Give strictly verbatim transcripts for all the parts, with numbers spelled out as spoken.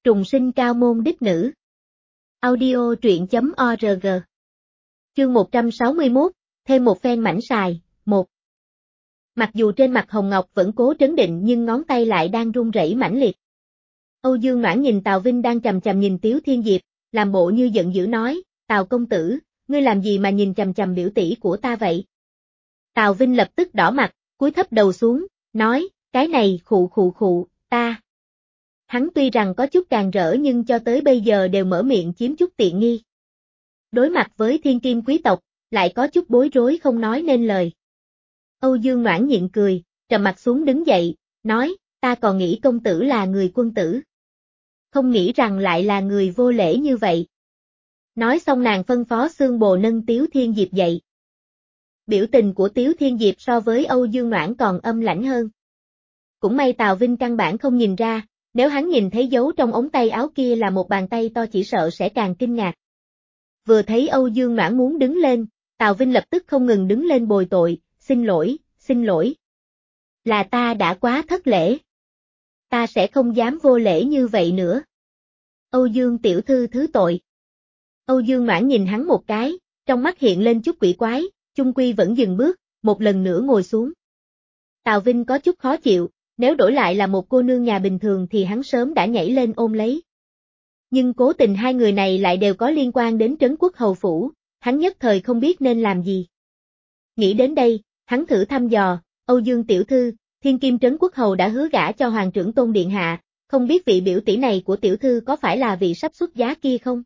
Trùng sinh cao môn đích nữ. Audio truyện chấm org. Chương một trăm sáu mươi mốt, thêm một phen mảnh sài, một. Mặc dù trên mặt Hồng Ngọc vẫn cố trấn định nhưng ngón tay lại đang run rẩy mãnh liệt. Âu Dương Noãn nhìn Tào Vinh đang chằm chằm nhìn Tiếu Thiên Diệp, làm bộ như giận dữ nói, Tào công tử, ngươi làm gì mà nhìn chằm chằm biểu tỷ của ta vậy? Tào Vinh lập tức đỏ mặt, cúi thấp đầu xuống, nói, cái này khụ khụ khụ, ta. Hắn tuy rằng có chút càng rỡ nhưng cho tới bây giờ đều mở miệng chiếm chút tiện nghi. Đối mặt với thiên kim quý tộc, lại có chút bối rối không nói nên lời. Âu Dương Noãn nhịn cười, trầm mặt xuống đứng dậy, nói, ta còn nghĩ công tử là người quân tử. Không nghĩ rằng lại là người vô lễ như vậy. Nói xong nàng phân phó xương bồ nâng Tiếu Thiên Diệp dậy. Biểu tình của Tiếu Thiên Diệp so với Âu Dương Noãn còn âm lãnh hơn. Cũng may Tào Vinh căn bản không nhìn ra, nếu hắn nhìn thấy dấu trong ống tay áo kia là một bàn tay to chỉ sợ sẽ càng kinh ngạc. Vừa thấy Âu Dương Noãn muốn đứng lên, Tào Vinh lập tức không ngừng đứng lên bồi tội, xin lỗi, xin lỗi. Là ta đã quá thất lễ. Ta sẽ không dám vô lễ như vậy nữa. Âu Dương tiểu thư thứ tội. Âu Dương Noãn nhìn hắn một cái, trong mắt hiện lên chút quỷ quái, chung quy vẫn dừng bước, một lần nữa ngồi xuống. Tào Vinh có chút khó chịu, nếu đổi lại là một cô nương nhà bình thường thì hắn sớm đã nhảy lên ôm lấy. Nhưng cố tình hai người này lại đều có liên quan đến Trấn Quốc Hầu Phủ, hắn nhất thời không biết nên làm gì. Nghĩ đến đây, hắn thử thăm dò, Âu Dương tiểu thư, Thiên Kim Trấn Quốc Hầu đã hứa gả cho Hoàng trưởng Tôn Điện Hạ, không biết vị biểu tỷ này của tiểu thư có phải là vị sắp xuất giá kia không?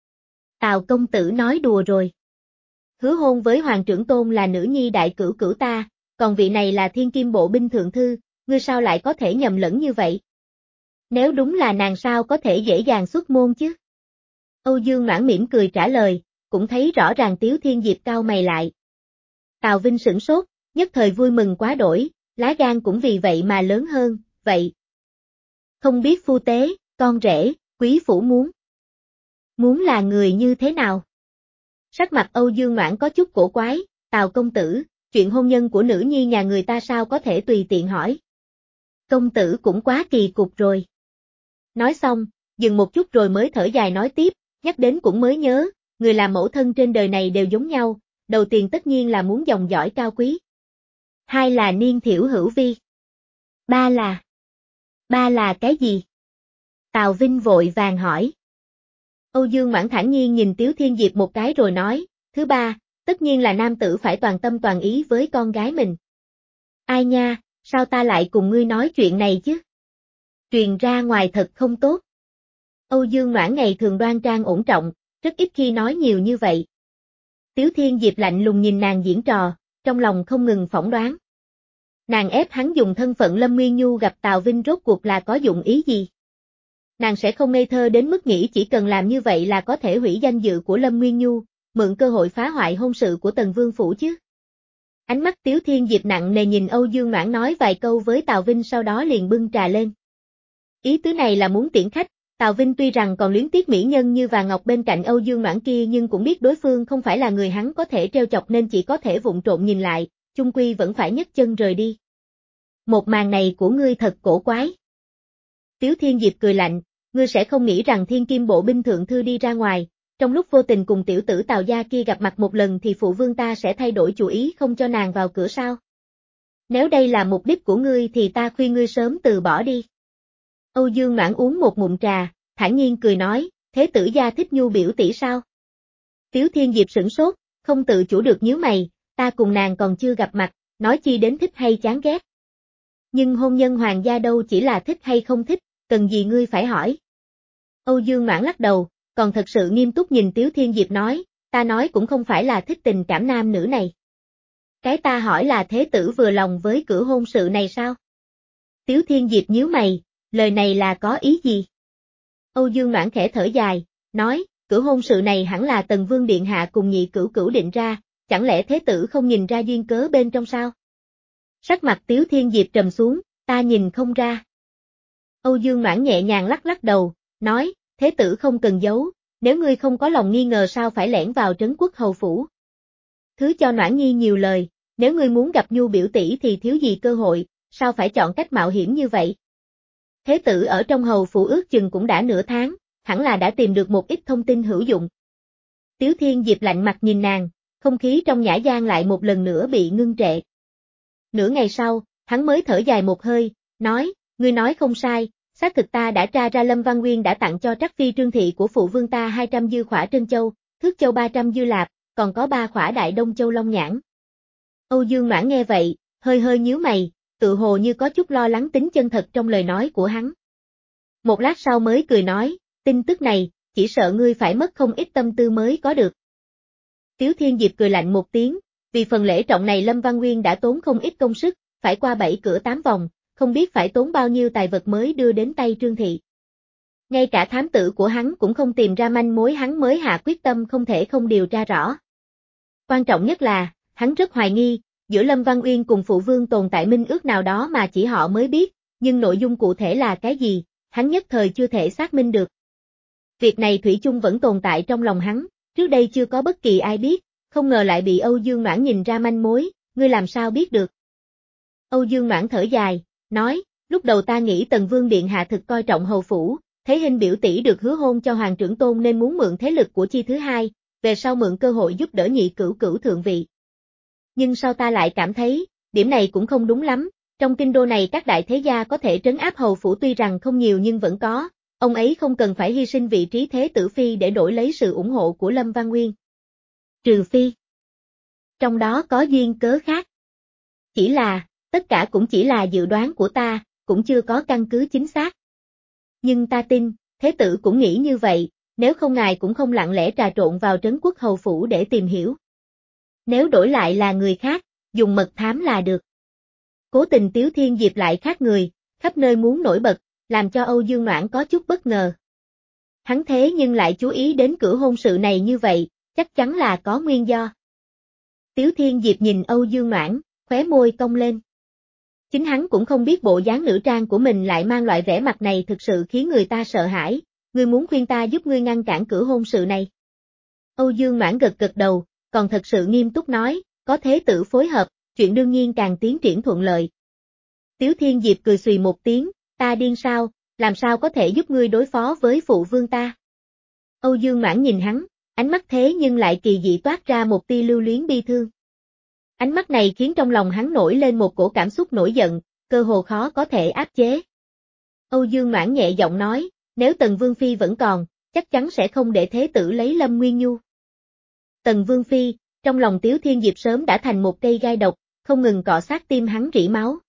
Tào công tử nói đùa rồi. Hứa hôn với Hoàng trưởng Tôn là nữ nhi đại cửu cửu ta, còn vị này là Thiên Kim Bộ binh thượng thư, ngươi sao lại có thể nhầm lẫn như vậy? Nếu đúng là nàng sao có thể dễ dàng xuất môn chứ? Âu Dương Noãn mỉm cười trả lời, cũng thấy rõ ràng Tiếu Thiên Diệp cau mày lại. Tào Vinh sửng sốt, nhất thời vui mừng quá đổi, lá gan cũng vì vậy mà lớn hơn, vậy. Không biết phu tế, con rể, quý phủ muốn. Muốn là người như thế nào? Sắc mặt Âu Dương Noãn có chút cổ quái, Tào công tử, chuyện hôn nhân của nữ nhi nhà người ta sao có thể tùy tiện hỏi. Công tử cũng quá kỳ cục rồi. Nói xong, dừng một chút rồi mới thở dài nói tiếp, nhắc đến cũng mới nhớ, người làm mẫu thân trên đời này đều giống nhau, đầu tiên tất nhiên là muốn dòng dõi cao quý. Hai là niên thiểu hữu vi. Ba là... Ba là cái gì? Tào Vinh vội vàng hỏi. Âu Dương Noãn thản nhiên nhìn Tiếu Thiên Diệp một cái rồi nói, thứ ba, tất nhiên là nam tử phải toàn tâm toàn ý với con gái mình. Ai nha, sao ta lại cùng ngươi nói chuyện này chứ? Truyền ra ngoài thật không tốt. Âu Dương Noãn ngày thường đoan trang ổn trọng, rất ít khi nói nhiều như vậy. Tiếu Thiên Diệp lạnh lùng nhìn nàng diễn trò, trong lòng không ngừng phỏng đoán. Nàng ép hắn dùng thân phận Lâm Nguyên Nhu gặp Tào Vinh rốt cuộc là có dụng ý gì? Nàng sẽ không ngây thơ đến mức nghĩ chỉ cần làm như vậy là có thể hủy danh dự của Lâm Nguyên Nhu, mượn cơ hội phá hoại hôn sự của Tần Vương Phủ chứ. Ánh mắt Tiếu Thiên Diệp nặng nề nhìn Âu Dương Noãn nói vài câu với Tào Vinh sau đó liền bưng trà lên. Ý tứ này là muốn tiễn khách, Tào Vinh tuy rằng còn luyến tiếc mỹ nhân như vàng ngọc bên cạnh Âu Dương Noãn kia nhưng cũng biết đối phương không phải là người hắn có thể trêu chọc nên chỉ có thể vụng trộm nhìn lại, chung quy vẫn phải nhấc chân rời đi. Một màn này của ngươi thật cổ quái. Tiếu Thiên Diệp cười lạnh, ngươi sẽ không nghĩ rằng Thiên Kim Bộ binh thượng thư đi ra ngoài, trong lúc vô tình cùng tiểu tử Tào gia kia gặp mặt một lần thì phụ vương ta sẽ thay đổi chủ ý không cho nàng vào cửa sao? Nếu đây là mục đích của ngươi thì ta khuyên ngươi sớm từ bỏ đi. Âu Dương Noãn uống một ngụm trà, thản nhiên cười nói, thế tử gia thích Nhu biểu tỷ sao? Tiếu Thiên Diệp sửng sốt, không tự chủ được nhíu mày, ta cùng nàng còn chưa gặp mặt, nói chi đến thích hay chán ghét. Nhưng hôn nhân hoàng gia đâu chỉ là thích hay không thích, cần gì ngươi phải hỏi. Âu Dương Noãn lắc đầu, còn thật sự nghiêm túc nhìn Tiếu Thiên Diệp nói, ta nói cũng không phải là thích tình cảm nam nữ này. Cái ta hỏi là thế tử vừa lòng với cử hôn sự này sao? Tiếu Thiên Diệp nhíu mày, lời này là có ý gì? Âu Dương Noãn khẽ thở dài, nói, cử hôn sự này hẳn là Tần Vương Điện Hạ cùng nhị cửu cửu định ra, chẳng lẽ thế tử không nhìn ra duyên cớ bên trong sao? Sắc mặt Tiếu Thiên Diệp trầm xuống, ta nhìn không ra. Âu Dương Noãn nhẹ nhàng lắc lắc đầu, nói, thế tử không cần giấu, nếu ngươi không có lòng nghi ngờ sao phải lẻn vào Trấn Quốc Hầu Phủ. Thứ cho Noãn Nhi nhiều lời, nếu ngươi muốn gặp Nhu biểu tỷ thì thiếu gì cơ hội, sao phải chọn cách mạo hiểm như vậy? Thế tử ở trong hầu phủ ước chừng cũng đã nửa tháng, hẳn là đã tìm được một ít thông tin hữu dụng. Tiếu Thiên Diệp lạnh mặt nhìn nàng, không khí trong nhã gian lại một lần nữa bị ngưng trệ. Nửa ngày sau, hắn mới thở dài một hơi, nói, ngươi nói không sai, xác thực ta đã tra ra Lâm Văn Nguyên đã tặng cho Trắc Phi Trương Thị của phụ vương ta hai trăm dư khỏa trân châu, thước châu ba trăm dư lạp, còn có ba khỏa đại đông châu long nhãn. Âu Dương Noãn nghe vậy, hơi hơi nhíu mày, tự hồ như có chút lo lắng tính chân thật trong lời nói của hắn. Một lát sau mới cười nói, tin tức này, chỉ sợ ngươi phải mất không ít tâm tư mới có được. Tiếu Thiên Diệp cười lạnh một tiếng, vì phần lễ trọng này Lâm Văn Nguyên đã tốn không ít công sức, phải qua bảy cửa tám vòng, không biết phải tốn bao nhiêu tài vật mới đưa đến tay Trương Thị. Ngay cả thám tử của hắn cũng không tìm ra manh mối, hắn mới hạ quyết tâm không thể không điều tra rõ. Quan trọng nhất là, hắn rất hoài nghi, giữa Lâm Văn Uyên cùng phụ vương tồn tại minh ước nào đó mà chỉ họ mới biết, nhưng nội dung cụ thể là cái gì, hắn nhất thời chưa thể xác minh được. Việc này thủy chung vẫn tồn tại trong lòng hắn, trước đây chưa có bất kỳ ai biết, không ngờ lại bị Âu Dương Noãn nhìn ra manh mối, ngươi làm sao biết được. Âu Dương Noãn thở dài, nói, lúc đầu ta nghĩ Tần Vương Điện Hạ thực coi trọng hầu phủ, thấy hình biểu tỷ được hứa hôn cho Hoàng trưởng tôn nên muốn mượn thế lực của Chi thứ hai, về sau mượn cơ hội giúp đỡ nhị cửu cửu thượng vị. Nhưng sau ta lại cảm thấy, điểm này cũng không đúng lắm, trong kinh đô này các đại thế gia có thể trấn áp hầu phủ tuy rằng không nhiều nhưng vẫn có, ông ấy không cần phải hy sinh vị trí thế tử phi để đổi lấy sự ủng hộ của Lâm Văn Nguyên. Trừ phi, trong đó có duyên cớ khác. Chỉ là, tất cả cũng chỉ là dự đoán của ta, cũng chưa có căn cứ chính xác. Nhưng ta tin, thế tử cũng nghĩ như vậy, nếu không ngài cũng không lặng lẽ trà trộn vào trấn quốc hầu phủ để tìm hiểu. Nếu đổi lại là người khác, dùng mật thám là được. Cố tình Tiếu Thiên Diệp lại khác người, khắp nơi muốn nổi bật, làm cho Âu Dương Noãn có chút bất ngờ. Hắn thế nhưng lại chú ý đến cửa hôn sự này như vậy, chắc chắn là có nguyên do. Tiếu Thiên Diệp nhìn Âu Dương Noãn, khóe môi cong lên. Chính hắn cũng không biết bộ dáng nữ trang của mình lại mang loại vẻ mặt này thực sự khiến người ta sợ hãi, ngươi muốn khuyên ta giúp ngươi ngăn cản cửa hôn sự này. Âu Dương Noãn gật gật đầu, còn thật sự nghiêm túc nói, có thế tử phối hợp, chuyện đương nhiên càng tiến triển thuận lợi. Tiếu Thiên Diệp cười xùy một tiếng, ta điên sao, làm sao có thể giúp ngươi đối phó với phụ vương ta. Âu Dương Noãn nhìn hắn, ánh mắt thế nhưng lại kỳ dị toát ra một tia lưu luyến bi thương. Ánh mắt này khiến trong lòng hắn nổi lên một cổ cảm xúc nổi giận, cơ hồ khó có thể áp chế. Âu Dương Noãn nhẹ giọng nói, nếu Tần Vương Phi vẫn còn, chắc chắn sẽ không để thế tử lấy Lâm Nguyên Nhu. Tần Vương Phi, trong lòng Tiếu Thiên Diệp sớm đã thành một cây gai độc, không ngừng cọ sát tim hắn rỉ máu.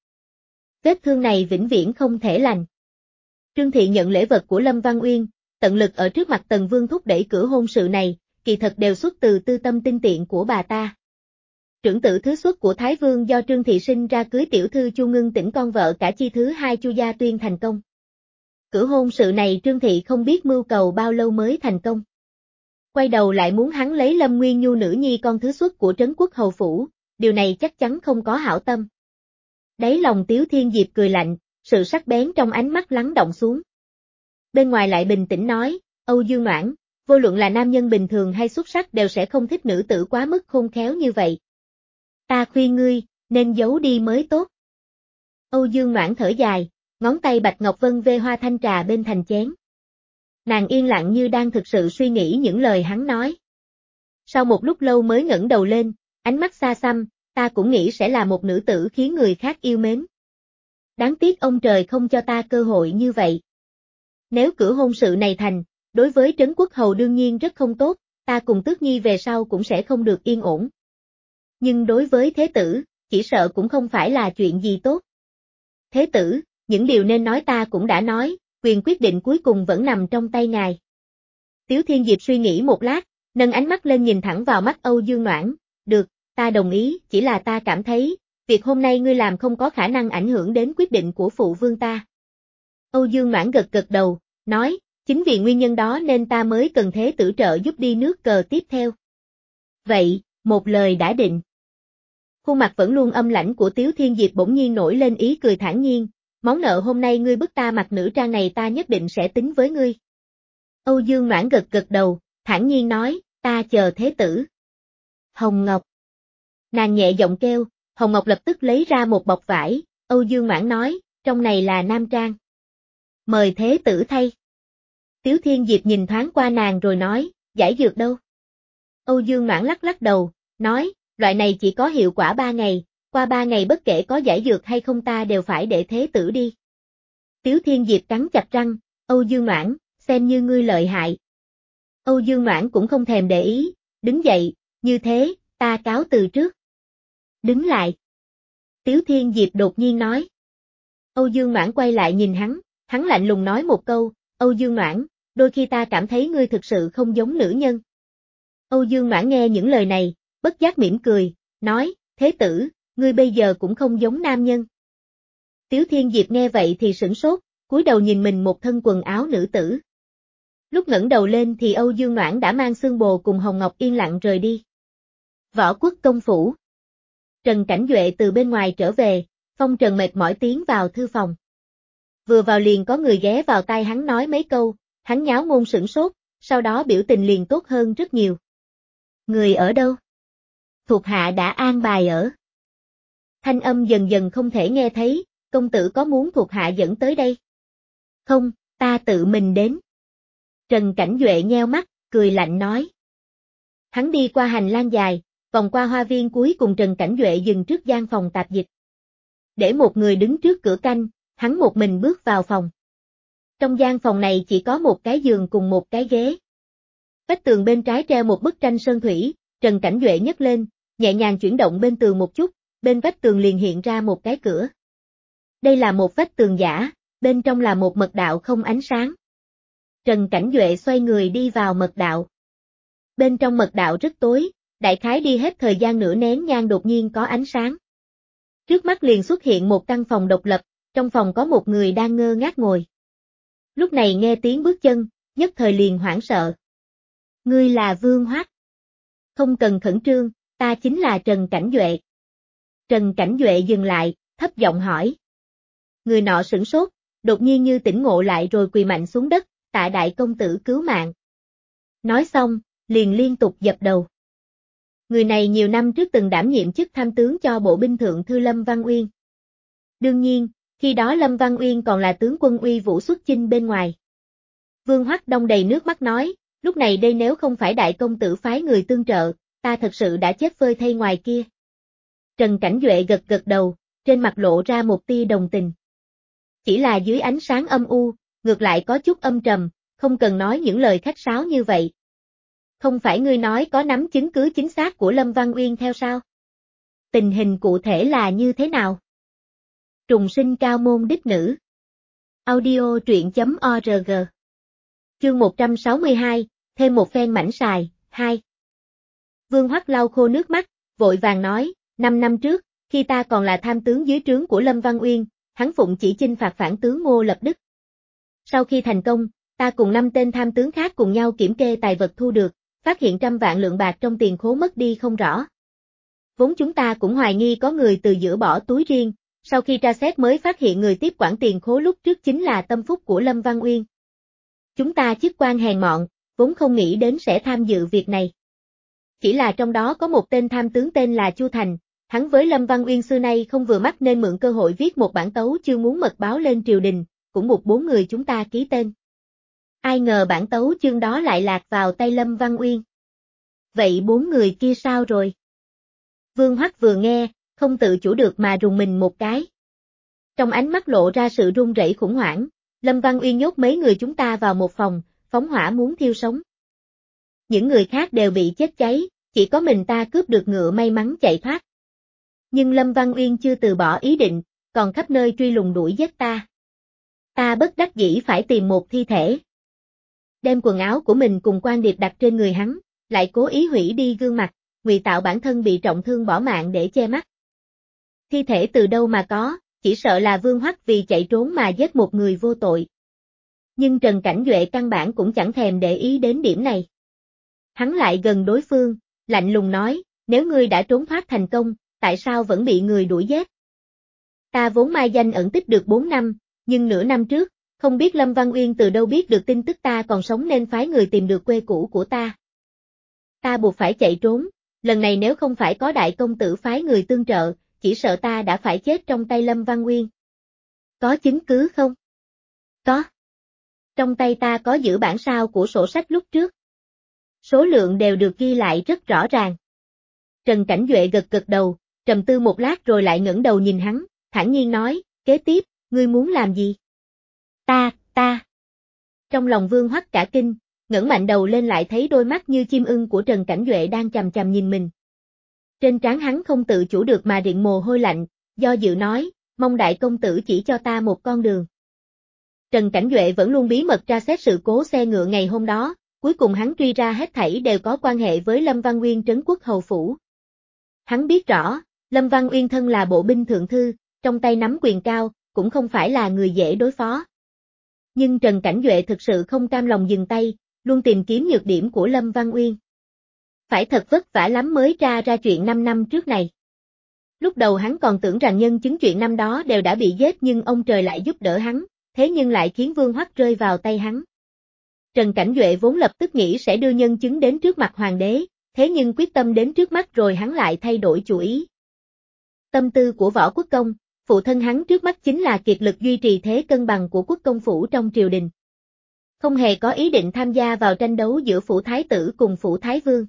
Vết thương này vĩnh viễn không thể lành. Trương Thị nhận lễ vật của Lâm Văn Uyên, tận lực ở trước mặt Tần Vương thúc đẩy cửa hôn sự này, kỳ thật đều xuất từ tư tâm tinh tiện của bà ta. Trưởng tử thứ xuất của Thái Vương do Trương Thị sinh ra cưới tiểu thư Chu Ngưng Tĩnh con vợ cả Chi thứ hai Chu Gia Tuyên thành công. Cửa hôn sự này Trương Thị không biết mưu cầu bao lâu mới thành công. Quay đầu lại muốn hắn lấy Lâm Nguyên Nhu nữ nhi con thứ xuất của Trấn Quốc hầu phủ, điều này chắc chắn không có hảo tâm. Đáy lòng Tiếu Thiên Diệp cười lạnh, sự sắc bén trong ánh mắt lắng động xuống. Bên ngoài lại bình tĩnh nói, Âu Dương Noãn, vô luận là nam nhân bình thường hay xuất sắc đều sẽ không thích nữ tử quá mức khôn khéo như vậy. Ta khuyên ngươi, nên giấu đi mới tốt. Âu Dương Noãn thở dài, ngón tay Bạch Ngọc Vân vê hoa thanh trà bên thành chén. Nàng yên lặng như đang thực sự suy nghĩ những lời hắn nói. Sau một lúc lâu mới ngẩng đầu lên, ánh mắt xa xăm, ta cũng nghĩ sẽ là một nữ tử khiến người khác yêu mến. Đáng tiếc ông trời không cho ta cơ hội như vậy. Nếu cửa hôn sự này thành, đối với Trấn Quốc hầu đương nhiên rất không tốt, ta cùng Tước Nhi về sau cũng sẽ không được yên ổn. Nhưng đối với thế tử, chỉ sợ cũng không phải là chuyện gì tốt. Thế tử, những điều nên nói ta cũng đã nói, quyền quyết định cuối cùng vẫn nằm trong tay ngài. Tiếu Thiên Diệp suy nghĩ một lát, nâng ánh mắt lên nhìn thẳng vào mắt Âu Dương Noãn, được, ta đồng ý, chỉ là ta cảm thấy, việc hôm nay ngươi làm không có khả năng ảnh hưởng đến quyết định của phụ vương ta. Âu Dương Noãn gật gật đầu, nói, chính vì nguyên nhân đó nên ta mới cần thế tử trợ giúp đi nước cờ tiếp theo. Vậy, một lời đã định. Khuôn mặt vẫn luôn âm lãnh của Tiếu Thiên Diệp bỗng nhiên nổi lên ý cười thản nhiên, món nợ hôm nay ngươi bức ta mặc nữ trang này ta nhất định sẽ tính với ngươi. Âu Dương Noãn gật gật đầu, thản nhiên nói, ta chờ thế tử. Hồng Ngọc. Nàng nhẹ giọng kêu, Hồng Ngọc lập tức lấy ra một bọc vải, Âu Dương Noãn nói, trong này là nam trang. Mời thế tử thay. Tiếu Thiên Diệp nhìn thoáng qua nàng rồi nói, giải dược đâu? Âu Dương Noãn lắc lắc đầu, nói, loại này chỉ có hiệu quả ba ngày, qua ba ngày bất kể có giải dược hay không ta đều phải để thế tử đi. Tiếu Thiên Diệp cắn chặt răng, Âu Dương Noãn, xem như ngươi lợi hại. Âu Dương Noãn cũng không thèm để ý, đứng dậy, như thế, ta cáo từ trước. Đứng lại. Tiếu Thiên Diệp đột nhiên nói. Âu Dương Noãn quay lại nhìn hắn, hắn lạnh lùng nói một câu, Âu Dương Noãn, đôi khi ta cảm thấy ngươi thực sự không giống nữ nhân. Âu Dương Noãn nghe những lời này, bất giác mỉm cười, nói, thế tử, ngươi bây giờ cũng không giống nam nhân. Tiếu Thiên Diệp nghe vậy thì sửng sốt, cúi đầu nhìn mình một thân quần áo nữ tử. Lúc ngẩng đầu lên thì Âu Dương Noãn đã mang xương bồ cùng Hồng Ngọc yên lặng rời đi. Võ Quốc công phủ. Trần Cảnh Duệ từ bên ngoài trở về, Phong Trần mệt mỏi tiến vào thư phòng. Vừa vào liền có người ghé vào tai hắn nói mấy câu, hắn nháo ngôn sửng sốt, sau đó biểu tình liền tốt hơn rất nhiều. Người ở đâu? Thuộc hạ đã an bài ở. Thanh âm dần dần không thể nghe thấy, công tử có muốn thuộc hạ dẫn tới đây? Không, ta tự mình đến. Trần Cảnh Duệ nheo mắt, cười lạnh nói. Hắn đi qua hành lang dài, vòng qua hoa viên cuối cùng Trần Cảnh Duệ dừng trước gian phòng tạp dịch. Để một người đứng trước cửa canh, hắn một mình bước vào phòng. Trong gian phòng này chỉ có một cái giường cùng một cái ghế. Vách tường bên trái treo một bức tranh sơn thủy, Trần Cảnh Duệ nhấc lên, nhẹ nhàng chuyển động bên tường một chút, bên vách tường liền hiện ra một cái cửa. Đây là một vách tường giả, bên trong là một mật đạo không ánh sáng. Trần Cảnh Duệ xoay người đi vào mật đạo. Bên trong mật đạo rất tối, đại khái đi hết thời gian nửa nén nhang đột nhiên có ánh sáng. Trước mắt liền xuất hiện một căn phòng độc lập, trong phòng có một người đang ngơ ngác ngồi. Lúc này nghe tiếng bước chân, nhất thời liền hoảng sợ. Ngươi là Vương Hoác. Không cần khẩn trương, ta chính là Trần Cảnh Duệ. Trần Cảnh Duệ dừng lại, thấp giọng hỏi. Người nọ sửng sốt, đột nhiên như tỉnh ngộ lại rồi quỳ mạnh xuống đất, tạ đại công tử cứu mạng. Nói xong, liền liên tục dập đầu. Người này nhiều năm trước từng đảm nhiệm chức tham tướng cho bộ binh thượng thư Lâm Văn Uyên. Đương nhiên, khi đó Lâm Văn Uyên còn là tướng quân uy vũ xuất chinh bên ngoài. Vương Hoắc Đông đầy nước mắt nói, lúc này đây nếu không phải đại công tử phái người tương trợ, ta thật sự đã chết phơi thây ngoài kia. Trần Cảnh Duệ gật gật đầu, trên mặt lộ ra một tia đồng tình. Chỉ là dưới ánh sáng âm u, ngược lại có chút âm trầm, không cần nói những lời khách sáo như vậy. Không phải ngươi nói có nắm chứng cứ chính xác của Lâm Văn Uyên theo sao? Tình hình cụ thể là như thế nào? Trùng sinh cao môn đích nữ. Audio truyện chấm org. Chương một trăm sáu mươi hai, thêm một phen mảnh sài, hai. Vương Hoắc lau khô nước mắt, vội vàng nói, năm năm trước, khi ta còn là tham tướng dưới trướng của Lâm Văn Uyên, hắn phụng chỉ chinh phạt phản tướng Ngô Lập Đức. Sau khi thành công, ta cùng năm tên tham tướng khác cùng nhau kiểm kê tài vật thu được, phát hiện trăm vạn lượng bạc trong tiền khố mất đi không rõ. Vốn chúng ta cũng hoài nghi có người từ giữa bỏ túi riêng, sau khi tra xét mới phát hiện người tiếp quản tiền khố lúc trước chính là tâm phúc của Lâm Văn Uyên. Chúng ta chức quan hèn mọn, vốn không nghĩ đến sẽ tham dự việc này. Chỉ là trong đó có một tên tham tướng tên là Chu Thành, hắn với Lâm Văn Uyên xưa nay không vừa mắt nên mượn cơ hội viết một bản tấu chương muốn mật báo lên triều đình, cũng buộc bốn người chúng ta ký tên. Ai ngờ bản tấu chương đó lại lạc vào tay Lâm Văn Uyên. Vậy bốn người kia sao rồi? Vương Hoắc vừa nghe, không tự chủ được mà rùng mình một cái. Trong ánh mắt lộ ra sự run rẩy khủng hoảng, Lâm Văn Uyên nhốt mấy người chúng ta vào một phòng, phóng hỏa muốn thiêu sống. Những người khác đều bị chết cháy, chỉ có mình ta cướp được ngựa may mắn chạy thoát. Nhưng Lâm Văn Uyên chưa từ bỏ ý định, còn khắp nơi truy lùng đuổi giết ta. Ta bất đắc dĩ phải tìm một thi thể. Đem quần áo của mình cùng quan điệp đặt trên người hắn, lại cố ý hủy đi gương mặt, ngụy tạo bản thân bị trọng thương bỏ mạng để che mắt. Thi thể từ đâu mà có, chỉ sợ là Vương Hoắc vì chạy trốn mà giết một người vô tội. Nhưng Trần Cảnh Duệ căn bản cũng chẳng thèm để ý đến điểm này. Hắn lại gần đối phương, lạnh lùng nói, nếu ngươi đã trốn thoát thành công, tại sao vẫn bị người đuổi giết? Ta vốn mai danh ẩn tích được bốn năm, nhưng nửa năm trước, không biết Lâm Văn Uyên từ đâu biết được tin tức ta còn sống nên phái người tìm được quê cũ của ta. Ta buộc phải chạy trốn, lần này nếu không phải có đại công tử phái người tương trợ, chỉ sợ ta đã phải chết trong tay Lâm Văn Uyên. Có chứng cứ không? Có. Trong tay ta có giữ bản sao của sổ sách lúc trước. Số lượng đều được ghi lại rất rõ ràng. Trần Cảnh Duệ gật gật đầu, trầm tư một lát rồi lại ngẩng đầu nhìn hắn, thản nhiên nói, kế tiếp, ngươi muốn làm gì? Ta, ta. Trong lòng Vương Hoắc cả kinh, ngẩng mạnh đầu lên lại thấy đôi mắt như chim ưng của Trần Cảnh Duệ đang chằm chằm nhìn mình. Trên trán hắn không tự chủ được mà điện mồ hôi lạnh, do dự nói, mong đại công tử chỉ cho ta một con đường. Trần Cảnh Duệ vẫn luôn bí mật tra xét sự cố xe ngựa ngày hôm đó, cuối cùng hắn truy ra hết thảy đều có quan hệ với Lâm Văn Uyên trấn quốc hầu phủ. Hắn biết rõ, Lâm Văn Uyên thân là bộ binh thượng thư, trong tay nắm quyền cao, cũng không phải là người dễ đối phó. Nhưng Trần Cảnh Duệ thực sự không cam lòng dừng tay, luôn tìm kiếm nhược điểm của Lâm Văn Uyên. Phải thật vất vả lắm mới tra ra chuyện năm năm trước này. Lúc đầu hắn còn tưởng rằng nhân chứng chuyện năm đó đều đã bị giết nhưng ông trời lại giúp đỡ hắn, thế nhưng lại khiến Vương Hoắc rơi vào tay hắn. Trần Cảnh Duệ vốn lập tức nghĩ sẽ đưa nhân chứng đến trước mặt hoàng đế, thế nhưng quyết tâm đến trước mắt rồi hắn lại thay đổi chủ ý. Tâm tư của Võ Quốc Công, phụ thân hắn trước mắt chính là kiệt lực duy trì thế cân bằng của quốc công phủ trong triều đình. Không hề có ý định tham gia vào tranh đấu giữa phủ thái tử cùng phủ thái vương.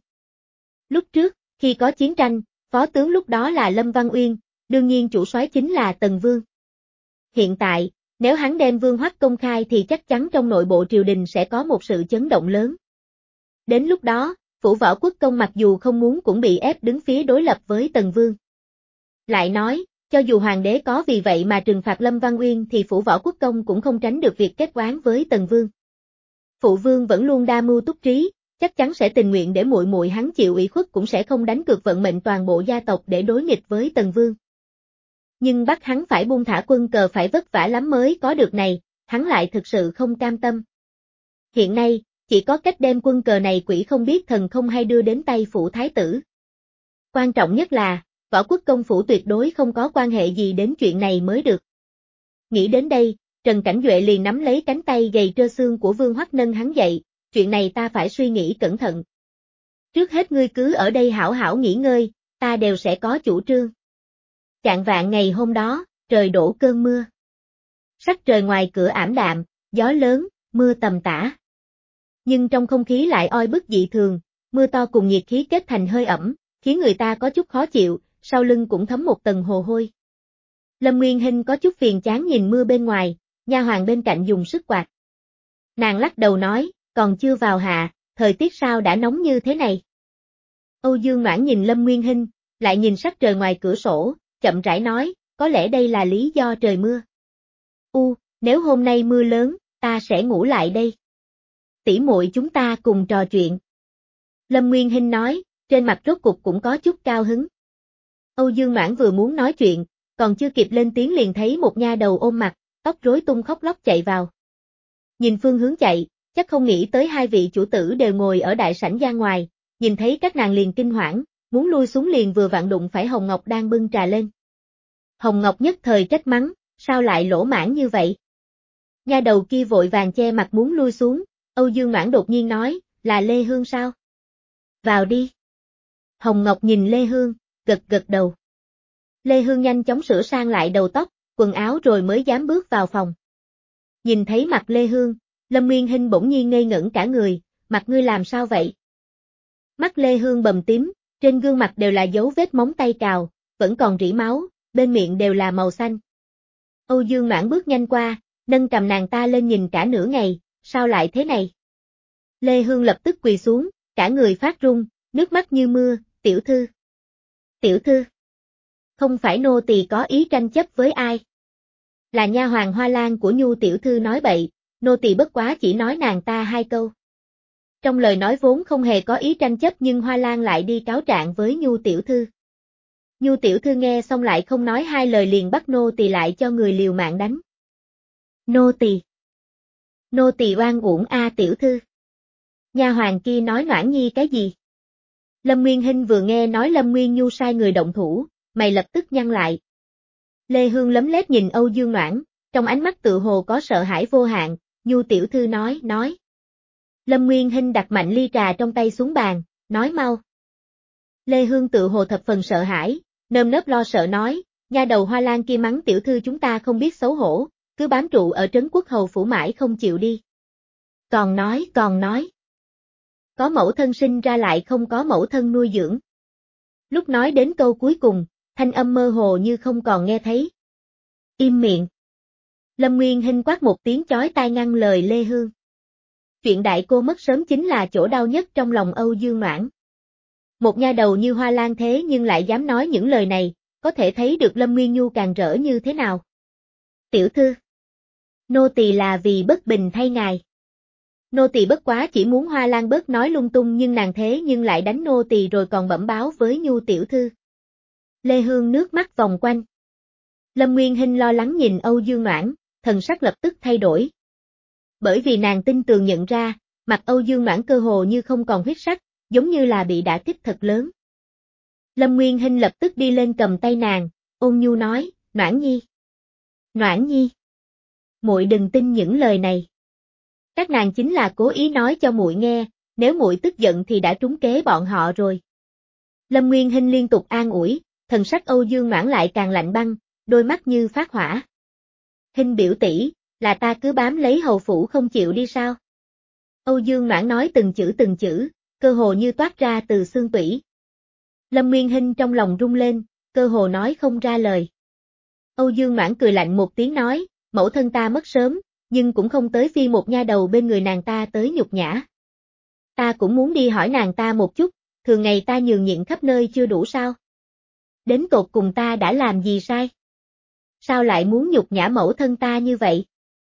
Lúc trước, khi có chiến tranh, phó tướng lúc đó là Lâm Văn Uyên, đương nhiên chủ soái chính là Tần Vương. Hiện tại, nếu hắn đem Vương Hoắc công khai thì chắc chắn trong nội bộ triều đình sẽ có một sự chấn động lớn. Đến lúc đó, phủ Võ Quốc Công mặc dù không muốn cũng bị ép đứng phía đối lập với Tần Vương. Lại nói, cho dù hoàng đế có vì vậy mà trừng phạt Lâm Văn Uyên thì phủ Võ Quốc Công cũng không tránh được việc kết oán với Tần Vương. Phụ vương vẫn luôn đa mưu túc trí, chắc chắn sẽ tình nguyện để muội muội hắn chịu ủy khuất cũng sẽ không đánh cược vận mệnh toàn bộ gia tộc để đối nghịch với Tần Vương. Nhưng bắt hắn phải buông thả quân cờ phải vất vả lắm mới có được này, hắn lại thực sự không cam tâm. Hiện nay, chỉ có cách đem quân cờ này quỷ không biết thần không hay đưa đến tay phủ thái tử. Quan trọng nhất là, Võ Quốc công phủ tuyệt đối không có quan hệ gì đến chuyện này mới được. Nghĩ đến đây, Trần Cảnh Duệ liền nắm lấy cánh tay gầy trơ xương của Vương Hoắc nâng hắn dậy, chuyện này ta phải suy nghĩ cẩn thận. Trước hết ngươi cứ ở đây hảo hảo nghỉ ngơi, ta đều sẽ có chủ trương. Chạng vạng ngày hôm đó, trời đổ cơn mưa. Sắc trời ngoài cửa ảm đạm, gió lớn, mưa tầm tã. Nhưng trong không khí lại oi bức dị thường, mưa to cùng nhiệt khí kết thành hơi ẩm, khiến người ta có chút khó chịu, sau lưng cũng thấm một tầng hồ hôi. Lâm Nguyên Hinh có chút phiền chán nhìn mưa bên ngoài, nha hoàn bên cạnh dùng sức quạt. Nàng lắc đầu nói, còn chưa vào hạ, thời tiết sao đã nóng như thế này. Âu Dương Noãn nhìn Lâm Nguyên Hinh, lại nhìn sắc trời ngoài cửa sổ, chậm rãi nói, có lẽ đây là lý do trời mưa. U, nếu hôm nay mưa lớn, ta sẽ ngủ lại đây. Tỷ muội chúng ta cùng trò chuyện. Lâm Nguyên Hinh nói, trên mặt rốt cục cũng có chút cao hứng. Âu Dương Noãn vừa muốn nói chuyện, còn chưa kịp lên tiếng liền thấy một nha đầu ôm mặt, tóc rối tung khóc lóc chạy vào. Nhìn phương hướng chạy, chắc không nghĩ tới hai vị chủ tử đều ngồi ở đại sảnh gian ngoài, nhìn thấy các nàng liền kinh hoảng, muốn lui xuống liền vừa vặn đụng phải Hồng Ngọc đang bưng trà lên. Hồng Ngọc nhất thời trách mắng, sao lại lỗ mãng như vậy? Nha đầu kia vội vàng che mặt muốn lui xuống, Âu Dương Noãn đột nhiên nói, là Lê Hương sao? Vào đi. Hồng Ngọc nhìn Lê Hương, gật gật đầu. Lê Hương nhanh chóng sửa sang lại đầu tóc, quần áo rồi mới dám bước vào phòng. Nhìn thấy mặt Lê Hương, Lâm Nguyên Hinh bỗng nhiên ngây ngẩn cả người, mặt ngươi làm sao vậy? Mắt Lê Hương bầm tím, trên gương mặt đều là dấu vết móng tay cào, vẫn còn rỉ máu, bên miệng đều là màu xanh. Âu Dương Noãn bước nhanh qua, nâng cầm nàng ta lên nhìn cả nửa ngày, sao lại thế này? Lê Hương lập tức quỳ xuống, cả người phát run, nước mắt như mưa, tiểu thư. Tiểu thư. Không phải nô tỳ có ý tranh chấp với ai. Là nha hoàn Hoa Lan của Nhu tiểu thư nói bậy, nô tỳ bất quá chỉ nói nàng ta hai câu. Trong lời nói vốn không hề có ý tranh chấp nhưng Hoa Lan lại đi cáo trạng với Nhu tiểu thư. Nhu tiểu thư nghe xong lại không nói hai lời liền bắt nô tỳ lại cho người liều mạng đánh. Nô tỳ. Nô tỳ oan uổng a tiểu thư. Nha hoàn kia nói Noãn Nhi cái gì? Lâm Nguyên Hinh vừa nghe nói Lâm Nguyên Nhu sai người động thủ, mày lập tức nhăn lại. Lê Hương lấm lét nhìn Âu Dương Noãn, trong ánh mắt tự hồ có sợ hãi vô hạn, Nhu tiểu thư nói, nói. Lâm Nguyên Hinh đặt mạnh ly trà trong tay xuống bàn, nói mau. Lê Hương tự hồ thập phần sợ hãi, nơm nớp lo sợ nói, nha đầu Hoa Lan kia mắng tiểu thư chúng ta không biết xấu hổ, cứ bám trụ ở trấn quốc hầu phủ mãi không chịu đi. Còn nói, còn nói. Có mẫu thân sinh ra lại không có mẫu thân nuôi dưỡng. Lúc nói đến câu cuối cùng, thanh âm mơ hồ như không còn nghe thấy. Im miệng. Lâm Nguyên Hinh quát một tiếng chói tai ngăn lời Lê Hương. Chuyện đại cô mất sớm chính là chỗ đau nhất trong lòng Âu Dương Noãn. Một nha đầu như Hoa Lan thế nhưng lại dám nói những lời này, có thể thấy được Lâm Nguyên Nhu càng rỡ như thế nào. Tiểu thư. Nô tỳ là vì bất bình thay ngài. Nô tỳ bất quá chỉ muốn Hoa Lan bớt nói lung tung nhưng nàng thế nhưng lại đánh nô tỳ rồi còn bẩm báo với Nhu tiểu thư. Lê Hương nước mắt vòng quanh. Lâm Nguyên Hinh lo lắng nhìn Âu Dương Noãn, thần sắc lập tức thay đổi. Bởi vì nàng tin tường nhận ra, mặt Âu Dương Noãn cơ hồ như không còn huyết sắc, giống như là bị đả kích thật lớn. Lâm Nguyên Hinh lập tức đi lên cầm tay nàng, ôn nhu nói, Noãn nhi. Noãn nhi. Muội đừng tin những lời này. Các nàng chính là cố ý nói cho muội nghe, nếu muội tức giận thì đã trúng kế bọn họ rồi. Lâm Nguyên Hinh liên tục an ủi, thần sắc Âu Dương Noãn lại càng lạnh băng, đôi mắt như phát hỏa. Hinh biểu tỷ, là ta cứ bám lấy hầu phủ không chịu đi sao? Âu Dương Noãn nói từng chữ từng chữ, cơ hồ như toát ra từ xương tủy. Lâm Nguyên Hinh trong lòng rung lên, cơ hồ nói không ra lời. Âu Dương Noãn cười lạnh một tiếng nói, mẫu thân ta mất sớm, nhưng cũng không tới phi một nha đầu bên người nàng ta tới nhục nhã. Ta cũng muốn đi hỏi nàng ta một chút, thường ngày ta nhường nhịn khắp nơi chưa đủ sao? Đến tột cùng ta đã làm gì sai? Sao lại muốn nhục nhã mẫu thân ta như vậy?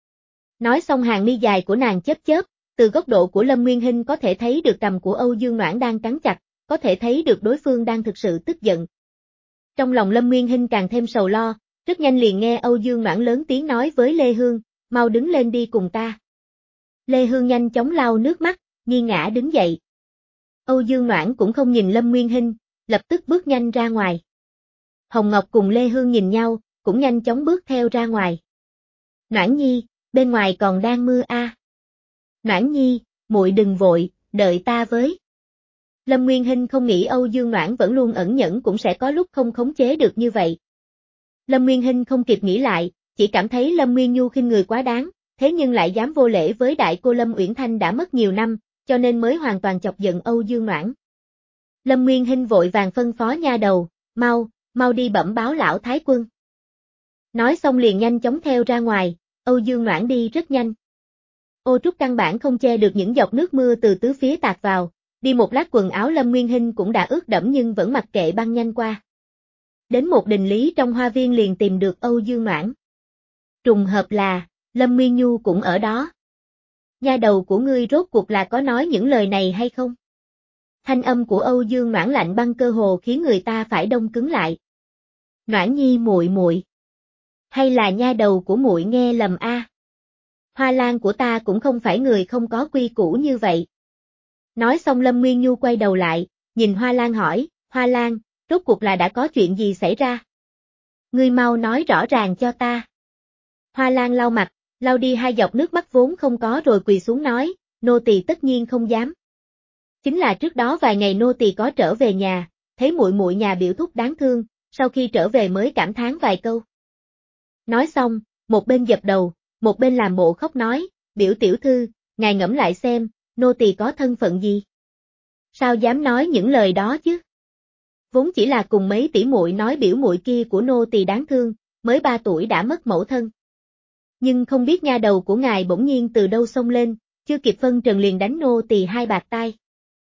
Nói xong hàng mi dài của nàng chớp chớp, từ góc độ của Lâm Nguyên Hinh có thể thấy được cằm của Âu Dương Noãn đang cắn chặt, có thể thấy được đối phương đang thực sự tức giận. Trong lòng Lâm Nguyên Hinh càng thêm sầu lo, rất nhanh liền nghe Âu Dương Noãn lớn tiếng nói với Lê Hương, mau đứng lên đi cùng ta. Lê Hương nhanh chóng lau nước mắt, nghiêng ngã đứng dậy. Âu Dương Noãn cũng không nhìn Lâm Nguyên Hinh, lập tức bước nhanh ra ngoài. Hồng Ngọc cùng Lê Hương nhìn nhau, cũng nhanh chóng bước theo ra ngoài. Noãn nhi, bên ngoài còn đang mưa a. À. Noãn nhi, muội đừng vội, đợi ta với. Lâm Nguyên Hinh không nghĩ Âu Dương Noãn vẫn luôn ẩn nhẫn cũng sẽ có lúc không khống chế được như vậy. Lâm Nguyên Hinh không kịp nghĩ lại, chỉ cảm thấy Lâm Nguyên Nhu khinh người quá đáng, thế nhưng lại dám vô lễ với đại cô Lâm Uyển Thanh đã mất nhiều năm, cho nên mới hoàn toàn chọc giận Âu Dương Noãn. Lâm Nguyên Hinh vội vàng phân phó nha đầu, mau, mau đi bẩm báo lão thái quân. Nói xong liền nhanh chóng theo ra ngoài, Âu Dương Noãn đi rất nhanh. Ô trúc căn bản không che được những giọt nước mưa từ tứ phía tạt vào, đi một lát quần áo Lâm Nguyên Hinh cũng đã ướt đẫm nhưng vẫn mặc kệ băng nhanh qua. Đến một đình lý trong hoa viên liền tìm được Âu Dương Noãn. Trùng hợp là, Lâm Nguyên Nhu cũng ở đó. Nha đầu của ngươi rốt cuộc là có nói những lời này hay không? Thanh âm của Âu Dương Noãn lạnh băng cơ hồ khiến người ta phải đông cứng lại. Noãn nhi muội muội, hay là nha đầu của muội nghe lầm a? À? Hoa Lan của ta cũng không phải người không có quy củ như vậy. Nói xong Lâm Nguyên Nhu quay đầu lại, nhìn Hoa Lan hỏi, Hoa Lan, rốt cuộc là đã có chuyện gì xảy ra? Ngươi mau nói rõ ràng cho ta. Hoa Lan lau mặt, lau đi hai giọt nước mắt vốn không có rồi quỳ xuống nói, nô tỳ tất nhiên không dám. Chính là trước đó vài ngày nô tỳ có trở về nhà, thấy muội muội nhà biểu thúc đáng thương, sau khi trở về mới cảm thán vài câu. Nói xong, một bên dập đầu, một bên làm bộ khóc nói, biểu tiểu thư, ngài ngẫm lại xem, nô tỳ có thân phận gì? Sao dám nói những lời đó chứ? Vốn chỉ là cùng mấy tỷ muội nói biểu muội kia của nô tỳ đáng thương, mới ba tuổi đã mất mẫu thân. Nhưng không biết nha đầu của ngài bỗng nhiên từ đâu xông lên, chưa kịp phân trần liền đánh nô tỳ hai bạt tai.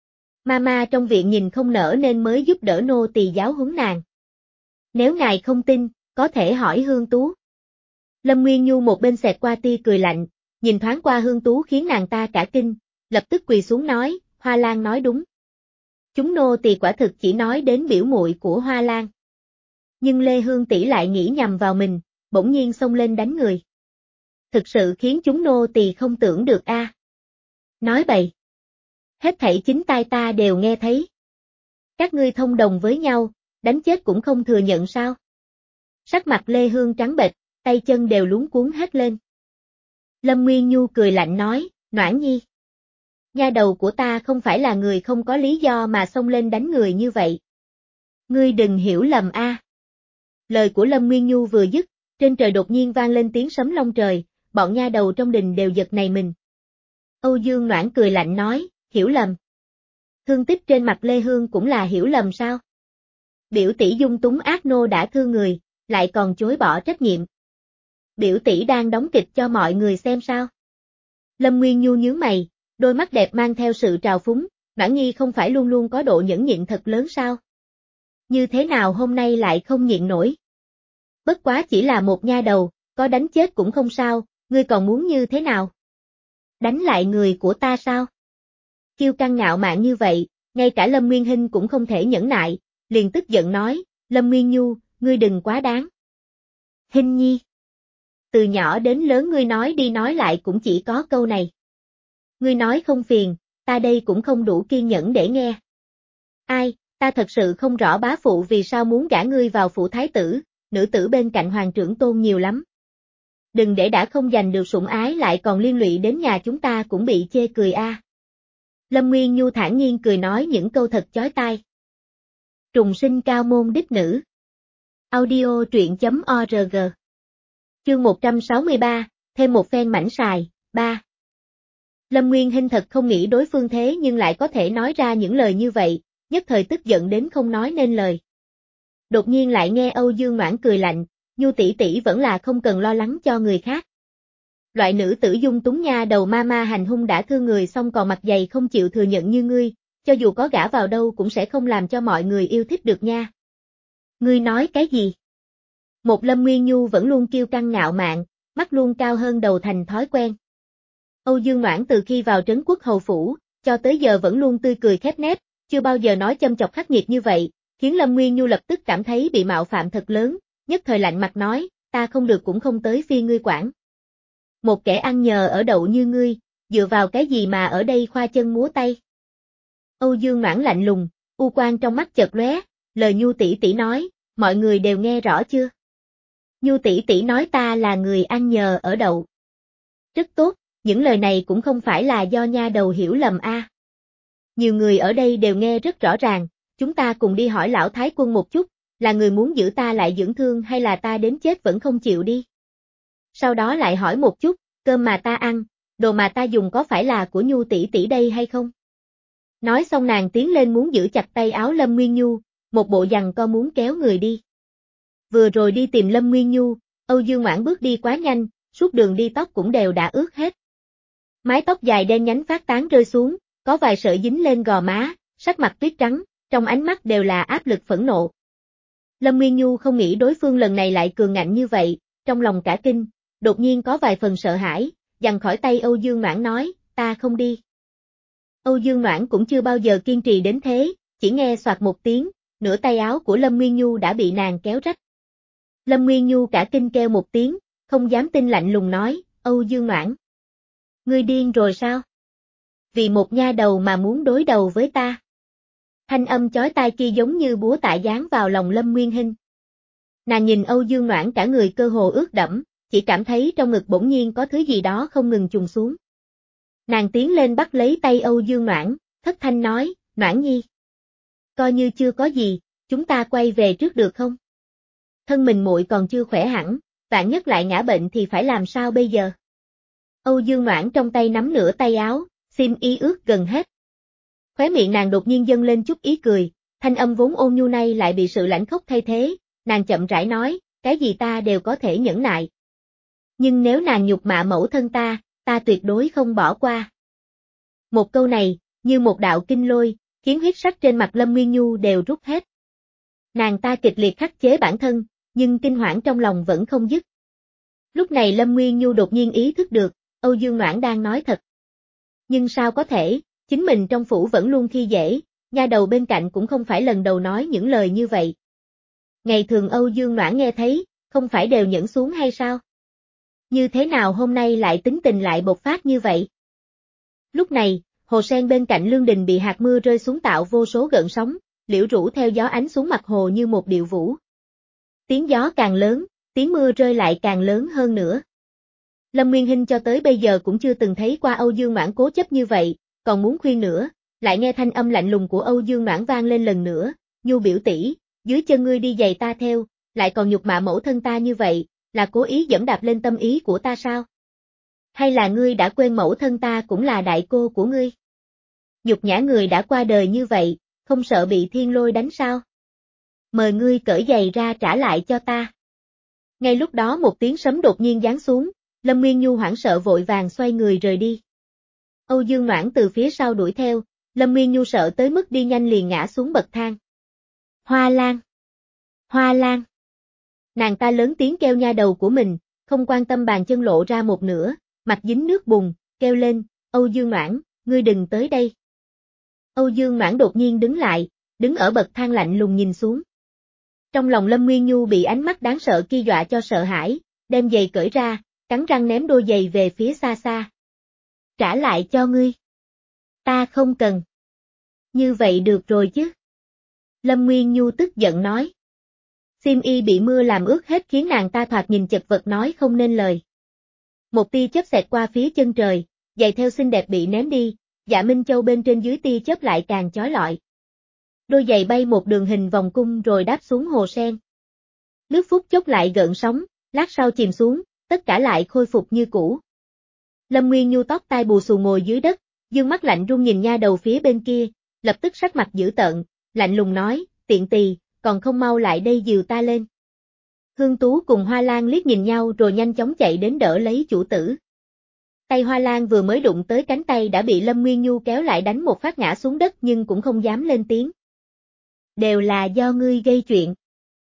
Mama trong viện nhìn không nở nên mới giúp đỡ nô tỳ giáo huấn nàng. Nếu ngài không tin, có thể hỏi Hương Tú. Lâm Nguyên Nhu một bên xẹt qua tia cười lạnh, nhìn thoáng qua Hương Tú khiến nàng ta cả kinh, lập tức quỳ xuống nói, Hoa Lan nói đúng. Chúng nô tỳ quả thực chỉ nói đến biểu muội của Hoa Lan. Nhưng Lê Hương tỷ lại nghĩ nhầm vào mình, bỗng nhiên xông lên đánh người. Thực sự khiến chúng nô tỳ không tưởng được a. À. Nói bậy. Hết thảy chính tai ta đều nghe thấy. Các ngươi thông đồng với nhau, đánh chết cũng không thừa nhận sao? Sắc mặt Lê Hương trắng bệch, tay chân đều luống cuống hết lên. Lâm Nguyên Nhu cười lạnh nói, Noãn nhi. Nha đầu của ta không phải là người không có lý do mà xông lên đánh người như vậy. Ngươi đừng hiểu lầm a. À. Lời của Lâm Nguyên Nhu vừa dứt, trên trời đột nhiên vang lên tiếng sấm long trời, bọn nha đầu trong đình đều giật nảy mình. Âu Dương Noãn cười lạnh nói, hiểu lầm. Thương tích trên mặt Lê Hương cũng là hiểu lầm sao? Biểu tỷ dung túng ác nô đã thương người, lại còn chối bỏ trách nhiệm. Biểu tỷ đang đóng kịch cho mọi người xem sao? Lâm Nguyên Nhu nhướng mày, đôi mắt đẹp mang theo sự trào phúng, Noãn Nhi không phải luôn luôn có độ nhẫn nhịn thật lớn sao? Như thế nào hôm nay lại không nhịn nổi? Bất quá chỉ là một nha đầu, có đánh chết cũng không sao, ngươi còn muốn như thế nào? Đánh lại người của ta sao? Kiêu căng ngạo mạn như vậy, ngay cả Lâm Nguyên Hinh cũng không thể nhẫn nại, liền tức giận nói, Lâm Nguyên Nhu, ngươi đừng quá đáng. Hinh Nhi. Từ nhỏ đến lớn ngươi nói đi nói lại cũng chỉ có câu này. Ngươi nói không phiền, ta đây cũng không đủ kiên nhẫn để nghe. Ai, ta thật sự không rõ bá phụ vì sao muốn gả ngươi vào phủ thái tử, nữ tử bên cạnh hoàng trưởng tôn nhiều lắm. Đừng để đã không giành được sủng ái lại còn liên lụy đến nhà chúng ta cũng bị chê cười a. À. Lâm Nguyên Nhu thản nhiên cười nói những câu thật chói tai. Trùng sinh cao môn đích nữ. Audio truyện.org. Chương một trăm sáu mươi ba, thêm một phen mảnh sài, ba. Lâm Nguyên Hinh thật không nghĩ đối phương thế nhưng lại có thể nói ra những lời như vậy, nhất thời tức giận đến không nói nên lời. Đột nhiên lại nghe Âu Dương Noãn cười lạnh, Nhu tỷ tỷ vẫn là không cần lo lắng cho người khác. Loại nữ tử dung túng nha đầu ma ma hành hung đã thương người xong còn mặt dày không chịu thừa nhận như ngươi, cho dù có gả vào đâu cũng sẽ không làm cho mọi người yêu thích được nha. Ngươi nói cái gì? Một Lâm Nguyên Nhu vẫn luôn kiêu căng ngạo mạn, mắt luôn cao hơn đầu thành thói quen. Âu Dương Noãn từ khi vào trấn quốc hầu phủ, cho tới giờ vẫn luôn tươi cười khép nép, chưa bao giờ nói châm chọc khắc nghiệt như vậy, khiến Lâm Nguyên Nhu lập tức cảm thấy bị mạo phạm thật lớn, nhất thời lạnh mặt nói, ta không được cũng không tới phi ngươi quản. Một kẻ ăn nhờ ở đậu như ngươi, dựa vào cái gì mà ở đây khoa chân múa tay? Âu Dương Noãn lạnh lùng, u quang trong mắt chợt lóe, lời Nhu tỷ tỷ nói, mọi người đều nghe rõ chưa? Nhu tỷ tỷ nói ta là người ăn nhờ ở đậu. Rất tốt, những lời này cũng không phải là do nha đầu hiểu lầm a. À. Nhiều người ở đây đều nghe rất rõ ràng, chúng ta cùng đi hỏi lão thái quân một chút, là người muốn giữ ta lại dưỡng thương hay là ta đến chết vẫn không chịu đi. Sau đó lại hỏi một chút, cơm mà ta ăn, đồ mà ta dùng có phải là của Nhu tỷ tỷ đây hay không? Nói xong nàng tiến lên muốn giữ chặt tay áo Lâm Nguyên Nhu, một bộ giằng co muốn kéo người đi. Vừa rồi đi tìm Lâm Nguyên Nhu, Âu Dương Noãn bước đi quá nhanh, suốt đường đi tóc cũng đều đã ướt hết. Mái tóc dài đen nhánh phát tán rơi xuống, có vài sợi dính lên gò má, sắc mặt tuyết trắng, trong ánh mắt đều là áp lực phẫn nộ. Lâm Nguyên Nhu không nghĩ đối phương lần này lại cường ngạnh như vậy, trong lòng cả kinh, đột nhiên có vài phần sợ hãi, giằng khỏi tay Âu Dương Noãn nói, ta không đi. Âu Dương Noãn cũng chưa bao giờ kiên trì đến thế, chỉ nghe soạt một tiếng, nửa tay áo của Lâm Nguyên Nhu đã bị nàng kéo rách. Lâm Nguyên Nhu cả kinh kêu một tiếng, không dám tin lạnh lùng nói, Âu Dương Noãn. Ngươi điên rồi sao? Vì một nha đầu mà muốn đối đầu với ta. Thanh âm chói tai kia giống như búa tạ giáng vào lòng Lâm Nguyên Hinh. Nàng nhìn Âu Dương Noãn cả người cơ hồ ướt đẫm, chỉ cảm thấy trong ngực bỗng nhiên có thứ gì đó không ngừng trùng xuống. Nàng tiến lên bắt lấy tay Âu Dương Noãn, thất thanh nói, Noãn Nhi. Coi như chưa có gì, chúng ta quay về trước được không? Thân mình muội còn chưa khỏe hẳn, vạn nhất lại ngã bệnh thì phải làm sao bây giờ? Âu Dương Noãn trong tay nắm nửa tay áo, xiêm y ướt gần hết. Khóe miệng nàng đột nhiên dâng lên chút ý cười, thanh âm vốn ôn nhu này lại bị sự lãnh khốc thay thế, nàng chậm rãi nói, cái gì ta đều có thể nhẫn nại. Nhưng nếu nàng nhục mạ mẫu thân ta, ta tuyệt đối không bỏ qua. Một câu này, như một đạo kinh lôi, khiến huyết sắc trên mặt Lâm Nguyên Nhu đều rút hết. Nàng ta kịch liệt khắc chế bản thân, nhưng kinh hoảng trong lòng vẫn không dứt. Lúc này Lâm Nguyên Nhu đột nhiên ý thức được, Âu Dương Noãn đang nói thật. Nhưng sao có thể, chính mình trong phủ vẫn luôn khi dễ, nha đầu bên cạnh cũng không phải lần đầu nói những lời như vậy. Ngày thường Âu Dương Noãn nghe thấy, không phải đều nhẫn xuống hay sao? Như thế nào hôm nay lại tính tình lại bộc phát như vậy? Lúc này, hồ sen bên cạnh lương đình bị hạt mưa rơi xuống tạo vô số gợn sóng, liễu rũ theo gió ánh xuống mặt hồ như một điệu vũ. Tiếng gió càng lớn, tiếng mưa rơi lại càng lớn hơn nữa. Lâm Nguyên Hinh cho tới bây giờ cũng chưa từng thấy qua Âu Dương Noãn cố chấp như vậy, còn muốn khuyên nữa, lại nghe thanh âm lạnh lùng của Âu Dương Noãn vang lên lần nữa, Nhu biểu tỷ, dưới chân ngươi đi giày ta theo, lại còn nhục mạ mẫu thân ta như vậy, là cố ý dẫm đạp lên tâm ý của ta sao? Hay là ngươi đã quên mẫu thân ta cũng là đại cô của ngươi? Nhục nhã người đã qua đời như vậy, không sợ bị thiên lôi đánh sao? Mời ngươi cởi giày ra trả lại cho ta. Ngay lúc đó một tiếng sấm đột nhiên giáng xuống, Lâm Nguyên Nhu hoảng sợ vội vàng xoay người rời đi. Âu Dương Noãn từ phía sau đuổi theo, Lâm Nguyên Nhu sợ tới mức đi nhanh liền ngã xuống bậc thang. Hoa Lan! Hoa Lan! Nàng ta lớn tiếng kêu nha đầu của mình, không quan tâm bàn chân lộ ra một nửa, mặt dính nước bùn, kêu lên, Âu Dương Noãn, ngươi đừng tới đây. Âu Dương Noãn đột nhiên đứng lại, đứng ở bậc thang lạnh lùng nhìn xuống. Trong lòng Lâm Nguyên Nhu bị ánh mắt đáng sợ kia dọa cho sợ hãi, đem giày cởi ra, cắn răng ném đôi giày về phía xa xa. Trả lại cho ngươi. Ta không cần. Như vậy được rồi chứ. Lâm Nguyên Nhu tức giận nói. Xiêm y bị mưa làm ướt hết khiến nàng ta thoạt nhìn chật vật nói không nên lời. Một tia chớp xẹt qua phía chân trời, giày theo xinh đẹp bị ném đi, Dạ Minh Châu bên trên dưới tia chớp lại càng chói lọi. Đôi giày bay một đường hình vòng cung rồi đáp xuống hồ sen. Nước phút chốc lại gợn sóng, lát sau chìm xuống, tất cả lại khôi phục như cũ. Lâm Nguyên Nhu tóc tai bù xù ngồi dưới đất, dương mắt lạnh run nhìn nha đầu phía bên kia, lập tức sắc mặt dữ tợn, lạnh lùng nói, tiện tỳ, còn không mau lại đây dìu ta lên. Hương Tú cùng Hoa Lan liếc nhìn nhau rồi nhanh chóng chạy đến đỡ lấy chủ tử. Tay Hoa Lan vừa mới đụng tới cánh tay đã bị Lâm Nguyên Nhu kéo lại đánh một phát ngã xuống đất nhưng cũng không dám lên tiếng. Đều là do ngươi gây chuyện.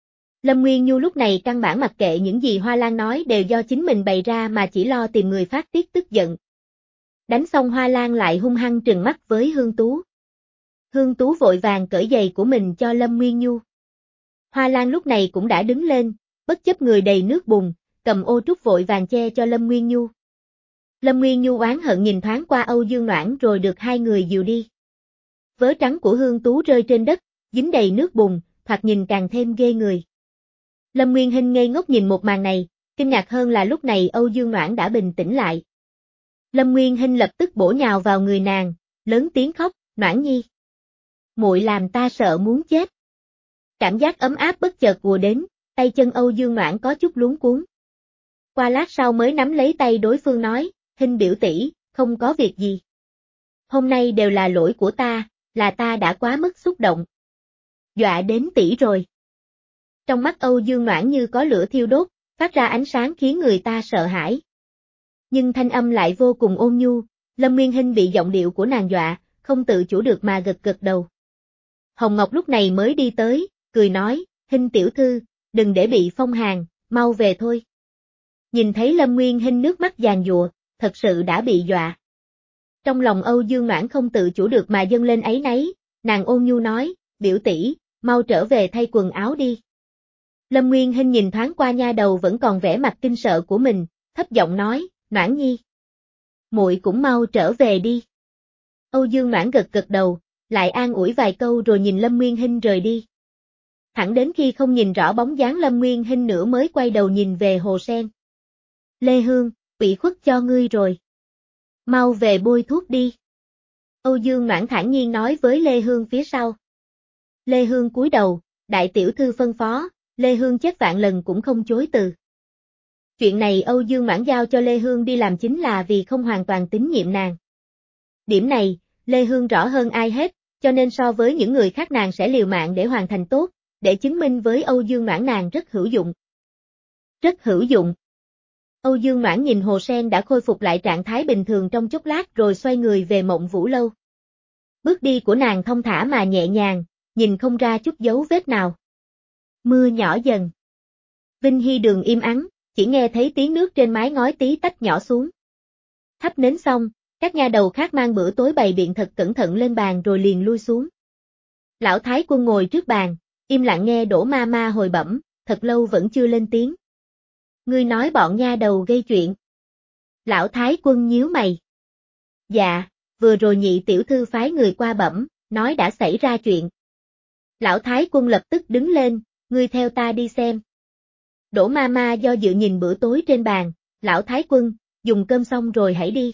Lâm Nguyên Nhu lúc này căn bản mặc kệ những gì Hoa Lan nói đều do chính mình bày ra mà chỉ lo tìm người phát tiết tức giận. Đánh xong Hoa Lan lại hung hăng trừng mắt với Hương Tú. Hương Tú vội vàng cởi giày của mình cho Lâm Nguyên Nhu. Hoa Lan lúc này cũng đã đứng lên, bất chấp người đầy nước bùn, cầm ô trúc vội vàng che cho Lâm Nguyên Nhu. Lâm Nguyên Nhu oán hận nhìn thoáng qua Âu Dương Noãn rồi được hai người dìu đi. Vớ trắng của Hương Tú rơi trên đất, dính đầy nước bùn, thoạt nhìn càng thêm ghê người. Lâm Nguyên Hinh ngây ngốc nhìn một màn này, kinh ngạc hơn là lúc này Âu Dương Noãn đã bình tĩnh lại. Lâm Nguyên Hinh lập tức bổ nhào vào người nàng, lớn tiếng khóc, Noãn nhi. Muội làm ta sợ muốn chết. Cảm giác ấm áp bất chợt ùa đến, tay chân Âu Dương Noãn có chút luống cuống. Qua lát sau mới nắm lấy tay đối phương nói, Hinh biểu tỷ, không có việc gì. Hôm nay đều là lỗi của ta, là ta đã quá mức xúc động. Dọa đến tỷ rồi. Trong mắt Âu Dương Noãn như có lửa thiêu đốt, phát ra ánh sáng khiến người ta sợ hãi. Nhưng thanh âm lại vô cùng ôn nhu, Lâm Nguyên Hinh bị giọng điệu của nàng dọa, không tự chủ được mà gật gật đầu. Hồng Ngọc lúc này mới đi tới, cười nói, Hinh tiểu thư, đừng để bị phong hàn, mau về thôi. Nhìn thấy Lâm Nguyên Hinh nước mắt giàn giụa, thật sự đã bị dọa. Trong lòng Âu Dương Noãn không tự chủ được mà dâng lên áy náy, nàng ôn nhu nói, biểu tỷ, mau trở về thay quần áo đi. Lâm Nguyên Hinh nhìn thoáng qua nha đầu vẫn còn vẻ mặt kinh sợ của mình, thấp giọng nói, Noãn nhi. Muội cũng mau trở về đi. Âu Dương Noãn gật gật đầu, lại an ủi vài câu rồi nhìn Lâm Nguyên Hinh rời đi. Thẳng đến khi không nhìn rõ bóng dáng Lâm Nguyên Hinh nữa mới quay đầu nhìn về hồ sen. Lê Hương, ủy khuất cho ngươi rồi. Mau về bôi thuốc đi. Âu Dương Noãn thản nhiên nói với Lê Hương phía sau. Lê Hương cúi đầu, đại tiểu thư phân phó, Lê Hương chết vạn lần cũng không chối từ. Chuyện này Âu Dương Noãn giao cho Lê Hương đi làm chính là vì không hoàn toàn tín nhiệm nàng. Điểm này, Lê Hương rõ hơn ai hết, cho nên so với những người khác nàng sẽ liều mạng để hoàn thành tốt, để chứng minh với Âu Dương Noãn nàng rất hữu dụng. Rất hữu dụng. Âu Dương Noãn nhìn hồ sen đã khôi phục lại trạng thái bình thường trong chốc lát rồi xoay người về Mộng Vũ Lâu. Bước đi của nàng thông thả mà nhẹ nhàng, nhìn không ra chút dấu vết nào. Mưa nhỏ dần. Vinh Hy đường im ắng, chỉ nghe thấy tiếng nước trên mái ngói tí tách nhỏ xuống. Thắp nến xong, các nha đầu khác mang bữa tối bày biện thật cẩn thận lên bàn rồi liền lui xuống. Lão Thái Quân ngồi trước bàn, im lặng nghe Đỗ Ma Ma hồi bẩm, thật lâu vẫn chưa lên tiếng. Ngươi nói bọn nha đầu gây chuyện. Lão Thái Quân nhíu mày. Dạ, vừa rồi nhị tiểu thư phái người qua bẩm, nói đã xảy ra chuyện. Lão Thái Quân lập tức đứng lên, ngươi theo ta đi xem. Đỗ Ma Ma do dự nhìn bữa tối trên bàn, Lão Thái Quân, dùng cơm xong rồi hãy đi.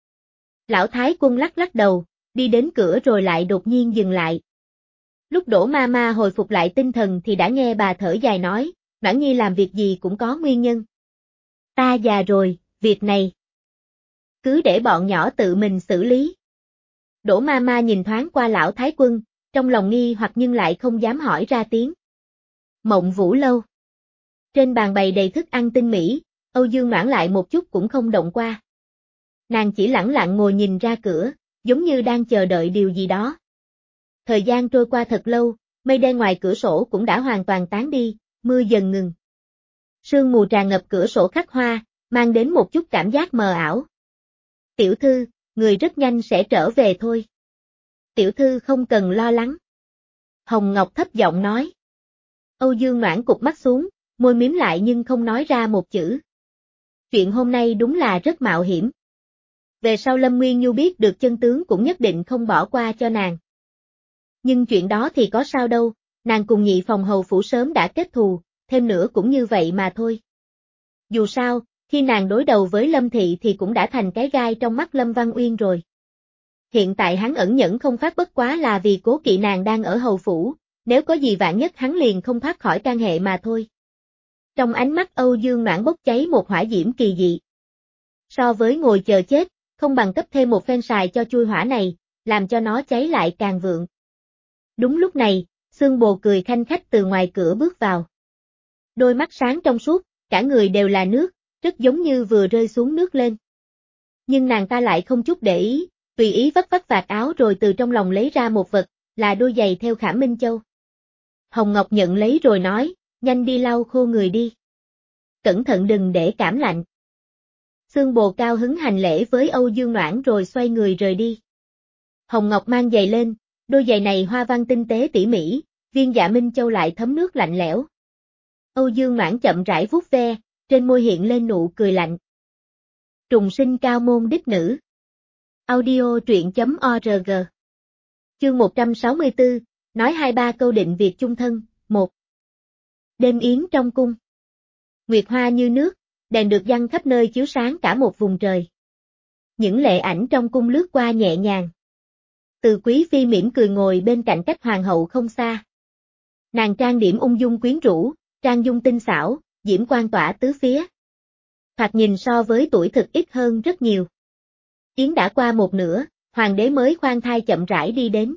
Lão Thái Quân lắc lắc đầu, đi đến cửa rồi lại đột nhiên dừng lại. Lúc Đỗ Ma Ma hồi phục lại tinh thần thì đã nghe bà thở dài nói, Noãn nhi làm việc gì cũng có nguyên nhân. Ta già rồi, việc này. cứ để bọn nhỏ tự mình xử lý. Đỗ ma ma nhìn thoáng qua lão thái quân, trong lòng nghi hoặc nhưng lại không dám hỏi ra tiếng. Mộng Vũ lâu. Trên bàn bày đầy thức ăn tinh mỹ, Âu Dương Noãn lại một chút cũng không động qua. Nàng chỉ lẳng lặng ngồi nhìn ra cửa, giống như đang chờ đợi điều gì đó. Thời gian trôi qua thật lâu, mây đen ngoài cửa sổ cũng đã hoàn toàn tán đi, mưa dần ngừng. Sương mù tràn ngập cửa sổ khắc hoa, mang đến một chút cảm giác mờ ảo. Tiểu thư, người rất nhanh sẽ trở về thôi. Tiểu thư không cần lo lắng. Hồng Ngọc thấp giọng nói. Âu Dương Noãn cụp mắt xuống, môi mím lại nhưng không nói ra một chữ. Chuyện hôm nay đúng là rất mạo hiểm. Về sau Lâm Nguyên Nhu biết được chân tướng cũng nhất định không bỏ qua cho nàng. Nhưng chuyện đó thì có sao đâu, nàng cùng nhị phòng hầu phủ sớm đã kết thù, thêm nữa cũng như vậy mà thôi. Dù sao, khi nàng đối đầu với Lâm Thị thì cũng đã thành cái gai trong mắt Lâm Văn Uyên rồi. Hiện tại hắn ẩn nhẫn không phát bất quá là vì cố kỵ nàng đang ở hầu phủ, nếu có gì vạn nhất hắn liền không thoát khỏi can hệ mà thôi. Trong ánh mắt Âu Dương Noãn bốc cháy một hỏa diễm kỳ dị. So với ngồi chờ chết, không bằng cấp thêm một phen xài cho chui hỏa này, làm cho nó cháy lại càng vượng. Đúng lúc này, Xương Bồ cười khanh khách từ ngoài cửa bước vào. Đôi mắt sáng trong suốt, cả người đều là nước, rất giống như vừa rơi xuống nước lên. Nhưng nàng ta lại không chút để ý, tùy ý vắt vắt vạt áo rồi từ trong lòng lấy ra một vật, là đôi giày theo Khảm Minh Châu. Hồng Ngọc nhận lấy rồi nói, nhanh đi lau khô người đi. Cẩn thận đừng để cảm lạnh. Xương Bồ cao hứng hành lễ với Âu Dương Noãn rồi xoay người rời đi. Hồng Ngọc mang giày lên, đôi giày này hoa văn tinh tế tỉ mỉ, viên dạ Minh Châu lại thấm nước lạnh lẽo. Âu Dương Noãn chậm rãi vuốt ve, trên môi hiện lên nụ cười lạnh. Trùng sinh cao môn đích nữ. Audio truyện chấm org. Chương một trăm sáu mươi tư, nói hai ba câu định việc chung thân, một. Đêm yến trong cung. Nguyệt hoa như nước, đèn được giăng khắp nơi chiếu sáng cả một vùng trời. Những lệ ảnh trong cung lướt qua nhẹ nhàng. Từ Quý phi mỉm cười ngồi bên cạnh cách hoàng hậu không xa. Nàng trang điểm ung dung quyến rũ, trang dung tinh xảo, diễm quang tỏa tứ phía. Thoạt nhìn so với tuổi thực ít hơn rất nhiều. Yến đã qua một nửa, hoàng đế mới khoan thai chậm rãi đi đến.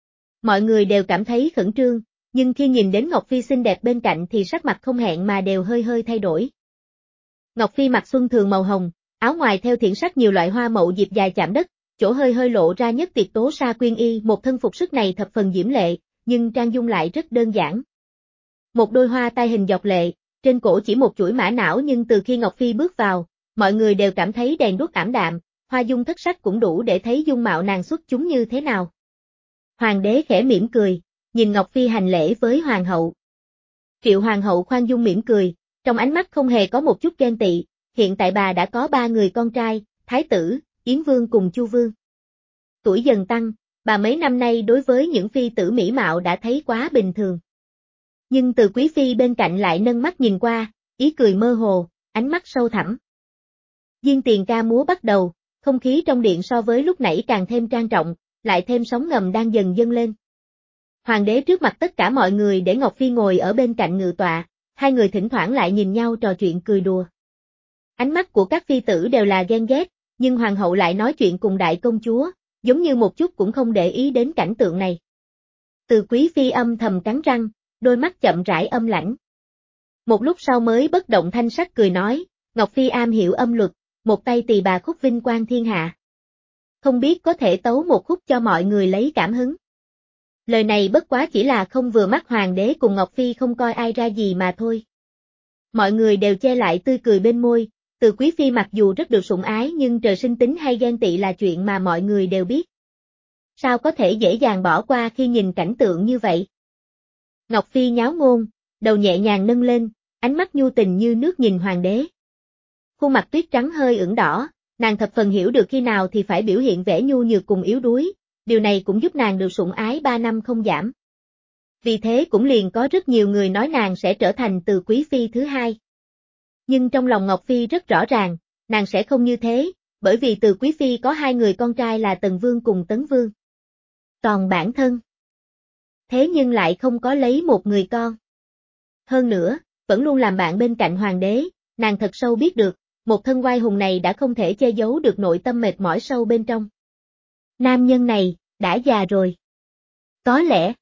Mọi người đều cảm thấy khẩn trương, nhưng khi nhìn đến Ngọc Phi xinh đẹp bên cạnh thì sắc mặt không hẹn mà đều hơi hơi thay đổi. Ngọc Phi mặc xuân thường màu hồng, áo ngoài theo thiển sắc nhiều loại hoa mậu diệp dài chạm đất, chỗ hơi hơi lộ ra nhất tiệt tố sa quyên y, một thân phục sức này thập phần diễm lệ, nhưng trang dung lại rất đơn giản. Một đôi hoa tai hình dọc lệ, trên cổ chỉ một chuỗi mã não nhưng từ khi Ngọc Phi bước vào, mọi người đều cảm thấy đèn đuốc ảm đạm, hoa dung thất sắc cũng đủ để thấy dung mạo nàng xuất chúng như thế nào. Hoàng đế khẽ mỉm cười, nhìn Ngọc Phi hành lễ với hoàng hậu. Triệu hoàng hậu khoan dung mỉm cười, trong ánh mắt không hề có một chút ghen tị, hiện tại bà đã có ba người con trai, Thái tử, Yến Vương cùng Chu Vương. Tuổi dần tăng, bà mấy năm nay đối với những phi tử mỹ mạo đã thấy quá bình thường. Nhưng từ Quý phi bên cạnh lại nâng mắt nhìn qua, ý cười mơ hồ, ánh mắt sâu thẳm. Diên tiền ca múa bắt đầu, không khí trong điện so với lúc nãy càng thêm trang trọng, lại thêm sóng ngầm đang dần dâng lên. Hoàng đế trước mặt tất cả mọi người để Ngọc Phi ngồi ở bên cạnh ngự tọa, hai người thỉnh thoảng lại nhìn nhau trò chuyện cười đùa. Ánh mắt của các phi tử đều là ghen ghét, nhưng hoàng hậu lại nói chuyện cùng đại công chúa, giống như một chút cũng không để ý đến cảnh tượng này. Từ Quý phi âm thầm cắn răng, đôi mắt chậm rãi âm lãnh. Một lúc sau mới bất động thanh sắc cười nói, Ngọc Phi am hiểu âm luật, một tay tỳ bà khúc vinh quang thiên hạ. Không biết có thể tấu một khúc cho mọi người lấy cảm hứng. Lời này bất quá chỉ là không vừa mắt hoàng đế cùng Ngọc Phi không coi ai ra gì mà thôi. Mọi người đều che lại tươi cười bên môi, Từ Quý phi mặc dù rất được sủng ái nhưng trời sinh tính hay ghen tị là chuyện mà mọi người đều biết. Sao có thể dễ dàng bỏ qua khi nhìn cảnh tượng như vậy? Ngọc Phi nháo ngôn, đầu nhẹ nhàng nâng lên, ánh mắt nhu tình như nước nhìn hoàng đế. Khuôn mặt tuyết trắng hơi ửng đỏ, nàng thập phần hiểu được khi nào thì phải biểu hiện vẻ nhu nhược cùng yếu đuối, điều này cũng giúp nàng được sủng ái ba năm không giảm. Vì thế cũng liền có rất nhiều người nói nàng sẽ trở thành Từ Quý phi thứ hai. Nhưng trong lòng Ngọc Phi rất rõ ràng, nàng sẽ không như thế, bởi vì Từ Quý phi có hai người con trai là Tần Vương cùng Tấn Vương. Còn bản thân. Thế nhưng lại không có lấy một người con. Hơn nữa, vẫn luôn làm bạn bên cạnh hoàng đế, nàng thật sâu biết được, một thân oai hùng này đã không thể che giấu được nội tâm mệt mỏi sâu bên trong. Nam nhân này, đã già rồi. Có lẽ,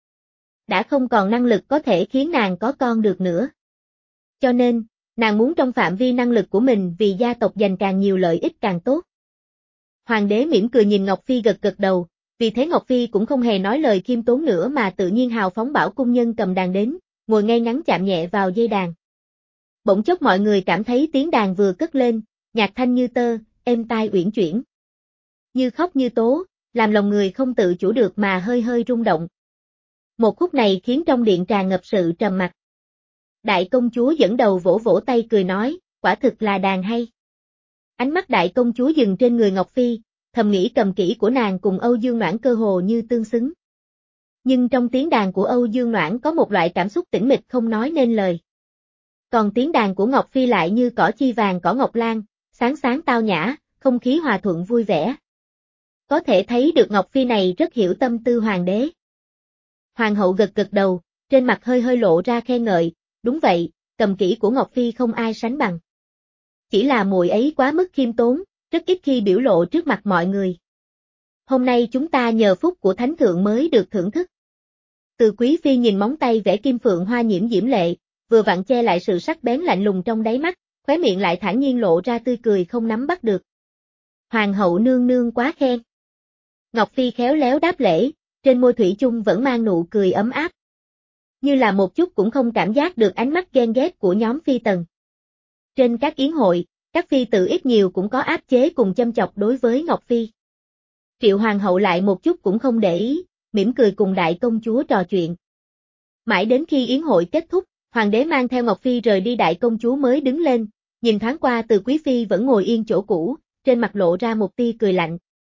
đã không còn năng lực có thể khiến nàng có con được nữa. Cho nên, nàng muốn trong phạm vi năng lực của mình vì gia tộc giành càng nhiều lợi ích càng tốt. Hoàng đế mỉm cười nhìn Ngọc Phi gật gật đầu, vì thế Ngọc Phi cũng không hề nói lời khiêm tốn nữa mà tự nhiên hào phóng bảo cung nhân cầm đàn đến, ngồi ngay ngắn chạm nhẹ vào dây đàn. Bỗng chốc mọi người cảm thấy tiếng đàn vừa cất lên, nhạc thanh như tơ, êm tai uyển chuyển. Như khóc như tố, làm lòng người không tự chủ được mà hơi hơi rung động. Một khúc này khiến trong điện tràn ngập sự trầm mặc. Đại công chúa dẫn đầu vỗ vỗ tay cười nói, quả thực là đàn hay. Ánh mắt đại công chúa dừng trên người Ngọc Phi, thầm nghĩ cầm kỹ của nàng cùng Âu Dương Noãn cơ hồ như tương xứng. Nhưng trong tiếng đàn của Âu Dương Noãn có một loại cảm xúc tĩnh mịch không nói nên lời. Còn tiếng đàn của Ngọc Phi lại như cỏ chi vàng cỏ ngọc lan, sáng sáng tao nhã, không khí hòa thuận vui vẻ. Có thể thấy được Ngọc Phi này rất hiểu tâm tư hoàng đế. Hoàng hậu gật gật đầu, trên mặt hơi hơi lộ ra khen ngợi, đúng vậy, cầm kỹ của Ngọc Phi không ai sánh bằng. Chỉ là muội ấy quá mức khiêm tốn, rất ít khi biểu lộ trước mặt mọi người. Hôm nay chúng ta nhờ phúc của thánh thượng mới được thưởng thức. Từ Quý Phi nhìn móng tay vẽ kim phượng hoa nhiễm diễm lệ, vừa vặn che lại sự sắc bén lạnh lùng trong đáy mắt, khóe miệng lại thản nhiên lộ ra tươi cười không nắm bắt được. Hoàng hậu nương nương quá khen. Ngọc Phi khéo léo đáp lễ, trên môi thủy chung vẫn mang nụ cười ấm áp. Như là một chút cũng không cảm giác được ánh mắt ghen ghét của nhóm phi tần. Trên các yến hội, các phi tử ít nhiều cũng có áp chế cùng châm chọc đối với Ngọc Phi. Triệu hoàng hậu lại một chút cũng không để ý, mỉm cười cùng đại công chúa trò chuyện. Mãi đến khi yến hội kết thúc, hoàng đế mang theo Ngọc Phi rời đi, đại công chúa mới đứng lên, nhìn thoáng qua Từ Quý Phi vẫn ngồi yên chỗ cũ, trên mặt lộ ra một tia cười lạnh.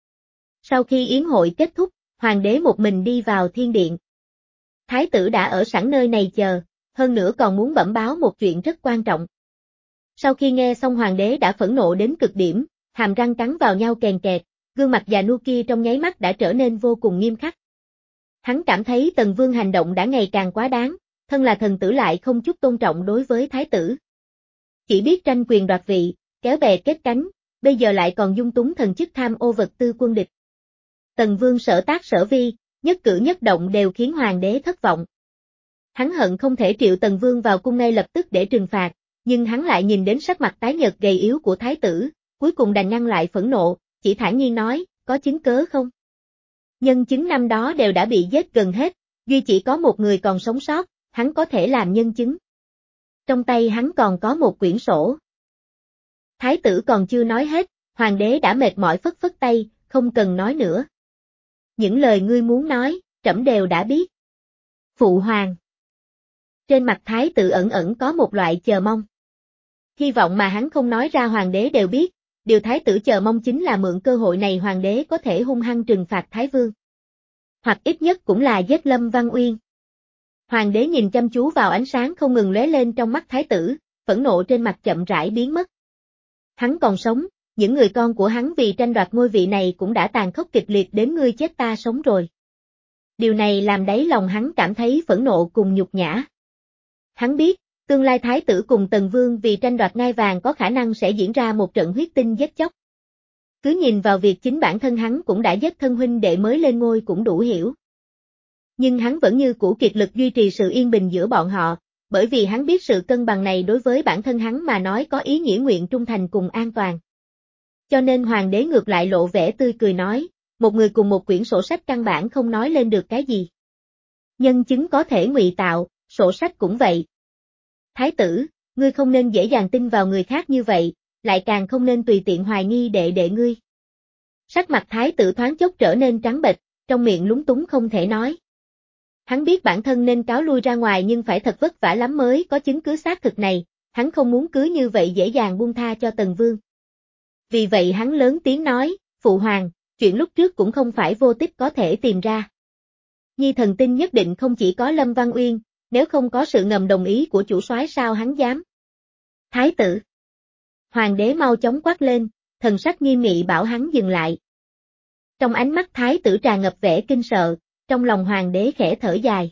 Sau khi yến hội kết thúc, hoàng đế một mình đi vào thiên điện. Thái tử đã ở sẵn nơi này chờ, hơn nữa còn muốn bẩm báo một chuyện rất quan trọng. Sau khi nghe xong hoàng đế đã phẫn nộ đến cực điểm, hàm răng cắn vào nhau kèn kẹt, gương mặt già nua kia trong nháy mắt đã trở nên vô cùng nghiêm khắc. Hắn cảm thấy Tần Vương hành động đã ngày càng quá đáng, thân là thần tử lại không chút tôn trọng đối với thái tử. Chỉ biết tranh quyền đoạt vị, kéo bè kết cánh, bây giờ lại còn dung túng thần chức tham ô vật tư quân địch. Tần Vương sở tác sở vi, nhất cử nhất động đều khiến hoàng đế thất vọng. Hắn hận không thể triệu Tần Vương vào cung ngay lập tức để trừng phạt, nhưng hắn lại nhìn đến sắc mặt tái nhợt gầy yếu của thái tử, cuối cùng đành ngăn lại phẫn nộ, chỉ thản nhiên nói, có chứng cớ không? Nhân chứng năm đó đều đã bị giết gần hết, duy chỉ có một người còn sống sót, hắn có thể làm nhân chứng. Trong tay hắn còn có một quyển sổ. Thái tử còn chưa nói hết, hoàng đế đã mệt mỏi phất phất tay, không cần nói nữa. Những lời ngươi muốn nói, trẫm đều đã biết. Phụ hoàng. Trên mặt thái tử ẩn ẩn có một loại chờ mong. Hy vọng mà hắn không nói ra hoàng đế đều biết, điều thái tử chờ mong chính là mượn cơ hội này hoàng đế có thể hung hăng trừng phạt Thái Vương. Hoặc ít nhất cũng là giết Lâm Văn Uyên. Hoàng đế nhìn chăm chú vào ánh sáng không ngừng lóe lên trong mắt thái tử, phẫn nộ trên mặt chậm rãi biến mất. Hắn còn sống, những người con của hắn vì tranh đoạt ngôi vị này cũng đã tàn khốc kịch liệt đến ngươi chết ta sống rồi. Điều này làm đáy lòng hắn cảm thấy phẫn nộ cùng nhục nhã. Hắn biết, tương lai thái tử cùng Tần Vương vì tranh đoạt ngai vàng có khả năng sẽ diễn ra một trận huyết tinh giết chóc. Cứ nhìn vào việc chính bản thân hắn cũng đã giết thân huynh đệ mới lên ngôi cũng đủ hiểu. Nhưng hắn vẫn như cũ kiệt lực duy trì sự yên bình giữa bọn họ, bởi vì hắn biết sự cân bằng này đối với bản thân hắn mà nói có ý nghĩa nguyện trung thành cùng an toàn. Cho nên hoàng đế ngược lại lộ vẻ tươi cười nói, một người cùng một quyển sổ sách căn bản không nói lên được cái gì. Nhân chứng có thể ngụy tạo, sổ sách cũng vậy. Thái tử, ngươi không nên dễ dàng tin vào người khác như vậy, lại càng không nên tùy tiện hoài nghi đệ đệ ngươi. Sắc mặt thái tử thoáng chốc trở nên trắng bệch, trong miệng lúng túng không thể nói. Hắn biết bản thân nên cáo lui ra ngoài nhưng phải thật vất vả lắm mới có chứng cứ xác thực này, hắn không muốn cứ như vậy dễ dàng buông tha cho Tần Vương. Vì vậy hắn lớn tiếng nói, phụ hoàng, chuyện lúc trước cũng không phải vô tích có thể tìm ra. Nhi thần tin nhất định không chỉ có Lâm Văn Uyên, nếu không có sự ngầm đồng ý của chủ soái sao hắn dám. Thái tử. Hoàng đế mau chóng quát lên, thần sắc nghiêm nghị bảo hắn dừng lại. Trong ánh mắt thái tử tràn ngập vẻ kinh sợ, trong lòng hoàng đế khẽ thở dài.